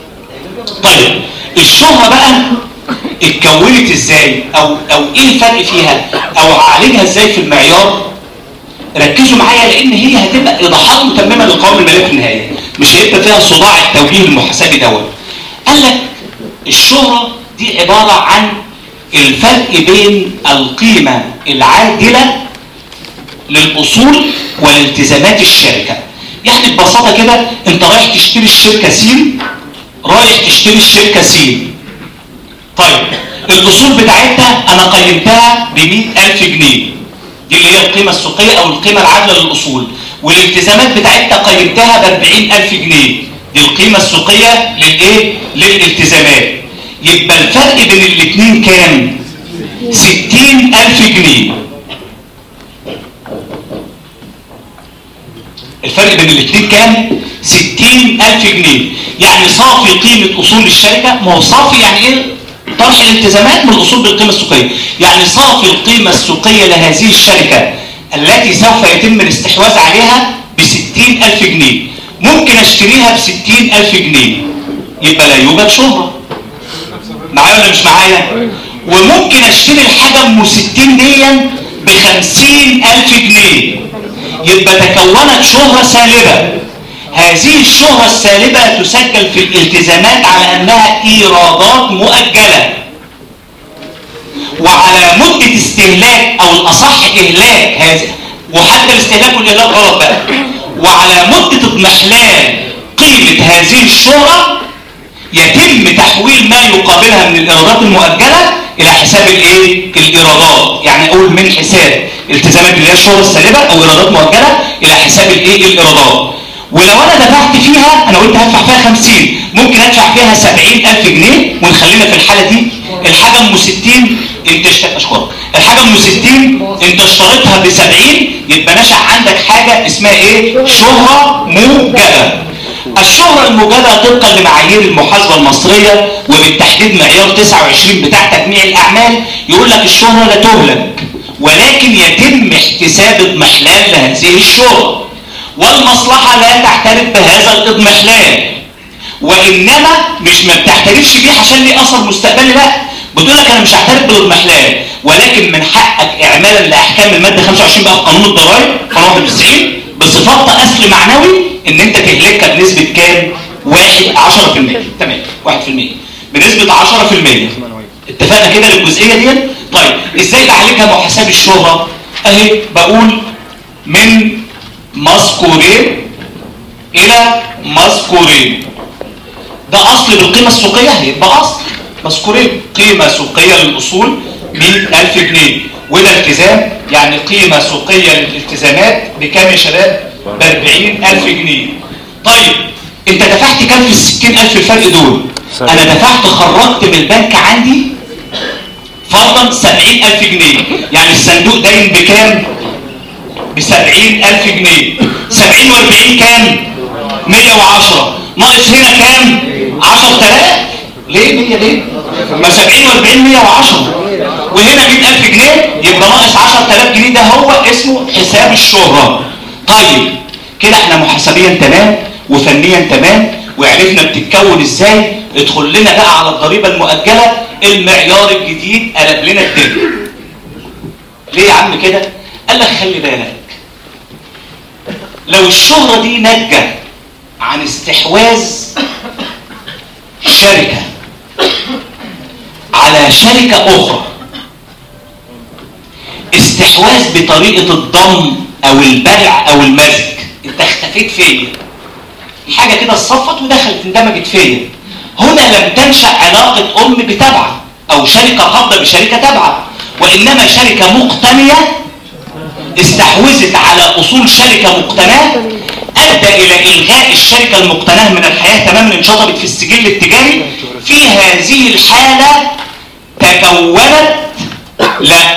طيب الشهرة بقى اتكونت ازاي؟ او او ايه الفرق فيها؟ او اعالجها ازاي في المعيار؟ ركزوا معايا لان هي هتبقى ايضاحات متممه للقوائم الماليه في النهايه، مش هيبقى فيها صداع التوجيه المحاسبي دوت. قال لك الشهره دي عباره عن الفرق بين القيمه العادله للاصول والالتزامات الشركه. يعني ببساطه كده انت رايح تشتري الشركه س، رايح تشتري الشركه س. طيب الاصول بتاعتها انا قيمتها ب مئة ألف جنيه، دي اللي هي القيمة السوقية أو القيمة العادلة للأصول، والالتزامات بتاعتها قيمتها ب أربعين ألف جنيه، دي القيمة السوقية للإيه؟ للالتزامات. يبقى الفرق بين الاثنين كام؟ ستين ألف جنيه. الفرق بين الاثنين كام؟ ستين ألف جنيه. يعني صافي قيمة أصول الشركة، ما هو صافي يعني إيه؟ طرح الالتزامات من الأصول بالقيمة السوقية، يعني صافي القيمة السوقية لهذه الشركة التي سوف يتم الاستحواذ عليها بستين ألف جنيه، ممكن اشتريها بستين ألف جنيه، يبقى لا يوجد شهرة. معايا ولا مش معايا؟ وممكن اشتري الحاجة ام ستين ديا بخمسين ألف جنيه، يبقى تكونت شهرة سالبة. هذه الشهرة السالبة تسجل في الالتزامات على أنها إيرادات مؤجلة، وعلى مدة استهلاك أو الأصح إهلاك هذه، وحتى الاستهلاك والإهلاك غلط بقى، وعلى مدة اضمحلال قيمة هذه الشهرة يتم تحويل ما يقابلها من الإيرادات المؤجلة إلى حساب الإيه؟ الإيرادات. يعني أقول من حساب التزامات اللي هي الشهرة السالبة أو إيرادات مؤجلة إلى حساب الإيه؟ الإيرادات. ولو انا دفعت فيها، انا قلت هدفع فيها خمسين، ممكن ادفع فيها سبعين ألف جنيه، ونخلينا في الحالة دي الحاجة ام ستين انت اشتريتها، اشكرك، الحاجة ام ستين انت اشتريتها ب سبعين، يبقى نشأ عندك حاجة اسمها ايه؟ شهرة موجبة. الشهرة الموجبة طبقا لمعايير المحاسبة المصرية وبالتحديد معيار تسعة وعشرين بتاع تجميع الاعمال، يقول لك الشهرة لا تهلك، ولكن يتم احتساب اضمحلال لهذه الشهرة، والمصلحة لا تعترف بهذا الاضمحلال، وإنما مش ما بتعترفش بيه عشان ليه أثر مستقبلي، لا، بتقول لك أنا مش هعترف بالاضمحلال، ولكن من حقك إعمالا لأحكام المادة خمسة وعشرين بقى في قانون الضرائب قانون واحد وتسعين بصفات أصل معنوي إن أنت تهلكها بنسبة كام؟ واحد عشرة في المية. تمام، واحد في المية بنسبة عشرة في المية. اتفقنا كده للجزئية دي؟ طيب إزاي بعالجها محاسب الشهرة؟ أهي بقول من مذكورين الى مذكورين، ده اصل بالقيمة السوقية، هيبقى اصل مذكورين قيمة سوقية للاصول مئة ألف جنيه، وده التزام يعني قيمة سوقية للالتزامات بكام يا شباب؟ ب أربعين ألف جنيه. طيب انت دفعت كام في الستين ألف الفرق دول؟ انا دفعت خرجت من البنك عندي فرضا سبعين ألف جنيه، يعني الصندوق داين بكام؟ بسبعين ألف جنيه. سبعين واربعين كام؟ مية وعشرة، ناقص هنا كام؟ عشرة آلاف، ليه مية ليه؟ ما سبعين واربعين مية وعشرة، وهنا مئة ألف جنيه يبقى ناقص عشرة آلاف جنيه، ده هو اسمه حساب الشهرة. طيب كده احنا محاسبيا تمام وفنيا تمام وعرفنا بتتكون ازاي. ادخل لنا بقى على الضريبة المؤجلة، المعيار الجديد قلب لنا الدنيا. ليه يا عم كده؟ قال لك خلي بالك، لو الشهرة دي ناتجة عن استحواذ شركة على شركة أخرى، استحواذ بطريقة الضم أو البيع أو المزج، أنت اختفيت فيا، حاجة كده اتصفت ودخلت اندمجت فيا، هنا لم تنشأ علاقة أم بتبعة أو شركة قابضة بشركة تبعة، وإنما شركة مقتنية استحوذت على أصول شركة مقتناة، أدى إلى إلغاء الشركة المقتناة من الحياة تماما، انشطبت في السجل التجاري. في هذه الحالة تكونت، لا،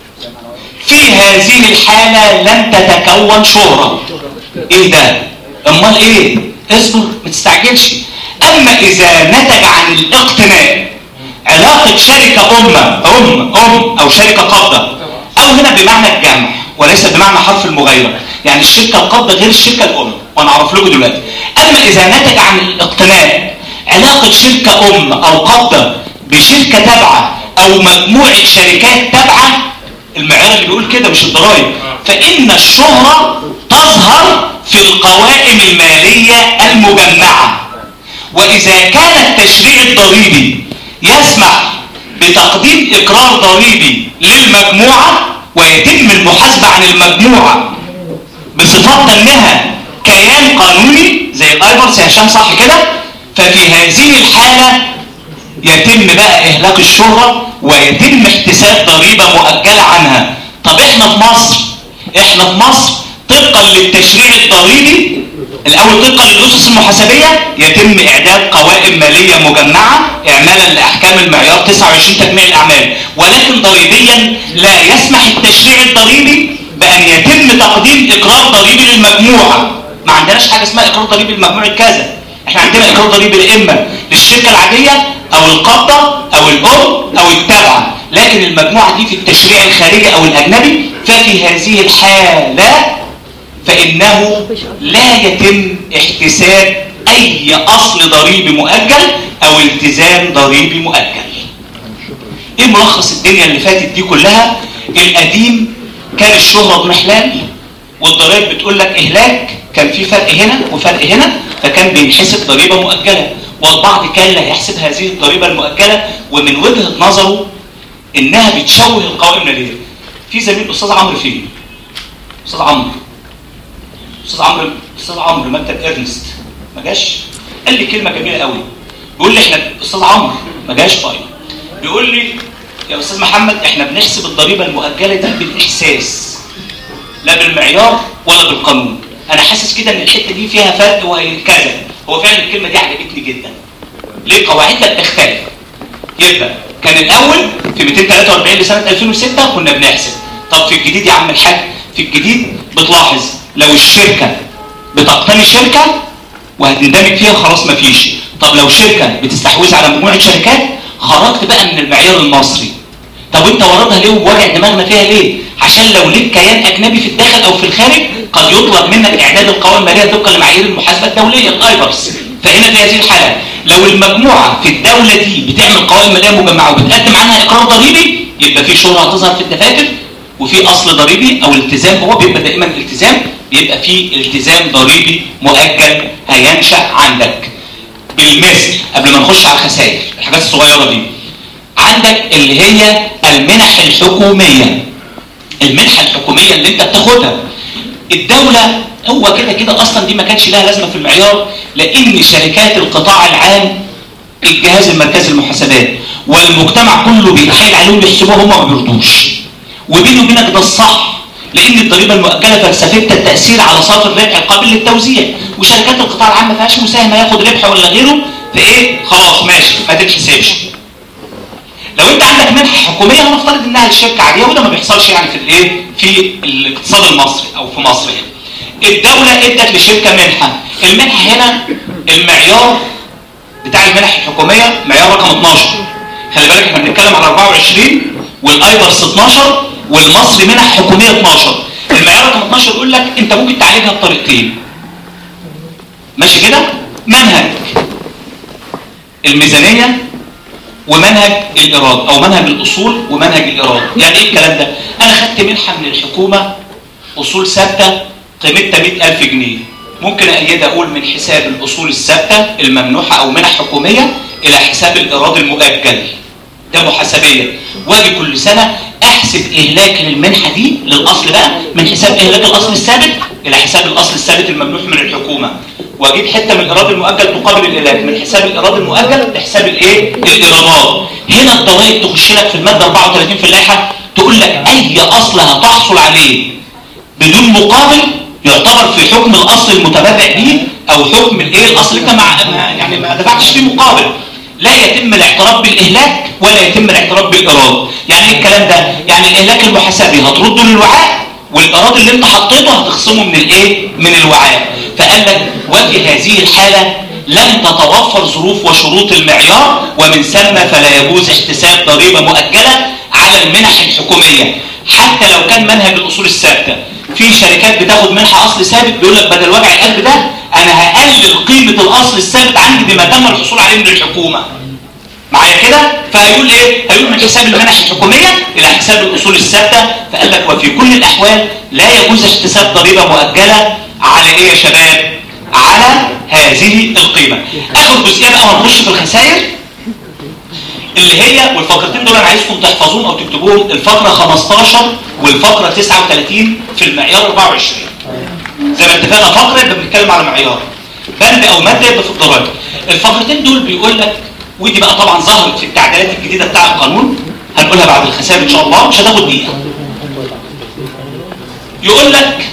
في هذه الحالة لم تتكون شهرة. إيه ده؟ أمال إيه؟ اصبر ما تستعجلش. أما إذا نتج عن الاقتناء علاقة شركة أم أم أم أو شركة قابضة، أو هنا بمعنى الجمع وليس بمعنى حرف المغايرة، يعني الشركة القابضة غير الشركة الأم، وأنا أعرف لكم دلوقتي. أما إذا نتج عن الاقتناء علاقة شركة أم أو قابضة بشركة تابعة أو مجموعة شركات تابعة، المعيار اللي بيقول كده مش الضرائب، فإن الشهرة تظهر في القوائم المالية المجمعة. وإذا كان التشريع الضريبي يسمح بتقديم إقرار ضريبي للمجموعة ويتم المحاسبة عن المجموعة بصفات انها كيان قانوني زي الايبرس يا هشام، صح كده؟ ففي هذه الحالة يتم بقى اهلاك الشهرة ويتم احتساب ضريبة مؤجلة عنها. طب احنا في مصر احنا في مصر طبقا للتشريع الضريبي الاول، طبقا للاسس المحاسبية يتم اعداد قوائم مالية مجمعة اعمالا لاحكام المعيار تسعة وعشرين تجميع الاعمال، ولكن ضريبيا لا يسمح التشريع الضريبي بأن يتم تقديم إقرار ضريبي للمجموعة. ما عندناش حاجة اسمها إقرار ضريبي للمجموعة كذا، احنا عندنا إقرار ضريبي إما للشركة العادية أو القابضة أو الأم أو التابعة، لكن المجموعة دي في التشريع الخارجي أو الأجنبي. ففي هذه الحالة فإنه لا يتم احتساب أي أصل ضريبي مؤجل أو التزام ضريبي مؤجل. إيه ملخص الدنيا اللي فاتت دي كلها؟ القديم كان الشهرة بمحلال والضرائب بتقول لك إهلاك، كان في فرق هنا وفرق هنا، فكان بينحسب ضريبة مؤجلة، والبعض كان لا يحسب هذه الضريبة المؤجلة، ومن وجهة نظره إنها بتشوه القوائم المالية. في زميل أستاذ عمرو فين؟ أستاذ عمرو أستاذ عمرو أستاذ عمرو مكتب إرنست ما جاش؟ قال لي كلمة جميلة قوي، بيقول لي إحنا أستاذ عمرو ما جاش. طيب بيقول لي يا أستاذ محمد إحنا بنحسب الضريبة المؤجلة دي بالإحساس لا بالمعيار ولا بالقانون. أنا حاسس كده إن الحتة دي فيها فرق وكذا. هو فعلا الكلمة دي عجبتني جدا. ليه؟ قواعدها بتختلف. يبقى كان الأول في مئتين وثلاثة وأربعين لسنة ألفين وستة كنا بنحسب. طب في الجديد يا عم الحاج، في الجديد بتلاحظ لو الشركة بتقتني شركة وهتندمج فيها خلاص مفيش. طب لو شركة بتستحوذ على مجموعة شركات خرجت بقى من المعيار المصري. طب وانت وردها ليه ووجع دماغنا فيها ليه؟ عشان لو ليك كيان اجنبي في الداخل او في الخارج قد يطلب منك اعداد القوائم الماليه طبقا لمعايير المحاسبه الدوليه الايبرس. فهنا في هذه الحاله لو المجموعه في الدوله دي بتعمل قوائم ماليه مجمعه وبتقدم عنها اقرار ضريبي، يبقى في شهره هتظهر في الدفاتر وفي اصل ضريبي او التزام. هو بيبقى دائما التزام، بيبقى في التزام ضريبي مؤجل هينشا عندك. بالمثل قبل ما نخش على الخسائر الحاجات الصغيره دي، عندك اللي هي المنح الحكوميه. المنحه الحكوميه اللي انت بتاخدها الدوله، هو كده كده اصلا دي ما كانش لها لازمه في المعيار، لان شركات القطاع العام الجهاز المركزي للمحاسبات والمجتمع كله بيتحايل عليهم يحسبوها، هم ما بيرضوش. وبيني وبينك ده الصح، لان الضريبه المؤجله فلسفتها التاثير على صافي الربح القابل للتوزيع، وشركات القطاع العام ما فيهاش مساهم ياخد ربح ولا غيره، فايه خلاص ماشي ما تتحسبش. لو انت عندك منحه حكوميه هنفترض انها لشركه عاديه، وده ما بيحصلش يعني في الايه في الاقتصاد المصري او في مصر. يعني الدوله ادت لشركه منحه، المنحه هنا المعيار بتاع المنح الحكوميه معيار رقم اتناشر. خلي بالك احنا بنتكلم على اربعة وعشرين والايبرس اتناشر والمصري منح حكوميه اتناشر. المعيار رقم اتناشر يقول لك انت ممكن تعالجها بطريقتين. ماشي كده؟ منهج الميزانيه ومنهج الايراد، او منهج الاصول ومنهج الايراد. يعني ايه الكلام ده؟ انا خدت منحه من الحكومه اصول ثابته قيمتها مئة ألف جنيه، ممكن ايدها اقول من حساب الاصول الثابته الممنوحه او منح حكوميه الى حساب الايراد المؤجل، ده محاسبيه، واجي كل سنه احسب اهلاك للمنحه دي للاصل بقى من حساب اهلاك الاصل الثابت الى حساب الاصل الثابت الممنوح من الحكومه، واجيب حته من الايراد المؤجل تقابل الاهلاك من حساب الايراد المؤجل لحساب الايه؟ الايرادات. هنا الضرائب تخش لك في الماده اربعة وثلاثين في اللائحه تقول لك اي اصل هتحصل عليه بدون مقابل يعتبر في حكم الاصل المتبرع به او حكم الايه؟ الاصل انت مع يعني ما دفعتش فيه مقابل، لا يتم الاعتراف بالاهلاك ولا يتم الاعتراف بالايراد. يعني ايه الكلام ده؟ يعني الاهلاك المحاسبي هترده للوعاء والايراد اللي انت حطيته هتخصمه من الايه؟ من الوعاء. فقال لك وفي هذه الحاله لم تتوفر ظروف وشروط المعيار ومن ثم فلا يجوز احتساب ضريبه مؤجله على المنح الحكوميه حتى لو كان منهج الاصول الثابته. في شركات بتاخد منحه اصل ثابت بيقول لك بدل وجع القلب ده انا هقلل قيمه الاصل الثابت عندي بما تم الحصول عليه من الحكومه. معايا كده؟ فهيقول ايه؟ هيقول من حساب المنح الحكوميه الى حساب الاصول الثابته. فقال لك وفي كل الاحوال لا يجوز احتساب ضريبه مؤجله على ايه يا شباب؟ على هذه القيمه. اخر جزئيه بقى هنخش في الخسائر اللي هي، والفقرتين دول انا عايزكم تحفظوهم او تكتبوهم، الفقره خمستاشر والفقره تسعة وثلاثين في المعيار اربعة وعشرين. زي ما اتفقنا فقره يبقى بنتكلم على معيار، بند او ماده يبقى في الضرائب. الفقرتين دول بيقول لك، ودي بقى طبعا ظهرت في التعديلات الجديده بتاع القانون هنقولها بعد الخسائر ان شاء الله، مش هتاخد دقيقه. يقول لك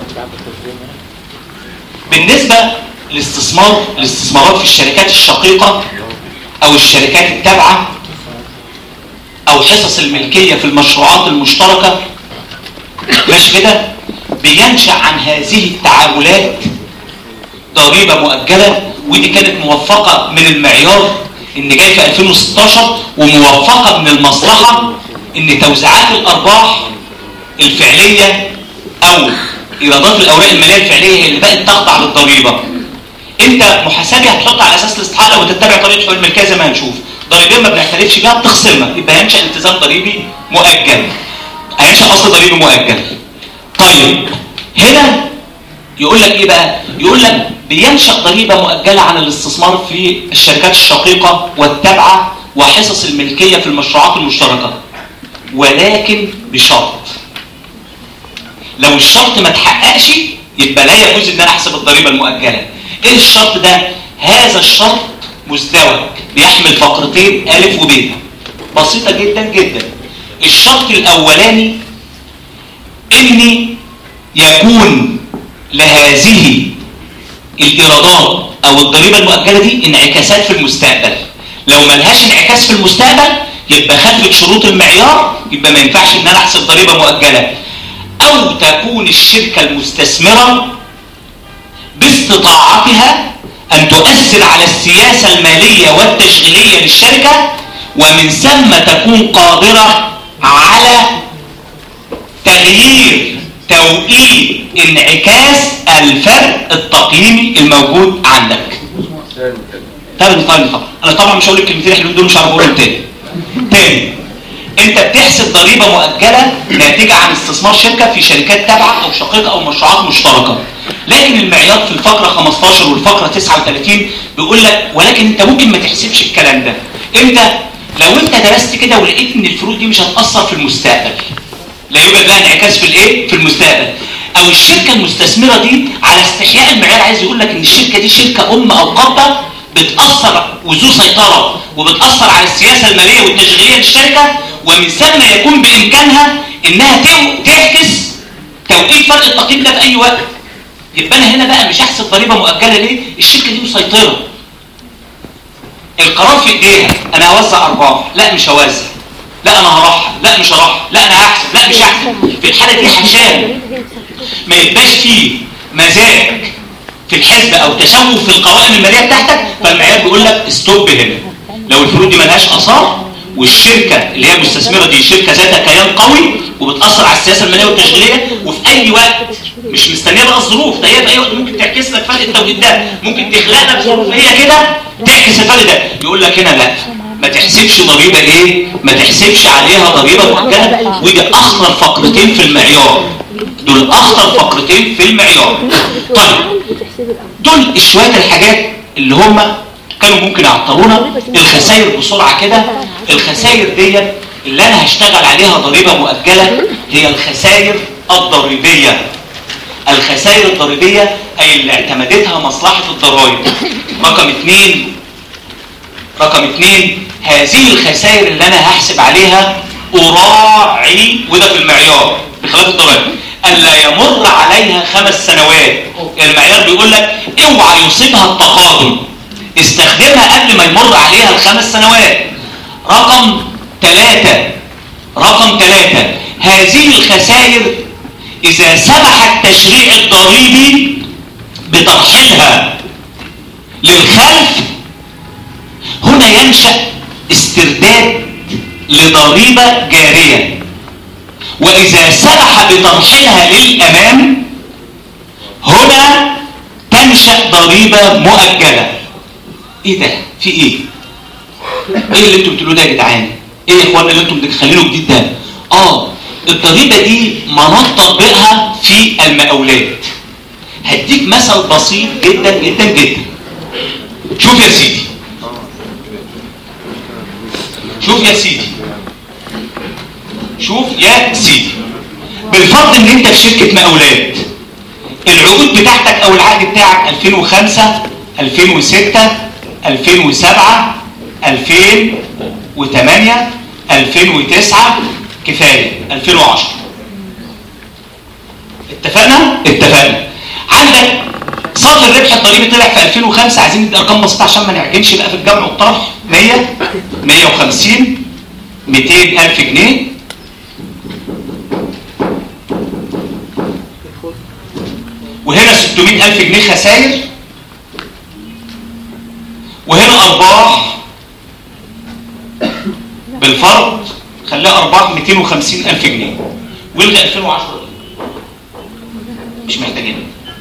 بالنسبه للاستثمار الاستثمارات في الشركات الشقيقه او الشركات التابعه او حصص الملكيه في المشروعات المشتركه، ماشي كده، بينشأ عن هذه التعاملات ضريبه مؤجله. ودي كانت موفقه من المعيار ان جاي في الفين وستاشر، وموفقه من المصلحه ان توزيعات الارباح الفعليه او ايرادات الاوراق الماليه الفعليه هي اللي بقت تخضع للضريبه. انت محاسبي هتحط على اساس الاستحاله وتتبع طريقه حقوق الملكيه زي ما هنشوف، ضريبين ما بنختلفش بيها بتخصمها، يبقى ينشا التزام ضريبي مؤجل، هينشا اصل ضريبي مؤجل. طيب هنا يقول لك ايه بقى؟ يقول لك بينشا ضريبه مؤجله عن الاستثمار في الشركات الشقيقه والتابعه وحصص الملكيه في المشروعات المشتركه، ولكن بشرط. لو الشرط ما اتحققش يبقى لا يجوز ان انا احسب الضريبه المؤجله. ايه الشرط ده؟ هذا الشرط مزدوج بيحمل فقرتين الف وب، بسيطه جدا جدا. الشرط الاولاني ان يكون لهذه الايرادات او الضريبه المؤجله دي انعكاسات في المستقبل. لو ما لهاش انعكاس في المستقبل يبقى خلفت شروط المعيار، يبقى ما ينفعش ان انا احسب ضريبه مؤجله. او تكون الشركه المستثمره باستطاعتها ان تؤثر على السياسه الماليه والتشغيليه للشركه، ومن ثم تكون قادره على تغيير توقيت انعكاس الفرق التقييمي الموجود عندك. طيب طيب طبعا انا طبعا مش هقول الكلمتين الحلوين دول، مش عارف اقولهم تاني. تاني انت بتحسب ضريبه مؤجله ناتجه عن استثمار شركه في شركات تابعه او شقيقه او مشروعات مشتركه، لكن المعيار في الفقره خمستاشر والفقره تسعة وثلاثين بيقول لك ولكن انت ممكن ما تحسبش الكلام ده. امتى؟ لو انت درست كده ولقيت ان الفروق دي مش هتاثر في المستقبل، لا يوجد لها انعكاس في الايه؟ في المستقبل. او الشركه المستثمره دي على استحياء المعيار عايز يقول لك ان الشركه دي شركه ام او قابضه بتاثر وذو سيطره وبتاثر على السياسه الماليه والتشغيليه للشركه، ومن ثم يكون بامكانها انها تعكس توقيت فرق التقييم ده في اي وقت. يبقى انا هنا بقى مش هحسب ضريبه مؤجله ليه؟ الشركه دي مسيطره، القرار في ايديها. انا هوزع ارباح، لا مش هوزع، لا انا هرحل، لا مش هرحل، لا انا هحسب، لا مش هحسب. في الحاله دي هتشال، ما يبقاش فيه مزاج في الحسبه او تشوه في القوائم الماليه بتاعتك، فالمعيار بيقول لك ستوب هنا. لو الفروض دي ملهاش اثار والشركه اللي هي المستثمره دي شركه ذاتها كيان قوي وبتاثر على السياسه الماليه والتشغيليه، وفي اي وقت مش مستنيه بقى الظروف، ده هي في اي وقت ممكن تعكس لك فرق التوقيت ده، ممكن تخلق لك ظروف هي كده تعكس الفرق ده. يقول لك هنا لا، ما تحسبش ضريبه ايه؟ ما تحسبش عليها ضريبه مؤجله، ودي اخطر فقرتين في المعيار. دول اخطر فقرتين في المعيار. طيب دول شويه الحاجات اللي هم كانوا ممكن يعطلونا. الخسائر بسرعه كده، الخسائر ديت اللي انا هشتغل عليها ضريبه مؤجله هي الخسائر الضريبيه. الخسائر الضريبيه اي اللي اعتمدتها مصلحه الضرائب. رقم اثنين رقم اثنين هذه الخسائر اللي انا هحسب عليها اراعي، وده في المعيار بخلاف الضرائب، الا يمر عليها خمس سنوات. المعيار بيقول لك اوعى يصيبها التقادم، استخدمها قبل ما يمر عليها الخمس سنوات. رقم ثلاثة رقم ثلاثة هذه الخسائر إذا سمح التشريع الضريبي بترحيلها للخلف، هنا ينشأ استرداد لضريبة جارية، وإذا سمح بترحيلها للأمام هنا تنشأ ضريبة مؤجلة. ايه ده؟ في ايه؟ ايه اللي انتم بتقولوه ده يا جدعان؟ ايه يا اخوانا اللي انتم بتخلينه جديد ده؟ اه الضريبه دي مناط تطبيقها في المقاولات. هديك مثل بسيط جدا جدا جدا. شوف يا سيدي شوف يا سيدي شوف يا سيدي بالفرض ان انت في شركه مقاولات، العقود بتاعتك او العقد بتاعك ألفين وخمسة ألفين وستة ألفين وسبعة ألفين وثمانية ألفين وتسعة كفايه ألفين وعشرة. اتفقنا؟ اتفقنا. عندك صافي الربح الضريبي طلع في ألفين وخمسة، عايزين ندي ارقام بسيطه عشان ما نعجنش بقى في الجمع والطرح. مية مية وخمسين مئتين ألف جنيه، وهنا ستمئة ألف جنيه خسائر، وهنا ارباح بالفرض خليها ارباح مئتين وخمسين ألف جنيه، والغي ألفين وعشرة مش محتاجين.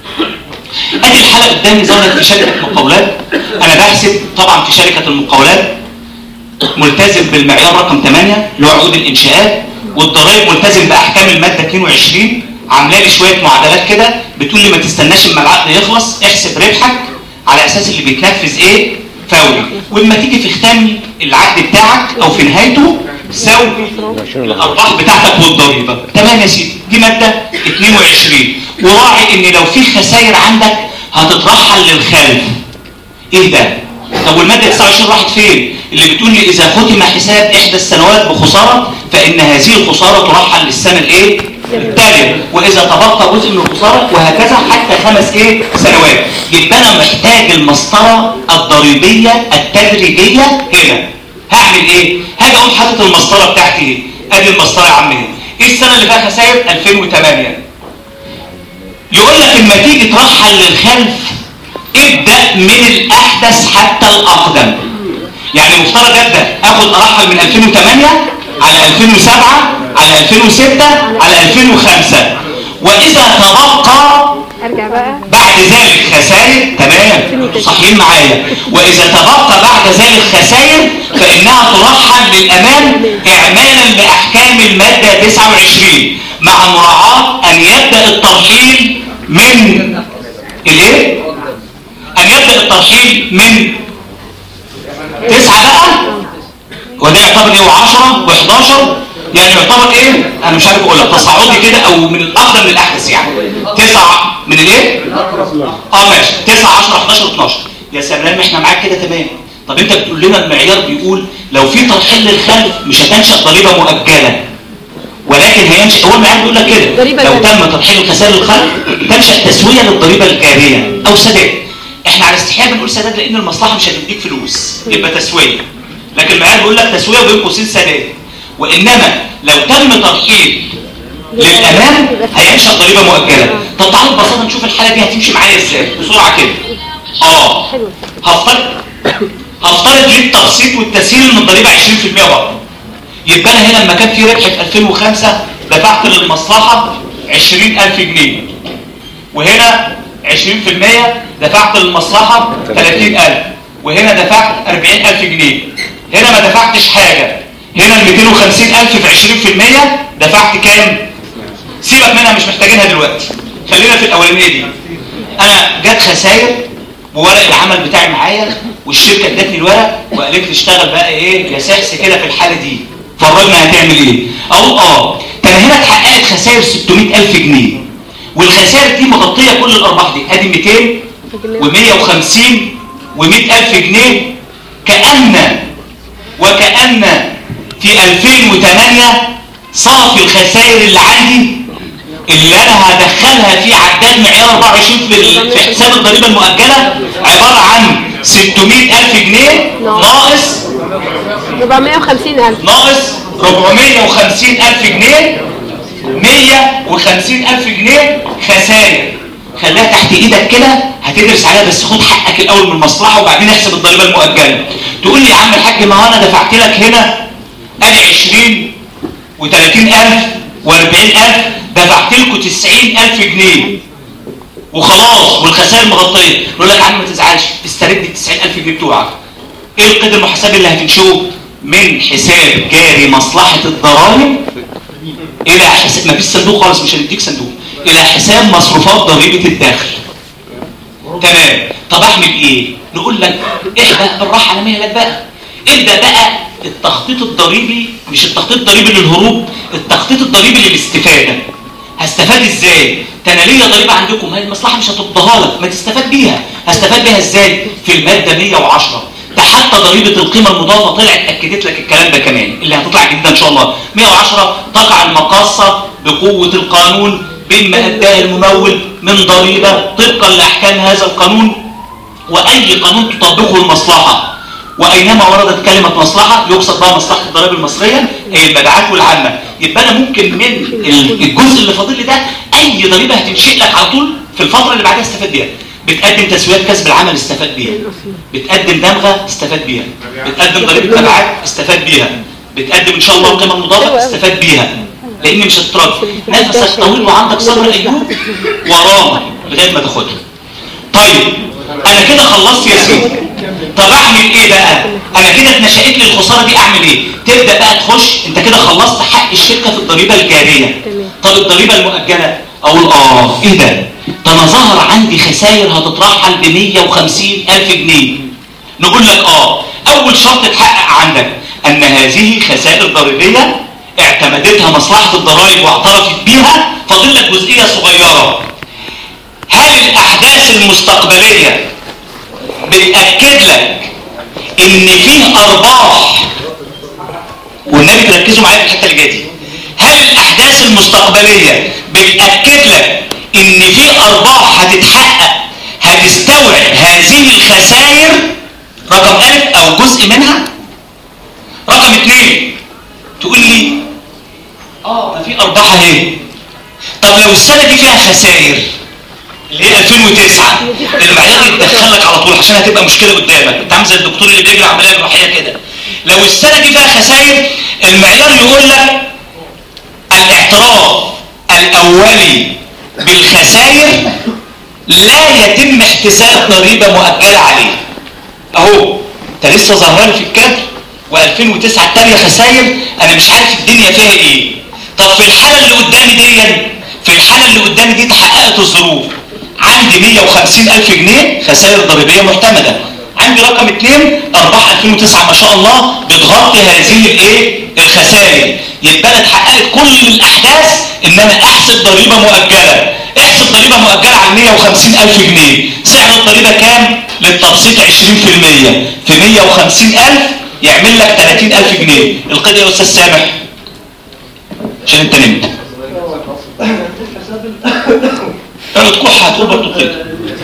ادي الحاله قدامي ظهرت في شركه مقاولات. انا بحسب طبعا في شركه المقاولات ملتزم بالمعيار رقم ثمانية اللي هو عقود الانشاءات، والضرائب ملتزم باحكام الماده اثنين وعشرين. عامله لي شويه معادلات كده بتقول لي ما تستناش اما العقد يخلص، احسب ربحك على اساس اللي بيتنفذ ايه فوري، ولما تيجي في ختام العقد بتاعك او في نهايته ساوي الارباح بتاعتك والضريبه. تمام يا سيدي، دي ماده اثنين وعشرين. وراعي ان لو في خسائر عندك هتترحل للخلف. ايه ده؟ طب والماده تسعة وعشرين راحت فين؟ اللي بتقول لي اذا ختم حساب احدى السنوات بخساره فان هذه الخساره ترحل للسنه الايه؟ التاليه، واذا تبقى جزء من الخساره، وهكذا حتى خمس ايه؟ سنوات. يبقى انا محتاج المسطره الضريبيه التدريجيه هنا. هعمل ايه؟ هاجي اقوم حاطط المسطره بتاعتي ايه؟ ادي المسطره يا عم. ايه السنه اللي فيها خسائر؟ ألفين وثمانية. يقول لك لما تيجي ترحل للخلف ابدا من الاحدث حتى الاقدم. يعني مفترض ابدا اخد ارحل من ألفين وثمانية على ألفين وسبعة على ألفين وستة على ألفين وخمسة، واذا تبقى ارجع بقى بعد ذلك خسائر. تمام صحيح معايا. واذا تبقى بعد ذلك خسائر فانها ترحل للامام اعمالا باحكام الماده تسعة وعشرين، مع مراعاه ان يبدا الترحيل من الايه؟ ان يبدا الترحيل من تسعة بقى، وده يعتبر ايه؟ وعشرة وحداشر، يعني يعتبر ايه؟ انا مش عارف اقولها تصاعدي كده او من الاقدم للاحدث. يعني تسعة من الايه؟ اه ماشي، تسعة عشرة حداشر اتناشر. يا سلام احنا معاك كده تمام. طب انت بتقول لنا المعيار بيقول لو في ترحيل للخلف مش هتنشأ ضريبه مؤجله، ولكن هينشأ، هو المعيار بيقول لك كده لو تم ترحيل الخسائر للخلف تنشأ تسويه للضريبه الجاريه او سداد. احنا على استحياء بنقول سداد لان المصلحه مش هتديك فلوس، يبقى تسويه. لكن المعيار بيقول لك تسويه وبين قوسين سداد. وانما لو تم ترحيل للامام هينشأ ضريبه مؤجله. طب تعالوا ببساطه نشوف الحاله دي هتمشي معايا ازاي بسرعه كده. اه هفترض هفترض للتقسيط والتسهيل ان الضريبه عشرين في المية برضه. يبقى انا هنا لما كان في ربح في ألفين وخمسة دفعت للمصلحه عشرين ألف جنيه، وهنا عشرين في المية دفعت للمصلحه ثلاثين ألف، وهنا دفعت أربعين ألف جنيه. هنا ما دفعتش حاجه، هنا ال مئتين وخمسين ألف في عشرين في المية دفعت كام؟ سيبك منها مش محتاجينها دلوقتي، خلينا في الاولانيه دي. انا جت خسائر وورق العمل بتاعي معايا والشركه ادتني الورق وقالت لي اشتغل بقى ايه يا سحس كده في الحاله دي، فرجنا هتعمل ايه؟ اقول اه ده انا هنا اتحققت خسائر ستمائة ألف جنيه، والخسائر دي مغطيه كل الارباح دي، ادي مئتين ومئة وخمسين ومئة ألف جنيه. كأن وكأن في ألفين وثمانية صافي الخسائر اللي عندي اللي انا هدخلها في عداد معيار أربعة وعشرين في, في حساب الضريبه المؤجله عباره عن ستمائة ألف جنيه ناقص أربعمائة وخمسين ألف ناقص أربعمائة وخمسين ألف جنيه، مئة وخمسين ألف جنيه خسائر. خليها تحت ايدك كده هتدرس عليها، بس خد حقك الاول من المصلحه وبعدين احسب الضريبه المؤجله. تقول لي يا عم الحاج ما انا دفعت لك هنا ادي عشرين وثلاثين ألف وأربعين ألف، دفعت لكم تسعين ألف جنيه وخلاص والخسائر مغطيه. نقول لك يا عم ما تزعلش، استرد ال تسعين ألف جنيه بتوعك. ايه القيد المحاسبي اللي هتنشئه؟ من حساب جاري مصلحه الضرائب الى حساب، ما فيش صندوق خالص مش هنديك صندوق، الى حساب مصروفات ضريبه الدخل. تمام. طب اعمل ايه؟ نقول لك احنا بالراحه على مهلك بقى، ابدا بقى التخطيط الضريبي، مش التخطيط الضريبي للهروب، التخطيط الضريبي للاستفاده. هستفاد ازاي؟ انا ليا ضريبه عندكم، هي المصلحه مش هتقضيها لك، ما تستفاد بيها. هستفاد بيها ازاي؟ في الماده مئة وعشرة ده حتى ضريبه القيمه المضافه طلعت اكدت لك الكلام ده كمان اللي هتطلع جديده ان شاء الله. مئة وعشرة تقع المقاصه بقوه القانون بما اداه الممول من ضريبه طبقا لاحكام هذا القانون واي قانون تطبقه المصلحه. واينما وردت كلمه مصلحه يقصد بها مصلحه الضرائب المصريه اي المبيعات والعامه. يبقى انا ممكن من الجزء اللي فاضل لي ده اي ضريبه هتنشئ لك على طول في الفتره اللي بعدها استفاد بيها. بتقدم تسويات كسب العمل استفاد بيها، بتقدم دمغه استفاد بيها، بتقدم ضريبه مبيعات استفاد بيها، بتقدم ان شاء الله قيمه مضافه استفاد بيها، لان مش هتتراجع. نفسك طويل وعندك صبر ايوب ورانا لغايه ما تاخدها. طيب انا كده خلصت يا سيدي، طب اعمل ايه بقى؟ انا كده اتنشأت لي الخساره دي، اعمل ايه؟ تبدا بقى تخش، انت كده خلصت حق الشركه في الضريبه الجاريه. طب الضريبه المؤجله اقول اه ايه ده؟ ده انا ظهر عندي خسائر هتترحل ب مئة وخمسين ألف جنيه. نقول لك اه اول شرط اتحقق عندك ان هذه خسائر ضريبيه اعتمدتها مصلحه الضرائب واعترفت بيها. فاضل لك جزئيه صغيره، هل الاحداث المستقبليه بتاكد لك ان فيه ارباح؟ والنبي تركزوا معايا في الحته اللي جايه دي. هل الاحداث المستقبليه بتاكد لك ان في ارباح هتتحقق هتستوعب هذه الخسائر؟ رقم الف او جزء منها. رقم اثنين تقول لي اه ما في ارباح اهي. طب لو السنه دي فيها خسائر اللي هي ألفين وتسعة، المعيار يتدخل لك على طول عشان هتبقى مشكله قدامك. انت عامل زي الدكتور اللي بيجري عمليه جراحيه كده. لو السنه دي فيها خسائر المعيار يقول لك الاعتراف الاولي بالخسائر لا يتم احتساب ضريبه مؤجله عليه. اهو انت لسه ظاهران في الكادر وألفين وتسعة الثانيه خسائر، انا مش عارف الدنيا فيها ايه. طب في الحاله اللي قدامي دي في الحاله اللي قدامي دي اتحققت الظروف، عندي مئة وخمسين ألف جنيه خسائر ضريبيه معتمده، عندي رقم اثنين ارباح ألفين وتسعة ما شاء الله بتغطي هذه الايه الخسائر. يبقى انا اتحققت كل الاحداث ان انا احسب ضريبه مؤجله. احسب ضريبه مؤجله على مئة وخمسين ألف جنيه، سعر الضريبه كام للتبسيط؟ عشرين في المية في مئة وخمسين ألف يعمل لك ثلاثين ألف جنيه. القيد يا استاذ سامح عشان انت نمت. اقعد كح هتقول برضه كده.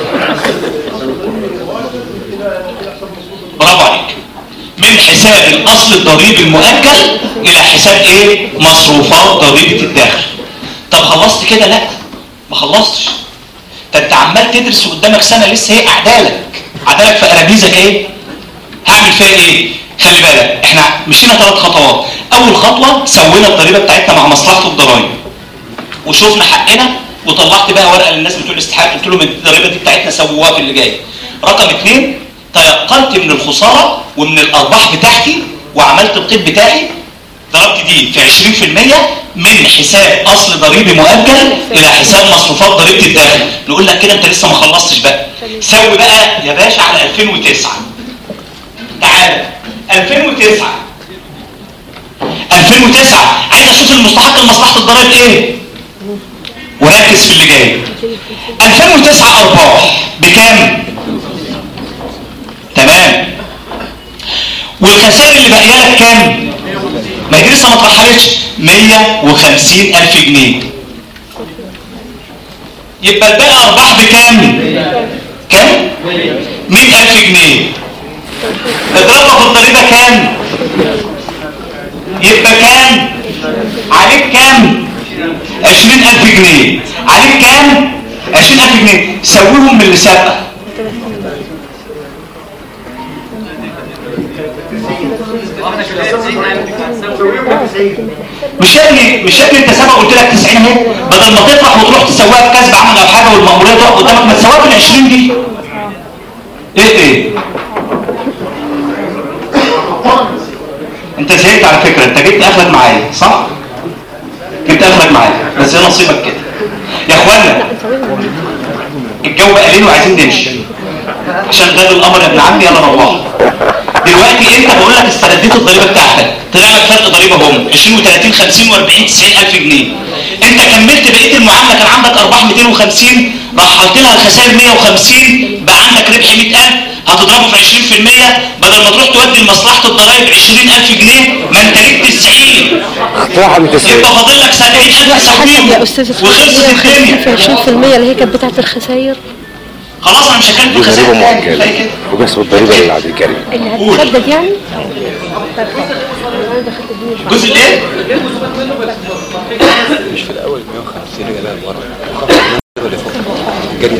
برافو عليك. من حساب الاصل الضريبي المؤجل الى حساب ايه؟ مصروفات ضريبه الدخل. طب خلصت كده؟ لا ما خلصتش. ده انت عمال تدرس وقدامك سنه لسه هي قاعدالك قاعدالك في قرابيزك ايه؟ هعمل فيها ايه؟ خلي بالك احنا مشينا ثلاث خطوات. اول خطوه سوينا الضريبه بتاعتنا مع مصلحه الضرايب وشوفنا حقنا، وطلعت بقى ورقه للناس بتوع الاستحقاق قلت لهم الضريبه دي بتاعتنا سووها في اللي جاي. رقم اثنين تيقنت من الخساره ومن الارباح بتاعتي وعملت القيد بتاعي، ضربت دي في عشرين في المية من حساب اصل ضريبي مؤجل الى حساب مصروفات ضريبه الداخل. نقول لك كده انت لسه ما خلصتش بقى. سوي بقى يا باشا على ألفين وتسعة. تعالى ألفين وتسعة ألفين وتسعة عايز اشوف المستحق لمصلحه الضرائب ايه؟ وركز في اللي جاي. ألفين وتسعة ارباح بكام؟ تمام. والخسائر اللي باقيه لك كام؟ ما هي لسه ما اترحلتش. مية وخمسين ألف جنيه. يبقى الباقي ارباح بكام؟ كام؟ مية ألف جنيه. اضربها في الضريبه كام؟ يبقى كام؟ عليك كام؟ عشرين ألف جنيه. عليك كام؟ عشرين ألف جنيه. سويهم من اللي سابقه. مش ابني مش ابني انت سابقه قلت لك تسعين اهي، بدل ما تطرح وتروح تسويها بكسب عمل او حاجه والمأموريه تقف قدامك ما تسويها في ال عشرين دي. ايه ايه؟ انت زهقت على فكره، انت جبت اخرك معايا صح؟ جبت اخرك معايا بس هي نصيبك كده. يا اخوانا الجو بقى ليل وعايزين نمشي عشان غدا القمر يا ابن عمي يلا روح. دلوقتي انت بقول لك استرديت الضريبه بتاعتك، طلع لك فرق ضريبه هم عشرين وثلاثين خمسين وأربعين تسعين ألف جنيه. انت كملت بقيه المعامله، كان عندك ارباح مئتين وخمسين، رحلت لها الخسائر مية وخمسين، بقى عندك ربح مئة ألف، هتضربه في عشرين في المية بدل ما تروح تودي لمصلحه الضرايب عشرين ألف جنيه، ما انت ليك تسعين. يبقى فاضل لك سبعين ألف تسويهم يا استاذ وخلصت الدنيا. في عشرين في المية اللي هي كانت بتاعت الخسائر. خلاص انا مش هتكلم في ضريبه الخسائر مؤجله وبس الضريبه اللي على الكريم اللي هتسدد يعني. الجزء الايه؟ مش في الاول مية وخمسين يا جماعه ورا اللي فوق جري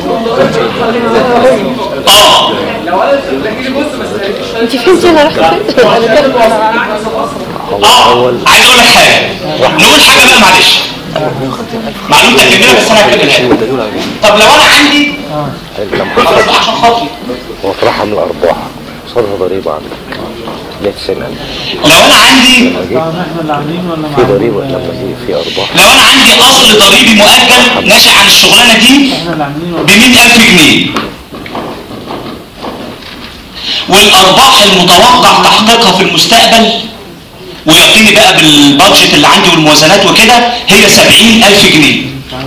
اه انت فين زي رحت فين؟ اه عايز اقول لك حاجه، نقول حاجه بقى معلش معلومه كبيره بس انا هتكلم. طب لو انا عندي خلاص عشان خاطري هو طرحها من الارباح صارها ضريبه عندك لا تسنن. لو انا عندي في ضريبه لما في في ارباح، لو انا عندي اصل ضريبي مؤجل ناشئ عن الشغلانه دي ب مئة ألف جنيه، والارباح المتوقع تحقيقها في المستقبل ويقيني بقى بالبادجت اللي عندي والموازنات وكده هي سبعين ألف جنيه.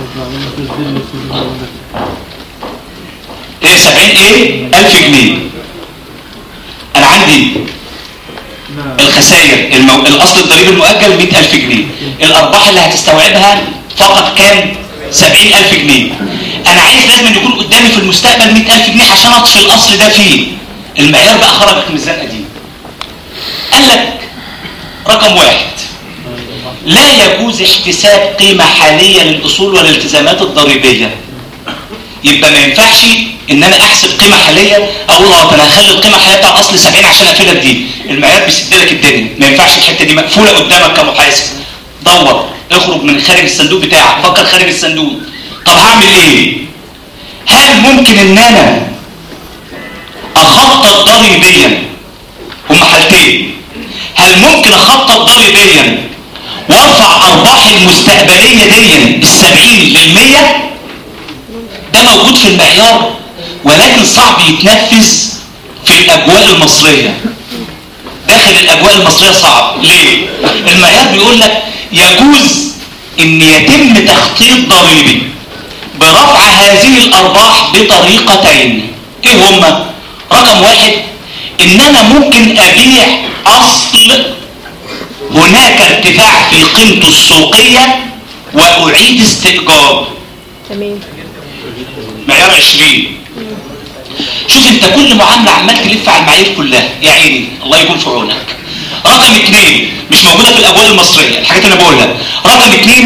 هي سبعين ايه؟ ألف جنيه. انا عندي الخسائر المو... الاصل الضريبي المؤجل مئة ألف جنيه، الارباح اللي هتستوعبها فقط كام؟ سبعين ألف جنيه. انا عايز لازم يكون قدامي في المستقبل مئة ألف جنيه عشان اطفي الاصل ده فيه. المعيار بقى خرجت من الزنقه دي. قال لك رقم واحد لا يجوز احتساب قيمه حاليه للاصول والالتزامات الضريبيه. يبقى ما ينفعش ان انا احسب قيمه حاليه اقول اه انا هخلي القيمه الحاليه بتاع الاصل سبعين عشان اقفلها بدي. المعيار بيسد لك الدنيا، ما ينفعش الحته دي مقفوله قدامك كمحاسب. دور اخرج من خارج الصندوق بتاعك، فكر خارج الصندوق. طب هعمل ايه؟ هل ممكن ان انا اخطط ضريبيا؟ هما حالتين، هل ممكن اخطط ضريبيا وارفع ارباحي المستقبليه دي بالسبعين للمية؟ ده موجود في المعيار ولكن صعب يتنفذ في الاجواء المصريه. داخل الاجواء المصريه صعب. ليه؟ المعيار بيقول لك يجوز ان يتم تخطيط ضريبي برفع هذه الارباح بطريقتين. ايه هما؟ رقم واحد ان انا ممكن ابيع اصل هناك ارتفاع في قيمته السوقيه واعيد استئجاره. تمام. معيار عشرين. شوف انت كل معامله عمال تلف على المعايير كلها يا عيني، الله يكون في عونك. رقم اثنين مش موجوده في الابواب المصريه الحاجات اللي بقولها. رقم اثنين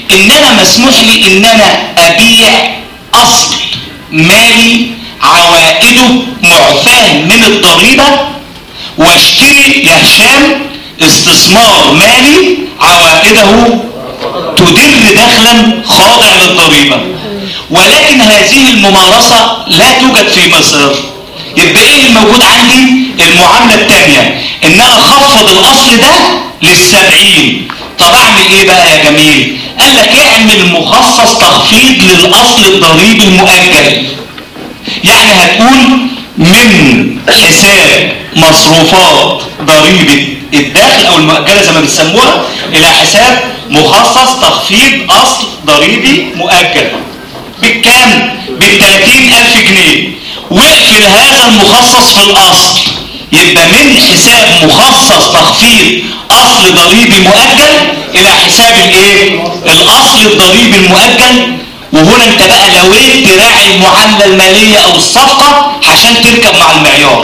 ان انا مسموح لي ان انا ابيع اصل مالي عوائده معفاة من الضريبة واشتري يا هشام استثمار مالي عوائده تدر دخلا خاضع للضريبة، ولكن هذه الممارسة لا توجد في مصر. يبقى ايه الموجود عندي؟ المعاملة الثانية ان انا اخفض الاصل ده للسبعين. طب اعمل ايه بقى يا جميل؟ قال لك اعمل مخصص تخفيض للاصل الضريبي المؤجل. يعني هتقول من حساب مصروفات ضريبة الدخل او المؤجلة زي ما بتسموها الى حساب مخصص تخفيض اصل ضريبي مؤجل بالكام؟ بالثلاثين الف جنيه. واقفل هذا المخصص في الاصل، يبقى من حساب مخصص تخفيض اصل ضريبي مؤجل الى حساب الايه؟ الاصل الضريبي المؤجل. وهنا انت بقى نويت تراعي المعامله الماليه او الصفقه عشان تركب مع المعيار.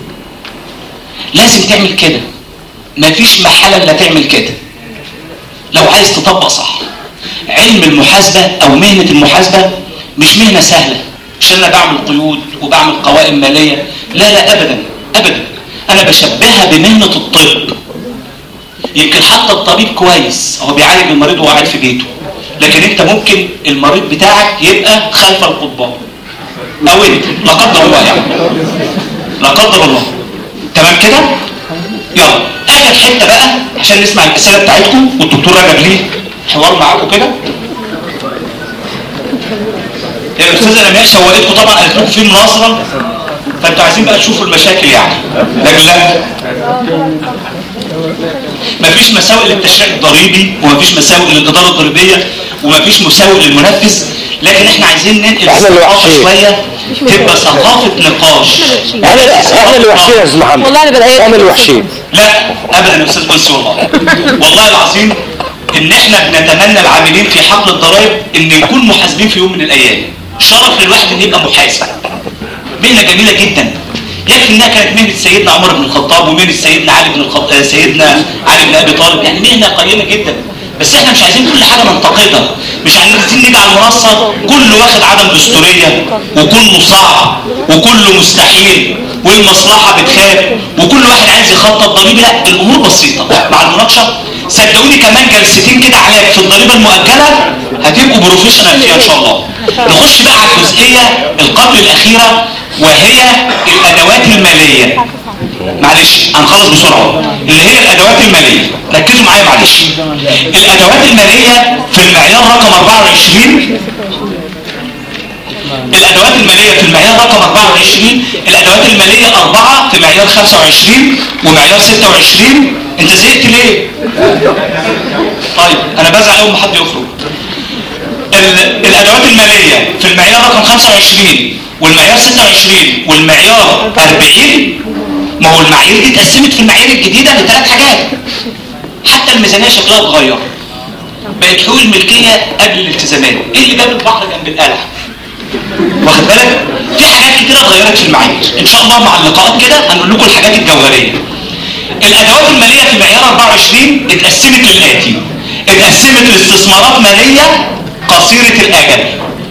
لازم تعمل كده، مفيش محاله الا تعمل كده لو عايز تطبق صح. علم المحاسبه او مهنه المحاسبه مش مهنه سهله عشان انا بعمل قيود وبعمل قوائم ماليه، لا لا ابدا ابدا. انا بشبهها بمهنه الطب. يمكن حتى الطبيب كويس هو بيعالج المريض وهو قاعد في بيته، لكن انت ممكن المريض بتاعك يبقى خلف القضبان او انت لا قدر الله، يعني لا قدر الله. تمام كده؟ يلا اخر حته بقى عشان نسمع الاسئله بتاعتكم والدكتور رجب ليه حوار معاكم كده. الاستاذه لمياء شوقتكم طبعا، قالت لكم في مناصره فانتوا عايزين بقى تشوفوا المشاكل يعني. لكن لا، مفيش مساوئ للتشريع الضريبي ومفيش مساوئ للاداره الضريبيه ومفيش مساوئ للمنفذ، لكن احنا عايزين ننقل الثقافه شويه تبقى ثقافه نقاش. احنا احنا اللي وحشين يا استاذ محمد، والله انا بدأ احنا اللي وحشين. لا ابدا يا استاذ بس، والله والله العظيم ان احنا بنتمنى العاملين في حقل الضرائب ان يكون محاسبين في يوم من الايام. شرف للواحد ان يبقى محاسب، مهنه جميله جدا. يكفي انها كانت مهنه سيدنا عمر بن الخطاب ومهنه سيدنا علي بن الخطاب، سيدنا علي بن ابي طالب، يعني مهنه قيمه جدا. بس احنا مش عايزين كل حاجه ننتقدها، مش عايزين نيجي على المنصه كله واخد عدم دستوريه وكله صعب وكله مستحيل والمصلحه بتخاف وكل واحد عايز يخطط ضريبي. لا، الامور بسيطه مع المناقشه. صدقوني كمان جلستين كده عليك في الضريبه المؤجله هتبقوا بروفيشنال فيها ان شاء الله. نخش بقى على الجزئيه القبل الاخيره وهي الادوات الماليه. معلش هنخلص بسرعه. اللي هي الادوات الماليه، ركزوا معايا معلش. الادوات الماليه في المعيار رقم أربعة وعشرين، الادوات الماليه في المعيار رقم أربعة وعشرين، الادوات الماليه اربعه في معيار خمسة وعشرين ومعيار ستة وعشرين. انت زهقت ليه؟ طيب انا بزعل اول ما حد يخرج. الادوات الماليه في المعيار رقم خمسة وعشرين والمعيار ستة وعشرين والمعيار أربعين. ما هو المعايير دي اتقسمت في المعايير الجديده لثلاث حاجات. حتى الميزانيه شكلها اتغير، بقت حقوق الملكيه قبل الالتزامات. ايه اللي جاب البحر جنب القلعه؟ واخد بالك؟ في حاجات كتيره اتغيرت في المعايير. ان شاء الله مع اللقاءات كده هنقول لكم الحاجات الجوهريه. الادوات الماليه في معيار أربعة وعشرين اتقسمت للاتي: اتقسمت لاستثمارات ماليه قصيره الاجل،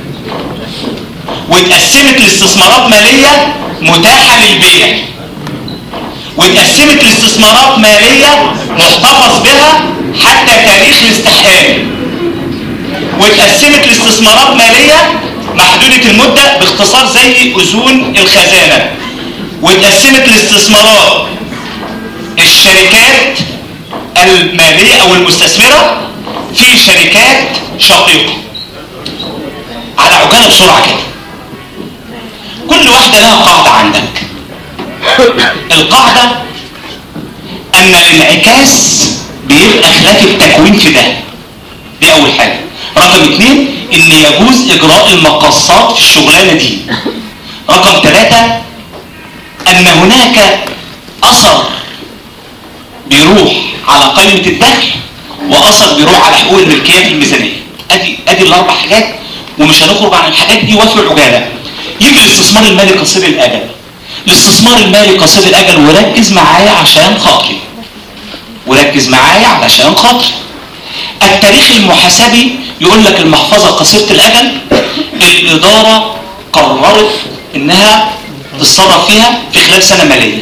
واتقسمت لاستثمارات ماليه متاحه للبيع، واتقسمت لاستثمارات ماليه محتفظ بها حتى تاريخ الاستحقاق، واتقسمت لاستثمارات ماليه محدوده المده باختصار زي اذون الخزانه، واتقسمت لاستثمارات الشركات الماليه او المستثمره في شركات شقيقه. على عجاله بسرعه كده، كل واحده لها قاعده عندك. القاعده ان الانعكاس بيبقى خلاف التكوين في ده، دي اول حاجه. رقم اثنين ان يجوز اجراء المقاصات في الشغلانه دي. رقم ثلاثه ان هناك اثر بيروح على قائمه الدخل واثر بيروح على حقوق الملكيه في الميزانيه. ادي ادي الاربع حاجات ومش هنخرج عن الحاجات دي وفي عجاله. يجي الاستثمار المالي قصير الاجل. الاستثمار المالي قصير الاجل، وركز معايا عشان خاطري وركز معايا علشان خاطري التاريخ المحاسبي يقول لك المحفظه قصيره الاجل الاداره قررت انها تتصرف فيها في خلال سنه ماليه.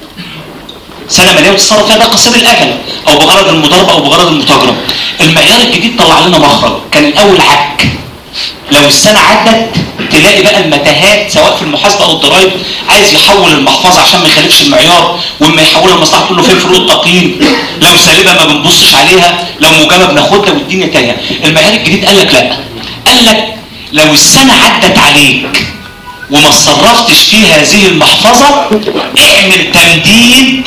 سنه ماليه وتتصرف فيها ده قصير الاجل او بغرض المضاربه او بغرض المتاجره. المعيار الجديد طلع لنا مخرج، كان الاول عك. لو السنه عدت تلاقي بقى المتاهات سواء في المحاسبه او الضرائب، عايز يحول المحفظه عشان ما يخالفش المعيار، واما يحولها المصلحه تقول له فين فروق التقييم، لو سالبه ما بنبصش عليها، لو موجبه بناخدها والدنيا تانيه. المعيار الجديد قال لك لا، قال لك لو السنه عدت عليك وما صرفتش في هذه المحفظه اعمل تمديد.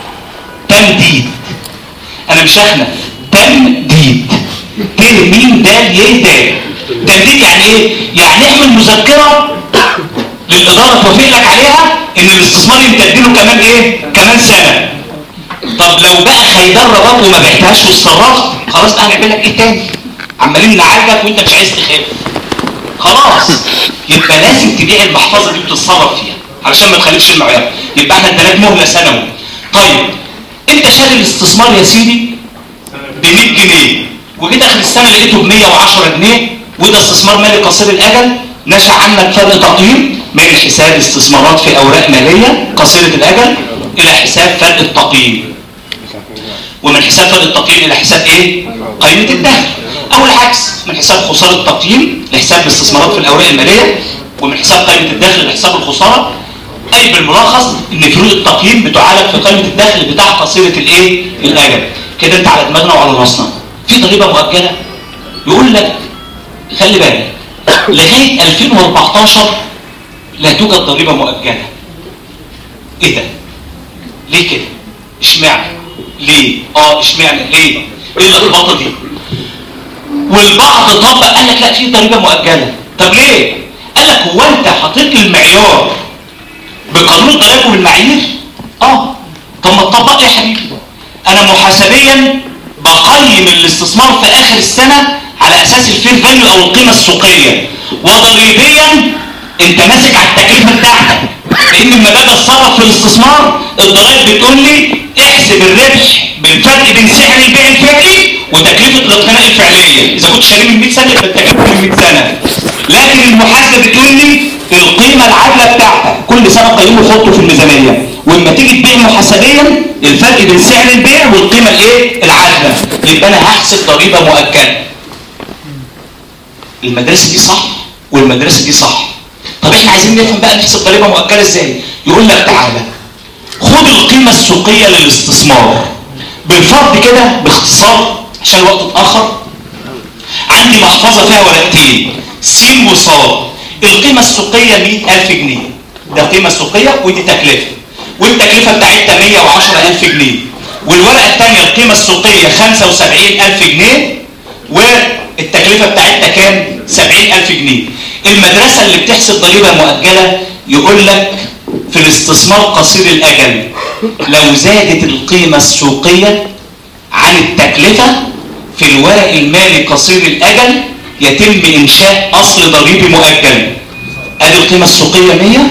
تمديد انا مش هخنف، تمديد ت م د ي د. تمديد يعني ايه؟ يعني اعمل مذكره للاداره توافق لك عليها ان الاستثمار يمتد له كمان ايه؟ كمان سنه. طب لو بقى هيجرب برضه وما بعتهاش واتصرفت، خلاص بقى هنعمل لك ايه تاني؟ عمالين نعالجك وانت مش عايز تخاف. خلاص يبقى لازم تبيع المحفظه دي وتتصرف فيها علشان ما تخالفش المعيار. يبقى احنا اديناك مهله سنوي. طيب انت شاري الاستثمار يا سيدي ب مية جنيه وجيت اخر السنه لقيته ب مية وعشرة جنيه، وده استثمار مالي قصير الاجل، نشا عنك فرق تقييم من حساب استثمارات في اوراق ماليه قصيره الاجل الى حساب فرق التقييم، ومن حساب فرق التقييم الى حساب ايه؟ قيمه الدخل، او العكس من حساب خساره التقييم لحساب الاستثمارات في الاوراق الماليه، ومن حساب قيمه الدخل لحساب الخساره. اي بالملخص ان فروق التقييم بتعالج في قيمه الدخل بتاع قصيره الايه؟ الاجل. كده انت على دماغنا وعلى راسنا. في ضريبه مؤجله يقول لك خلي بالك لغايه ألفين وأربعتاشر لا توجد ضريبه مؤجله. ايه ده؟ ليه كده؟ اشمعنى؟ ليه؟ اه اشمعنى؟ ليه؟ ايه اللخبطه دي؟ والبعض طبق قال لك لا في ضريبه مؤجله. طب ليه؟ قال لك هو انت حاطط لي المعيار بقانون الضرائب والمعايير؟ اه طب ما تطبق يا حبيبي. انا محاسبيا بقيم الاستثمار في اخر السنه على اساس الفير فاليو او القيمه السوقيه، وضريبيا انت ماسك على التكلفه بتاعتك، لان لما باجي اتصرف في الاستثمار الضرائب بتقول لي احسب الربح بالفرق بين سعر البيع الفعلي وتكلفه الاقتناء الفعليه. اذا كنت شاريه من مية سنه يبقى التكلفه من مية سنه، لكن المحاسبه بتقول لي القيمه العادله بتاعتك كل سنه قيمه وحطه في الميزانيه، واما تيجي تبيع محاسبيا الفرق بين سعر البيع والقيمه الايه؟ العادله، يبقى انا هحسب ضريبه مؤجله. المدرسه دي صح والمدرسه دي صح. طب احنا عايزين نفهم بقى نحسب ضريبه مؤجله ازاي؟ يقول لك تعالى خد القيمه السوقيه للاستثمار بالفرض كده باختصار عشان الوقت اتاخر. عندي محفظه فيها ورقتين س وص، القيمه السوقيه مية ألف جنيه، ده قيمه سوقيه ودي تكلفه، والتكلفه بتاعتها مية وعشرة ألف جنيه، والورقه الثانيه القيمه السوقيه خمسة وسبعين ألف جنيه والتكلفه بتاعتها كام؟ سبعين ألف جنيه. المدرسه اللي بتحسب ضريبه مؤجله يقول لك في الاستثمار قصير الاجل لو زادت القيمه السوقيه عن التكلفه في الورق المالي قصير الاجل يتم انشاء اصل ضريبي مؤجل. ادي القيمه السوقيه مية،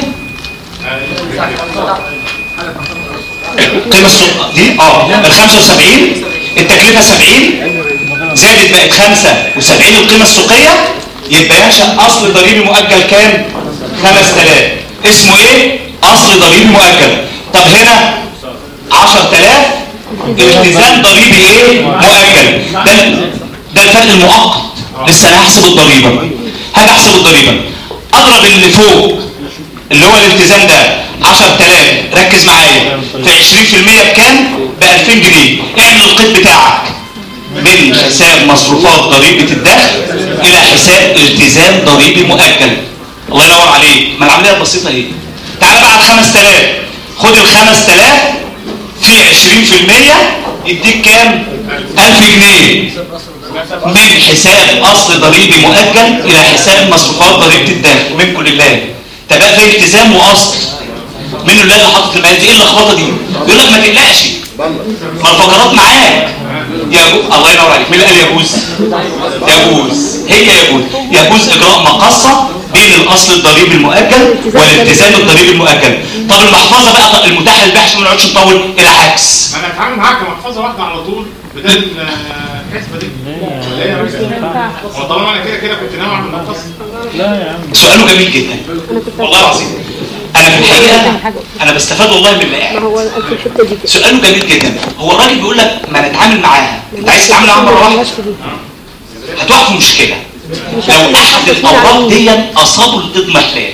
القيمه السوقيه دي اه ال خمسة وسبعين، التكلفه سبعين، زادت بقت خمسة وسبعين القيمه السوقيه، يبقى ينشأ اصل ضريبي مؤجل كام؟ خمسة آلاف. اسمه ايه؟ اصل ضريبي مؤجل. طب هنا عشرة آلاف التزام ضريبي ايه؟ مؤجل. ده ده الفرق المؤقت. لسه انا هحسب الضريبه. هاجي احسب الضريبه اضرب اللي فوق اللي هو الالتزام ده عشرة آلاف، ركز معايا، في عشرين في المية بكام؟ ب ألفين جنيه. اعمل القيد بتاعك من حساب مصروفات ضريبه الدخل الى حساب التزام ضريبي مؤجل. الله ينور عليك. ما العمليه بسيطه اهي. تعال بقى على خمسة آلاف، خد ال خمسة آلاف في عشرين في المية يديك كام؟ ألف جنيه من حساب اصل ضريبي مؤجل الى حساب مصروفات ضريبه الدخل. منكم لله. تبقى في التزام واصل. منه لله اللي حاطط المقادير. ايه اللخبطه دي؟ يقول لك ما تقلقش ما الفقرات معاك. يجوز. الله ينور عليك. مين اللي قال يجوز؟ يجوز. هي يجوز. يجوز اجراء مقاصه بين الاصل الضريبي المؤجل والالتزام الضريبي المؤجل. طب المحفظه بقى المتاحه للبيع عشان ما نقعدش نطول العكس. انا اتعامل معاك كمحفظه واحده على طول بدل الحسبه دي ولا ايه يا راجل؟ هو طالما انا كده كده كنت ناوي اعمل نقص. لا يا عم سؤاله جميل جدا والله العظيم. انا في الحقيقه انا بستفاد والله من اللي قاعد. سؤاله جميل جدا. هو الراجل بيقول لك ما نتعامل معاها، انت عايز تتعامل معاها مره واحده هتقع في مشكله. لو احد الاوراق دي اصابه الاضمحلال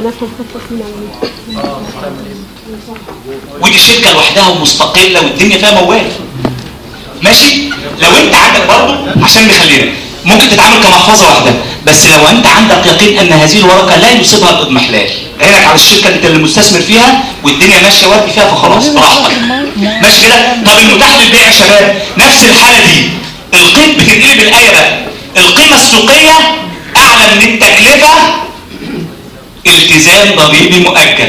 ودي شركه لوحدها ومستقله والدنيا فيها موال ماشي. لو انت عندك برضه عشان نخلينا ممكن تتعامل كمحفظه واحده، بس لو انت عندك يقين ان هذه الورقه لا يصيبها الاضمحلال، عينك على الشركه اللي انت اللي مستثمر فيها والدنيا ماشيه ودي فيها فخلاص براحتك ماشي كده. طب المتاح للبيع يا شباب نفس الحاله دي، القيمه بتنقلب الايه بقى، القيمه السوقيه اعلى من التكلفه التزام ضريبي مؤجل،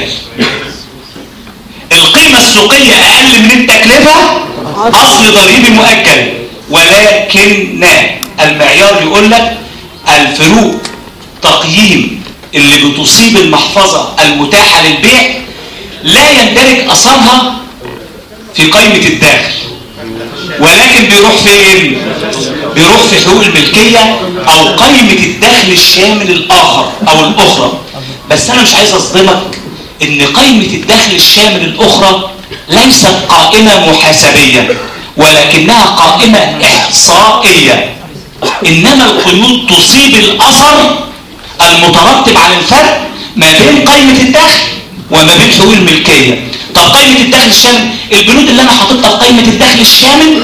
القيمه السوقيه اقل من التكلفه اصل ضريبي مؤجل. ولكن المعيار يقول لك الفروق تقييم اللي بتصيب المحفظه المتاحه للبيع لا يندرج اثرها في قائمه الدخل، ولكن بيروح فين؟ بيروح في حقوق الملكيه او قائمه الدخل الشامل الاخر او الاخرى. بس انا مش عايز اصدمك ان قائمه الدخل الشامل الاخرى ليست قائمه محاسبيه ولكنها قائمه احصائيه، انما القيود تصيب الاثر المترتب على الفرق ما بين قائمه الدخل وما بين حقوق الملكيه. طب قائمه الدخل الشامل، البنود اللي انا حاططها في قائمه الدخل الشامل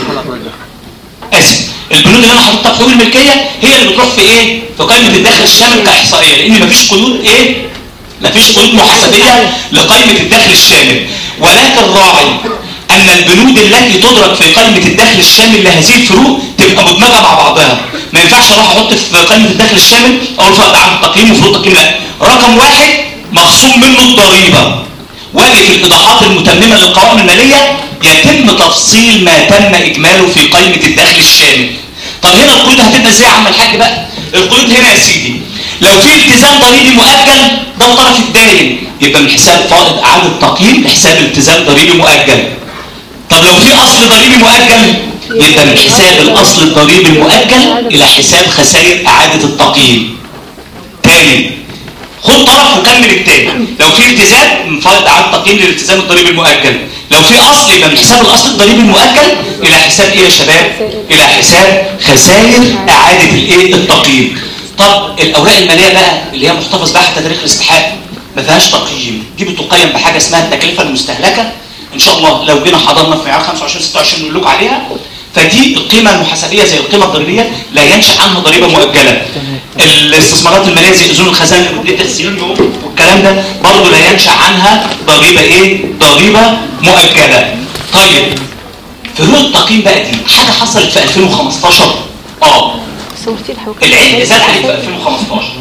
اسف البنود اللي انا حاططها في حقوق الملكيه هي اللي بتروح في ايه؟ في قائمه الدخل الشامل كاحصائيه، لان مفيش قيود ايه؟ مفيش قيود محاسبيه لقائمه الدخل الشامل. ولكن راعي ان البنود التي تدرك في قائمه الدخل الشامل لهذه الفروق تبقى مدمجه مع بعضها. ما ينفعش اروح احط في قائمه الدخل الشامل اقول فرق عن التقييم وفروق التقييم، لا، رقم واحد مخصوم منه الضريبه، واجي في الايضاحات المتممه للقوائم الماليه يتم تفصيل ما تم اجماله في قائمه الدخل الشامل. طب هنا القيود هتبقى ازاي يا عم الحاج بقى؟ القيود هنا يا سيدي لو في التزام ضريبي مؤجل ده الطرف الدائن يبقى من حساب فائض اعاده تقييم لحساب التزام ضريبي مؤجل. طب لو في اصل ضريبي مؤجل يبقى من حساب الاصل الضريبي المؤجل الى حساب خسائر اعاده التقييم. تاني خد طرف وكمل التاني. لو في التزام من فائض اعاده تقييم للالتزام الضريبي المؤجل، لو في اصل يبقى من حساب الاصل الضريبي المؤجل الى حساب ايه يا شباب؟ الى حساب خسائر اعاده الايه؟ التقييم. طب الاوراق الماليه بقى اللي هي محتفظ بها حتى تاريخ الاستحقاق ما فيهاش تقييم، دي بتقيم بحاجه اسمها التكلفه المستهلكه. ان شاء الله لو جينا حضرنا في معيار خمسة وعشرين ستة وعشرين نقول لكم عليها. فدي القيمه المحاسبيه زي القيمه الضريبيه لا ينشا عنها ضريبه مؤجله. الاستثمارات الماليه زي اذون الخزانه لمده سنين والكلام ده برضه لا ينشا عنها ضريبه ايه؟ ضريبه مؤجله. طيب فروق التقييم بقى دي حاجه حصلت في ألفين وخمستاشر اه العلم زاد عليه في ألفين وخمستاشر.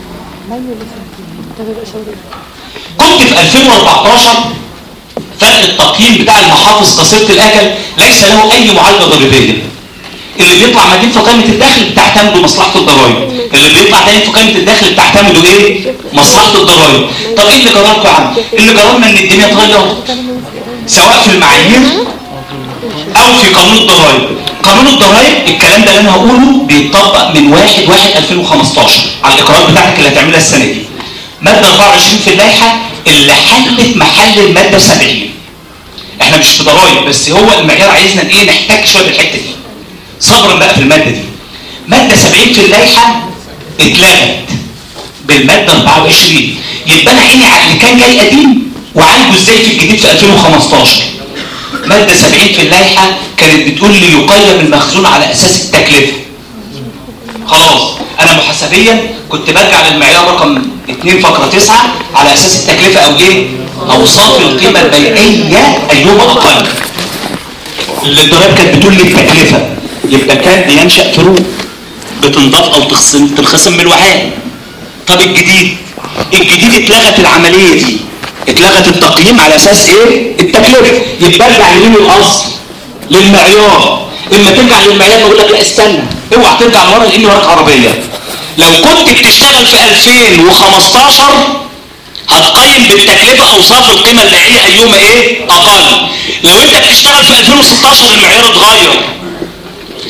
كنت في ألفين وأربعتاشر فرق التقييم بتاع المحافظ قصيره الاجل ليس له اي معالجه ضريبيه. اللي بيطلع مدين في قائمه الدخل بتعتمده مصلحه الضرائب، اللي بيطلع تاني في قائمه الدخل بتعتمده ايه؟ مصلحه الضرائب. طب ايه اللي جرالكم يا عم؟ اللي جرالنا ان الدنيا اتغيرت سواء في المعايير او في قانون الضرائب. قانون الضرائب الكلام ده اللي انا هقوله بيتطبق من واحد واحد ألفين وخمستاشر على الاقرارات بتاعتك اللي هتعملها السنه دي. ماده أربعة وعشرين في اللائحه اللي حلت محل الماده سبعين. احنا مش في ضرائب بس هو المعيار عايزنا ايه؟ نحتاج شويه بالحته دي. صبرا بقى في الماده دي. ماده سبعين في اللائحه اتلغت بالماده أربعة وعشرين. يبقى انا عيني على اللي كان جاي قديم وعالجه ازاي في الجديد في ألفين وخمستاشر. ماده سبعين في اللائحه كانت بتقول لي يقيم المخزون على اساس التكلفه. خلاص انا محاسبيا كنت برجع للمعيار رقم اتنين فقره تسعة على اساس التكلفه او ايه؟ اوصاف القيمه البيعيه ايهما اقل. الضرائب كانت بتقول لي التكلفه، يبقى كان بينشا فروق بتنضاف او تخصم تنخصم من الوحدات. طب الجديد الجديد اتلغت العمليه دي، اتلغت التقييم على اساس ايه؟ التكلفه. يبقى ارجع لمين الاصل؟ للمعيار. اما ترجع للمعيار بقول لك لا استنى اوعى ترجع لورا لان وراك عربيه. لو كنت بتشتغل في ألفين وخمستاشر هتقيم بالتكلفه اوصاف القيمه البيعيه ايهما ايه؟ اقل. لو انت بتشتغل في ألفين وستاشر المعيار اتغير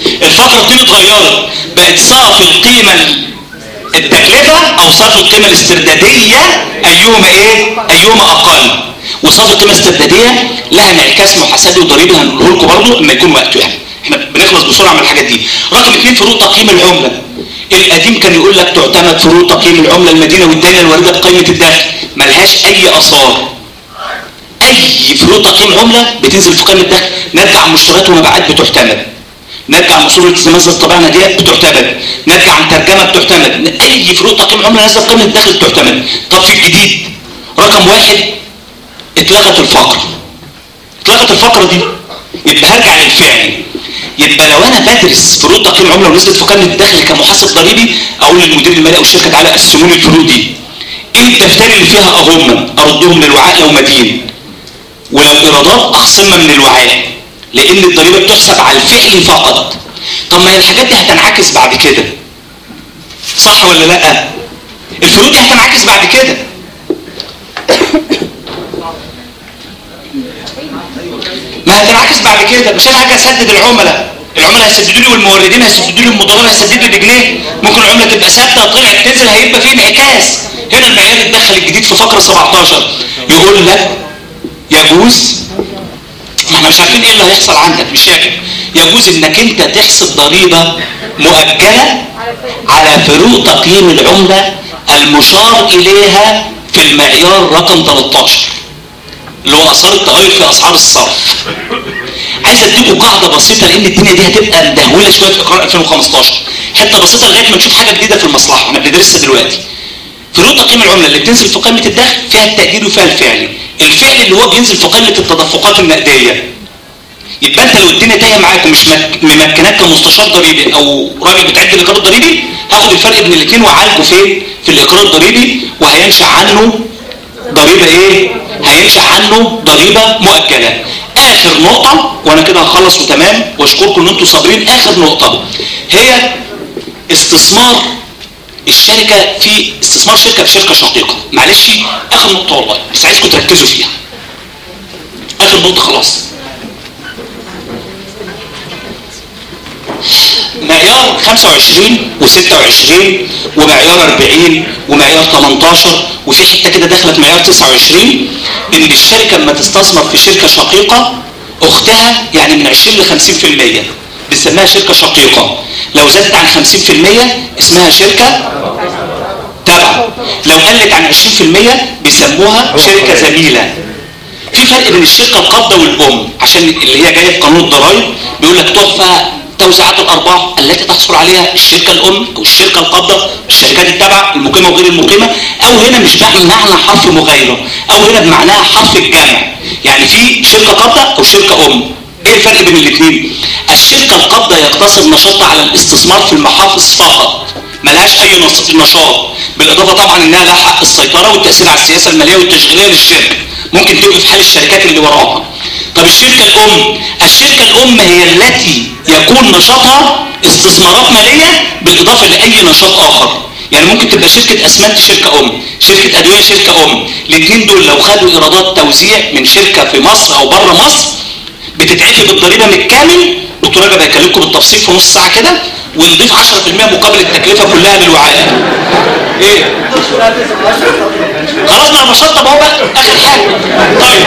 الفتره دي اتغيرت، بقت صافي القيمه التكلفه او صافي القيمه الاسترداديه ايهما ايه؟ ايهما اقل. وصافي القيمه الاسترداديه لها انعكاس محاسبي وضريبي هنقوله لكم برضه اما يكون وقته، يعني احنا بنخلص بسرعه من الحاجات دي. رقم اثنين فروق تقييم العمله. القديم كان يقول لك تعتمد فروق تقييم العمله المدينه والدنيا الوارده بقيمه الدخل، ملهاش اي اثار. اي فروق تقييم عمله بتنزل في قيمه الدخل، ناتجه عن مشتريات ومبيعات بتعتمد، ناتجه عن اصول الالتزامات الطبيعيه ديت بتعتمد، ناتجه عن ترجمه بتعتمد، اي فروق تقييم عمله نازله في قيمه الدخل بتعتمد. طب في الجديد رقم واحد اتلغت الفقره. اتلغت الفقره دي يبقى هرجع للفعل. يبقى لو انا بدرس فروق تقييم عمله ونزلت في قيمه الدخل كمحاسب ضريبي، اقول للمدير المالي او الشركه تعالى قسموا لي الفروق دي. ايه الدفتر اللي فيها اهم اردهم للوعاء لو مدين، ولو ايرادات اخصمها من الوعاء، لان الضريبه بتحسب على الفعل فقط. طب ما هي الحاجات دي هتنعكس بعد كده، صح ولا لا؟ الفروق دي هتنعكس بعد كده. ما هتنعكس بعد كده. مش انا هاجي اسدد العملاء، العملاء هيسددوا لي والموردين هيسددوا لي والمتغير هيسدد لي بجنيه، ممكن العمله تبقى ثابته طلعت تنزل هيبقى فيه انعكاس. هنا المعيار اتدخل الجديد في فقره سبعتاشر يقول لك يجوز، ما احنا مش عارفين ايه اللي هيحصل عندك، مش فاكر، يجوز انك انت تحسب ضريبه مؤجله على فروق تقييم العمله المشار اليها في المعيار رقم تلتاشر اللي هو اثار التغير في اسعار الصرف. عايز اديكم قاعده بسيطه لان الدنيا دي هتبقى مدهوله شويه في اقرار ألفين وخمستاشر، حته بسيطه لغايه ما نشوف حاجه جديده في المصلحه احنا بندرسها دلوقتي. فروق تقييم العمله اللي بتنزل في قائمه الدخل فيها التقدير وفيها الفعلي. الفعل اللي هو بينزل في قائمه التدفقات النقديه. يبقى انت لو الدنيا تايه معاك ومش ممكناك كمستشار ضريبي او راجل بتعد الاقرار الضريبي، هاخد الفرق بين الاثنين واعالجه فين؟ في الاقرار الضريبي، وهينشا عنه ضريبه ايه؟ هينشا عنه ضريبه مؤجله. اخر نقطه وانا كده هخلص وتمام، واشكركم ان انتم صابرين. اخر نقطه هي استثمار الشركه في استثمار شركه في شركه شقيقه. معلش اخر نقطه والله بس عايزكم تركزوا فيها. اخر نقطه خلاص. معيار خمسة وعشرين وستة وعشرين ومعيار أربعين ومعيار تمنتاشر وفي حته كده داخله في معيار تسعة وعشرين ان الشركه لما تستثمر في شركه شقيقه اختها يعني من عشرين ل خمسين في المية بنسميها شركه شقيقه. لو زادت عن خمسين في المية اسمها شركه تبع. لو قلت عن عشرين في المية بيسموها شركه زميله. في فرق بين الشركه القابضه والام، عشان اللي هي جايه في قانون الضرائب بيقول لك تحفه توزيعات الارباح التي تحصل عليها الشركه الام او الشركه القابضه، الشركات التابعه المقيمه وغير المقيمه، او هنا مش بمعنى حرف مغايره، او هنا بمعناها حرف الجمع. يعني في شركه قابضه او شركه ام. ايه الفرق بين الاثنين؟ الشركه القابضه يقتصر نشاطها على الاستثمار في المحافظ فقط، ملهاش اي نشاط، بالاضافه طبعا انها لها حق السيطره والتاثير على السياسه الماليه والتشغيليه للشركه، ممكن توقف حال الشركات اللي وراها. طب الشركه الام، الشركه الام هي التي يكون نشاطها استثمارات ماليه بالاضافه لاي نشاط اخر. يعني ممكن تبقى شركه اسمنت شركه ام، شركه ادويه شركه ام. الاثنين دول لو خدوا ايرادات توزيع من شركه في مصر او بره مصر بتتعفي بالضريبه بالكامل. دكتور رجب هيكلمكم بالتفصيل في نص ساعه كده، ونضيف عشرة في المية مقابل التكلفه كلها للوعاء. ايه؟ خلاص ما النشاط. طب هو بقى اخر حاجه. طيب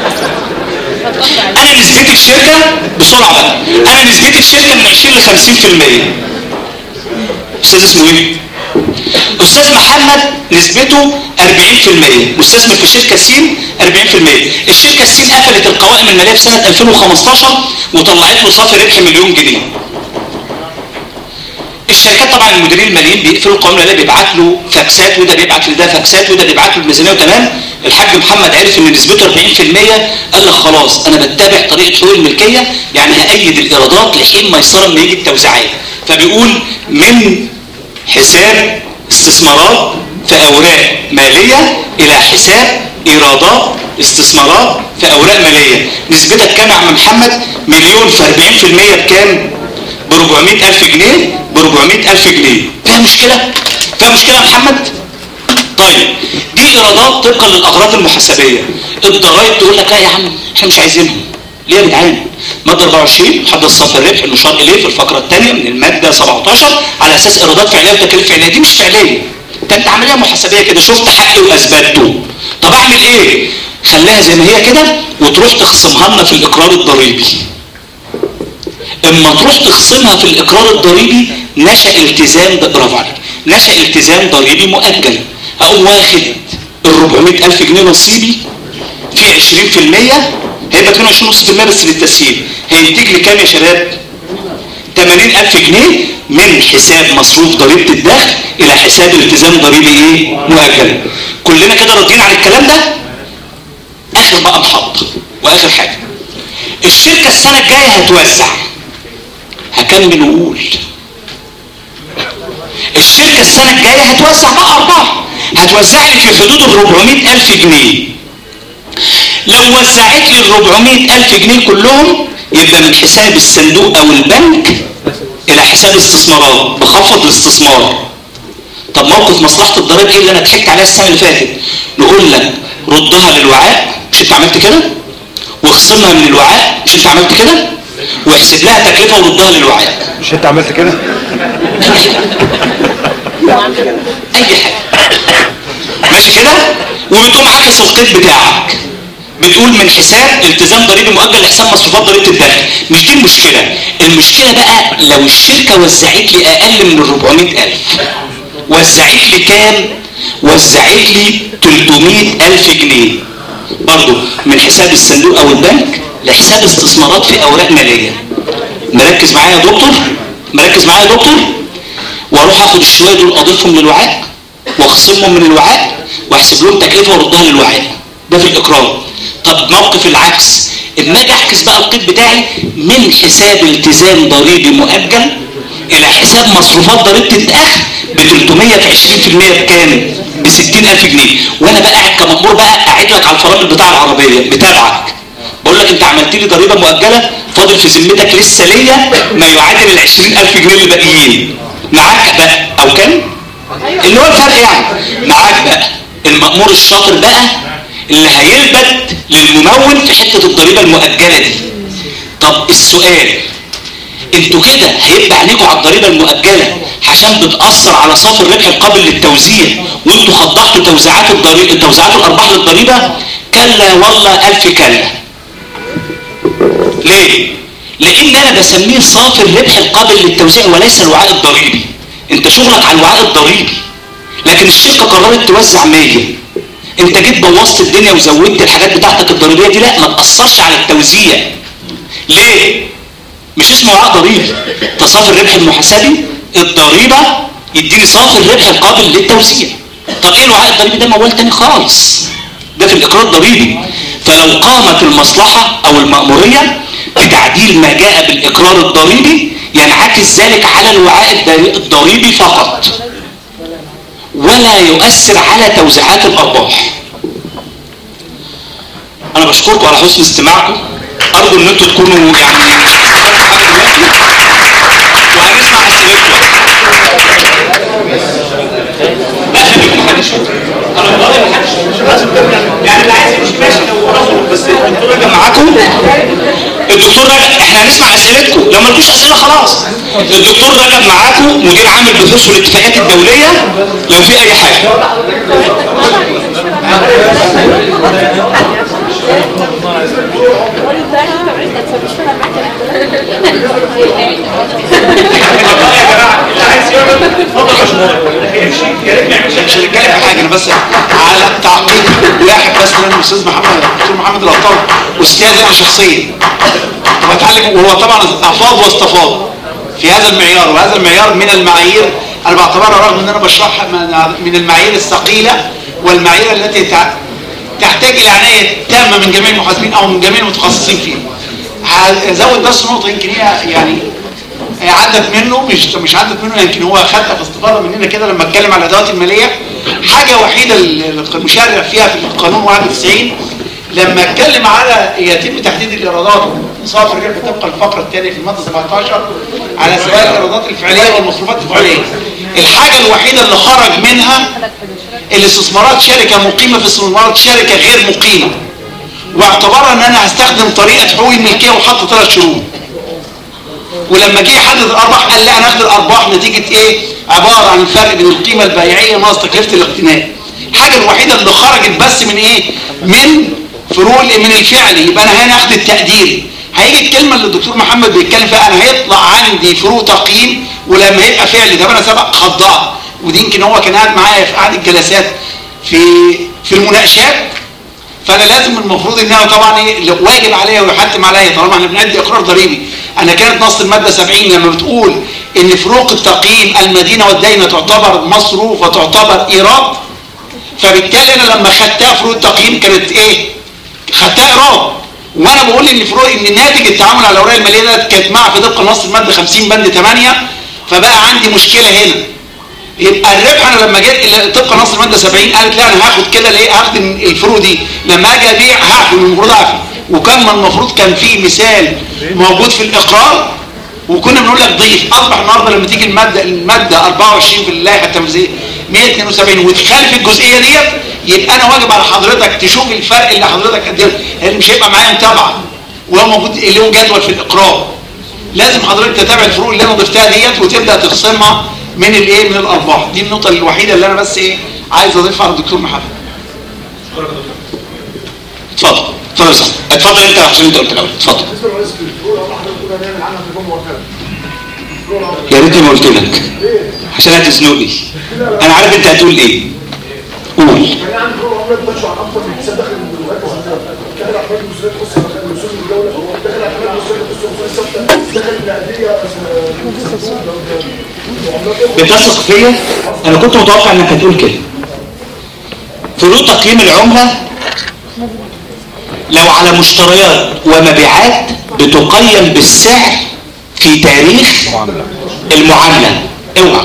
انا نسبتي في شركه بسرعه بقى، انا نسبتي في شركه من عشرين ل خمسين في المية. استاذ اسمه ايه؟ استاذ محمد نسبته أربعين في المية، مستثمر في شركه سين أربعين في المية. الشركه السين قفلت القوائم الماليه في سنه ألفين وخمستاشر وطلعت له صافي ربح مليون جنيه. الشركات طبعا المديرين الماليين بيقفلوا القوائم الماليه، بيبعت له فاكسات وده بيبعت لده فاكسات وده بيبعت له الميزانيه وتمام. الحاج محمد عرف ان نسبته أربعين في المية، قال لك خلاص انا بتابع طريقه حقوق الملكيه، يعني هأيد الايرادات لحين ما يصير لما يجي التوزيعات. فبيقول من حساب استثمارات في اوراق ماليه الى حساب ايرادات استثمارات في اوراق ماليه. نسبتك كام يا عم محمد؟ مليون في أربعين في المية بكام؟ ب أربعمية ألف جنيه. ب أربعمية ألف جنيه. فيها مشكله؟ فيها مشكله يا محمد؟ طيب دي ايرادات طبقا للاغراض المحاسبيه. الضرائب تقول لك لا يا عم احنا مش عايزينهم، ليه يا جدعان؟ ماده أربعة وعشرين محدد صافي الربح المشار اليه في الفقره الثانيه من الماده سبعتاشر على اساس ايرادات فعليه وتكاليف فعليه. دي مش فعليه، ده انت عمليه محاسبيه كده، شفت حقي واثبته. طب اعمل ايه؟ خليها زي ما هي كده وتروح تخصمها لنا في الاقرار الضريبي. اما تروح تخصمها في الاقرار الضريبي نشأ التزام، برافو عليك، نشأ التزام ضريبي مؤجل. اقوم واخد ال أربعمائة ألف جنيه نصيبي في عشرين في المية، هيبقى اتنين وعشرين فاصلة خمسة بالمية بس للتسهيل، هينتج لي كام يا شباب؟ ثمانين ألف جنيه من حساب مصروف ضريبه الدخل الى حساب التزام ضريبي ايه؟ مؤجل. كلنا كده راضيين عن الكلام ده؟ اخر بقى محطه واخر حاجه، الشركه السنه الجايه هتوزع، هكمل وقول الشركه السنه الجايه هتوزع بقى ارباح، هتوزع لي في حدود ال أربعمائة ألف جنيه. لو وزعت لي ال أربعمائة ألف جنيه كلهم يبقى من حساب الصندوق او البنك الى حساب استثمارات، بخفض الاستثمار. طب موقف مصلحه الضرائب ايه اللي انا ضحكت عليها السنه اللي فاتت؟ نقول لك ردها للوعاء، مش انت عملت كده؟ واخصمها من الوعاء، مش انت عملت كده؟ واحسب لها تكلفه وردها للوعاء، مش انت عملت كده؟ اي حاجه ماشي كده؟ وبتقوم عاكس القيد بتاعك، بتقول من حساب التزام ضريبي مؤجل لحساب مصروفات ضريبه الدخل. مش دي المشكله، المشكله بقى لو الشركه وزعت لي اقل من ال أربعمائة ألف، وزعت لي كام؟ وزعت لي ثلاثمائة ألف جنيه برضه من حساب الصندوق او البنك لحساب استثمارات في اوراق ماليه. مركز معايا يا دكتور؟ مركز معايا يا دكتور؟ واروح اخد الشويه دول اضيفهم للوعاء واخصمهم من الوعاء واحسب لهم تكلفه واردها للوعاء، ده في الاقرار. طب موقف العكس، اما اجي اعكس بقى القيد بتاعي من حساب التزام ضريبي مؤجل الى حساب مصروفات ضريبه الدخل ب ثلاثمائة في عشرين في المية بكام؟ ب ستين ألف جنيه. وانا بقى قاعد كمأمور بقى قاعد لك على الفرامل بتاع العربيه بتابعك، بقول لك انت عملت لي ضريبه مؤجله، فاضل في ذمتك لسه ليا ما يعادل ال عشرين ألف جنيه اللي باقيين معاك بقى، او كام؟ اللي هو الفرق يعني. معاك بقى المأمور الشاطر بقى اللي هيلبت للممول في حته الضريبه المؤجله دي. طب السؤال، انتوا كده هيبقى عينيكم على الضريبه المؤجله عشان بتاثر على صافي الربح القابل للتوزيع وانتوا خضعتوا توزيعات الضريبه، توزيعات الارباح للضريبه؟ كلا والله الف كلا. ليه؟ لان انا بسميه صافي الربح القابل للتوزيع وليس الوعاء الضريبي. انت شغلك على الوعاء الضريبي، لكن الشركه قررت توزع مية، انت جيت بوظت الدنيا وزودت الحاجات بتاعتك الضريبيه دي، لا ما تاثرش على التوزيع. ليه؟ مش اسمه وعاء ضريبي، ده صافي الربح المحاسبي الضريبه يديني صافي الربح القابل للتوزيع. طب ايه الوعاء الضريبي؟ ده موال تاني خالص، ده في الاقرار الضريبي. فلو قامت المصلحه او المأموريه بتعديل ما جاء بالاقرار الضريبي ينعكس ذلك على الوعاء الضريبي فقط ولا يؤثر على توزيعات الارباح. انا بشكركم على حسن استماعكم، ارجو ان انتم تكونوا يعني وهنسمع اسئلتكم. لا خليكم محدش انا بقول محدش يعني اللي عايز يمشي ماشي لو رفضوا، بس الدكتور راجع معاكم، الدكتور راجع، احنا هنسمع اسئلتكم، لو ما لكوش اسئله خلاص. الدكتور راجع معاكم مدير عام البحوث والاتفاقات الدوليه لو في اي حاجه. مش هنتكلم في حاجه، انا بس على تعقيب واحد بس من الاستاذ محمد الدكتور محمد العطار، واستاذ انا شخصيا بتعلم، وهو طبعا افاض واستفاض في هذا المعيار، وهذا المعيار من المعايير انا بعتبرها رغم ان انا بشرحها من المعايير الثقيله والمعايير التي تحتاج الى عنايه تامه من جميع المحاسبين او من جميع المتخصصين فيها. هزود بس نقطه يمكن هي يعني هي عدت منه، مش مش عدت منه، يمكن هو خدها في استفاضه مننا كده لما اتكلم على الادوات الماليه. حاجه وحيده المشرع فيها في القانون واحد وتسعين لما اتكلم على يتم تحديد الايرادات صافي الربح طبقا الفقره الثانيه في الماده سبعتاشر على سواء الايرادات الفعليه والمصروفات الفعليه. الحاجه الوحيده اللي خرج منها الاستثمارات شركه مقيمه في استثمارات شركه غير مقيمه، واعتبرها ان انا هستخدم طريقه حقوق الملكيه وحط ثلاث شروط. ولما جه يحدد الارباح قال لا انا هاخد الارباح نتيجه ايه؟ عباره عن الفرق بين القيمه البيعيه ناقص تكلفه الاقتناء. الحاجه الوحيده اللي خرجت بس من ايه؟ من فروق من الفعل. يبقى انا هنا هاخد التقدير. هيجي الكلمه اللي الدكتور محمد بيتكلم فيها انا هيطلع عندي فروق تقييم ولما هيبقى فعل. ده انا سبق خضعت ودي يمكن هو كان قاعد معايا في قعده الجلسات في في المناقشات. فانا لازم المفروض ان انا طبعا ايه واجب عليا ويحتم عليا طالما احنا بندي اقرار ضريبي. انا كانت نص الماده سبعين لما بتقول ان فروق التقييم المدينه والدينه تعتبر مصروف وتعتبر ايراد، فبالتالي انا لما خدتها فروق التقييم كانت ايه؟ خدتها ايراد. وانا بقول ان فروق ان ناتج التعامل على الاوراق الماليه ده كانت مع في طبق نص الماده خمسين بند ثمانية. فبقى عندي مشكله هنا. يبقى الربح انا لما جيت طبق نص الماده سبعين قالت لا انا هاخد كده ليه؟ هاخد الفروق دي لما اجي ابيع هاخد المفروض اعفي. وكان المفروض كان في مثال موجود في الاقرار وكنا بنقول لك ضيف. اصبح النهارده لما تيجي الماده الماده أربعة وعشرين في اللائحه التنفيذيه مئة واثنين وسبعين وتخالف الجزئيه ديت، يبقى انا واجب على حضرتك تشوف الفرق اللي حضرتك قدمته. اللي مش هيبقى معايا متابعه وهو موجود اللي هو جدول في الاقرار. لازم حضرتك تتابع الفروق اللي انا ضفتها ديت وتبدا تخصمها من الايه؟ من الارباح. دي النقطه الوحيده اللي انا بس ايه عايز اضيفها على الدكتور محمد. اتفضل اتفضل صح. اتفضل انت عشان انت قلت الاول. اتفضل. يا ريتني ما قلت لك عشان هتزنقني. انا عارف انت هتقول ايه. قول. بتثق فيا؟ انا كنت متوقع انك هتقول كده. فروق تقييم العمله لو على مشتريات ومبيعات بتقيم بالسعر في تاريخ المعامله. اوعى.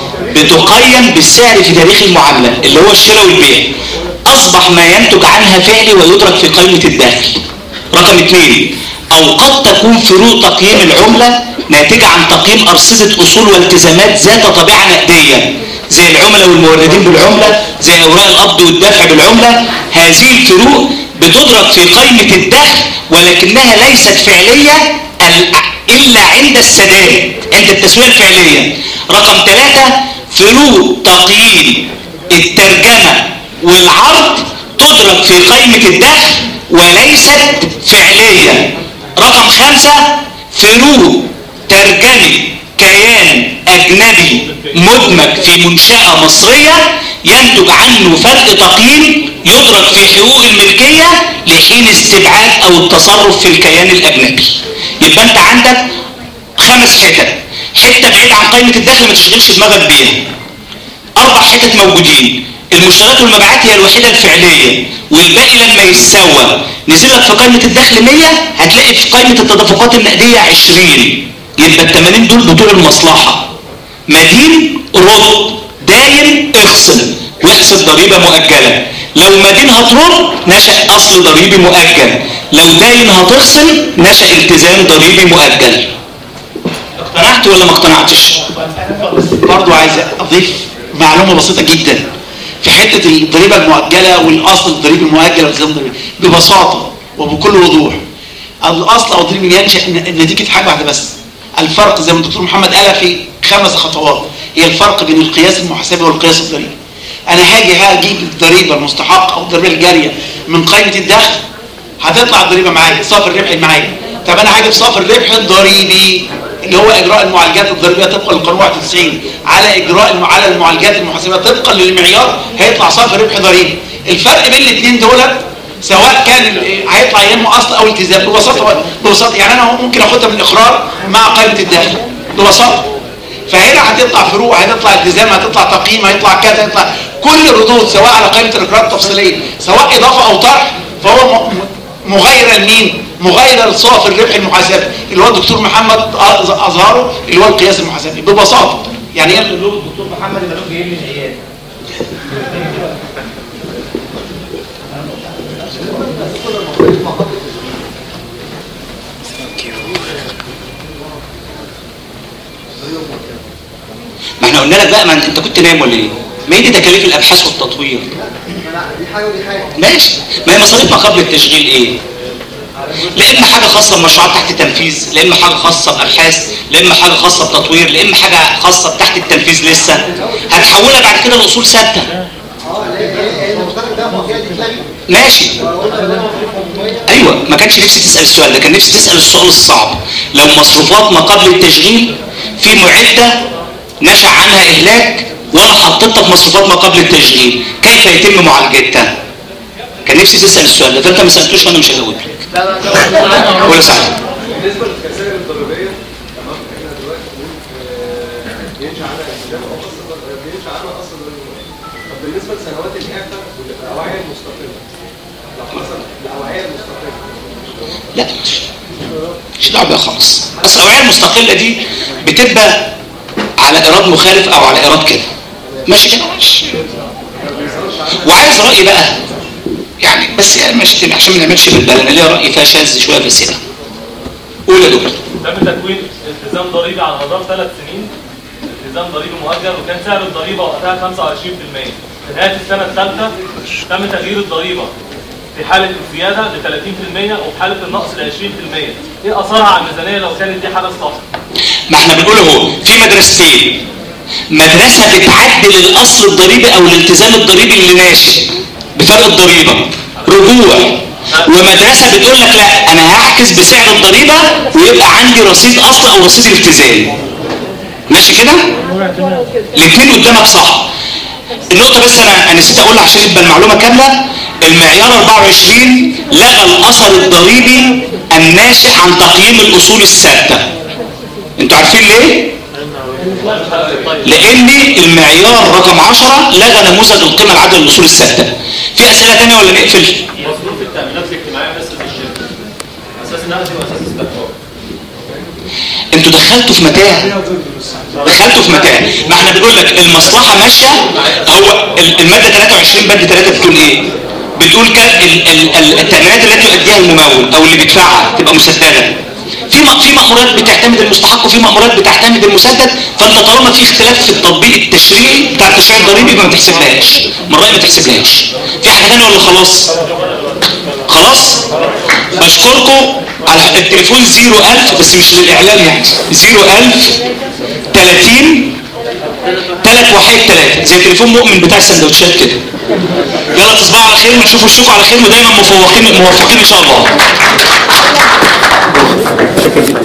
بتقيم بالسعر في تاريخ المعامله اللي هو الشراء والبيع. اصبح ما ينتج عنها فعلي ويدرك في قائمه الدخل. رقم اثنين، او قد تكون فروق تقييم العمله ناتجه عن تقييم ارصده اصول والتزامات ذات طبيعه نقديه زي العملاء والموردين بالعمله، زي اوراق القبض والدفع بالعمله. هذه الفروق بتدرك في قائمه الدخل ولكنها ليست فعليه الا عند السداد، عند التسويه الفعليه. رقم ثلاثة، فروق تقييم الترجمه والعرض تدرك في قائمه الدخل وليست فعليه. رقم خمسة، فروق ترجمه كيان اجنبي مدمج في منشأة مصرية ينتج عنه فرق تقييم يدرك في حقوق الملكية لحين استبعاد او التصرف في الكيان الاجنبي. يبقى انت عندك خمس حتت. حتة بعيد عن قائمة الدخل ما تشغلش دماغك بيها. اربع حتت موجودين. المشتريات والمبيعات هي الوحيدة الفعلية والباقي لما يتساوى نزل لك في قائمة الدخل مية هتلاقي في قائمة التدفقات النقدية عشرين. يبقى ال ثمانين دول بطول المصلحة. مدين رد، داين اخصم واحسب ضريبة مؤجلة. لو مدين هترد نشأ اصل ضريبي مؤجل. لو داين هتخصم نشأ التزام ضريبي مؤجل. اقتنعت ولا ما اقتنعتش؟ برضو عايز اضيف معلومة بسيطة جدا في حتة الضريبة المؤجلة والاصل الضريبي المؤجل والتزام ضريبي. ببساطة وبكل وضوح الاصل او الضريبي ينشأ نتيجة حاجة واحدة بس. الفرق زي ما الدكتور محمد قال في خمس خطوات هي الفرق بين القياس المحاسبي والقياس الضريبي. انا هاجي هجيب الضريبه المستحقه او الضريبه الجاريه من قائمه الدخل هتطلع الضريبه معايا صافي الربح معايا. طب انا هاجي بصافي الربح الضريبي اللي هو اجراء المعالجات الضريبيه طبقا للقانون واحد وتسعين على اجراء على المعالجات المحاسبيه طبقا للمعيار هيطلع صافي ربح ضريبي. الفرق بين الاثنين دول سواء كان هيطلع يا اما اصل او التزام. ببساطه ببساطه يعني انا ممكن اخدها من الاقرار مع قائمه الدخل ببساطه. فهنا هتطلع فروق، هتطلع التزام، هتطلع تقييم، هيطلع كذا، هيطلع كل الردود سواء على قائمه الاقرار التفصيليه سواء اضافه او طرح. فهو مغايره لمين؟ مغايره لصافي الربح المحاسبي اللي هو الدكتور محمد اظهره اللي هو القياس المحاسبي ببساطه. يعني ايه الدكتور محمد اللي جاي من العياده؟ ما احنا قلنا لك بقى، ما انت كنت نايم ولا ايه؟ ما هي دي تكاليف الابحاث والتطوير. دي حاجه ودي حاجه. ماشي. ما هي مصاريف ما قبل التشغيل ايه؟ لا اما حاجه خاصه بمشروعات تحت التنفيذ، لا اما حاجه خاصه بابحاث، لا اما حاجه خاصه بتطوير، لا اما حاجه خاصه بتحت التنفيذ لسه هتحولها بعد كده لاصول ثابته. اه ليه المشترك ده مواضيع تتلغي. ماشي. ايوه ما كانش نفسي تسال السؤال ده، كان نفسي تسال السؤال الصعب. لو مصروفات ما قبل التشغيل في معده نشا عنها اهلاك وانا حطيتها في مصروفات ما قبل التشغيل كيف يتم معالجتها؟ كان نفسي تسال السؤال ده، فانت ما سالتوش وانا مش هجاوب لك. ولا ساعه. بالنسبه للخسائر الضريبيه تمام، احنا دلوقتي بينشا عنها اهلاك او اصلا بينشا عنها اصلا. طب بالنسبه لسنوات الاعفاء والاوعيه المستقله لو حصل الاوعيه المستقله لا مش مش دعوه بيها خالص. اصل الاوعيه المستقله دي بتبقى على ايراد مخالف او على ايراد كده ماشي كده ماشي. وعايز رايي بقى يعني بس يعني ماشي عشان ما نعملش بالبال، انا ليا راي فيها شاذ شويه في السيره. قول يا دكتور. تم تكوين التزام ضريبي على مدار ثلاث سنين، التزام ضريبي مؤجل، وكان سعر الضريبه وقتها خمسة وعشرين بالمئة. في نهايه السنه الثالثه تم تغيير الضريبه في حاله الزياده ل ثلاثين بالمئة وفي حاله النقص ل عشرين بالمئة. ايه اثرها على الميزانيه لو كانت دي حاجه صح؟ ما احنا بنقول اهو في مدرستين، مدرسه بتعدل الاصل الضريبي او الالتزام الضريبي اللي ناشئ بفرق الضريبه رجوع، ومدرسه بتقول لك لا انا هعكس بسعر الضريبه ويبقى عندي رصيد اصل او رصيد التزام. ماشي كده؟ الاثنين قدامك صح. النقطه بس انا انا نسيت اقولها عشان يبقى المعلومه كامله. المعيار أربعة وعشرين لغى الاثر الضريبي الناشئ عن تقييم الاصول الثابته. انتوا عارفين ليه؟ لان المعيار رقم عشرة لغى نموذج القيمه العادله للاصول الثابته. في اسئله ثانيه ولا نقفل؟ مصروف التامينات الاجتماعيه بس في الشركه اساس نقدي واساس استثمار. انتوا دخلتوا في متاع دخلتوا في متاع ما احنا بنقول لك المصلحه ماشيه. هو الماده ثلاثة وعشرين بند ثلاثة بتقول ايه؟ بتقول التامينات التي يؤديها الممول او اللي بيدفعها تبقى مسدده. في في مأمورات بتعتمد المستحق وفي مأمورات بتعتمد المسدد، فانت طالما في اختلاف في التطبيق التشريعي بتاع التشريع الضريبي ما بتحسبلهاش. من رأيي ما تحسبلهاش. في حاجه ثانيه ولا خلاص؟ خلاص؟ بشكركم على التليفون صفر ألف بس مش للاعلام يعني صفر ألف ثلاثين ثلاث وحيد ثلاثة زي تليفون مؤمن بتاع السندوتشات كده. يلا تصبحوا على خير ونشوف وشكم على خير ودايما مفوقين موفقين ان شاء الله.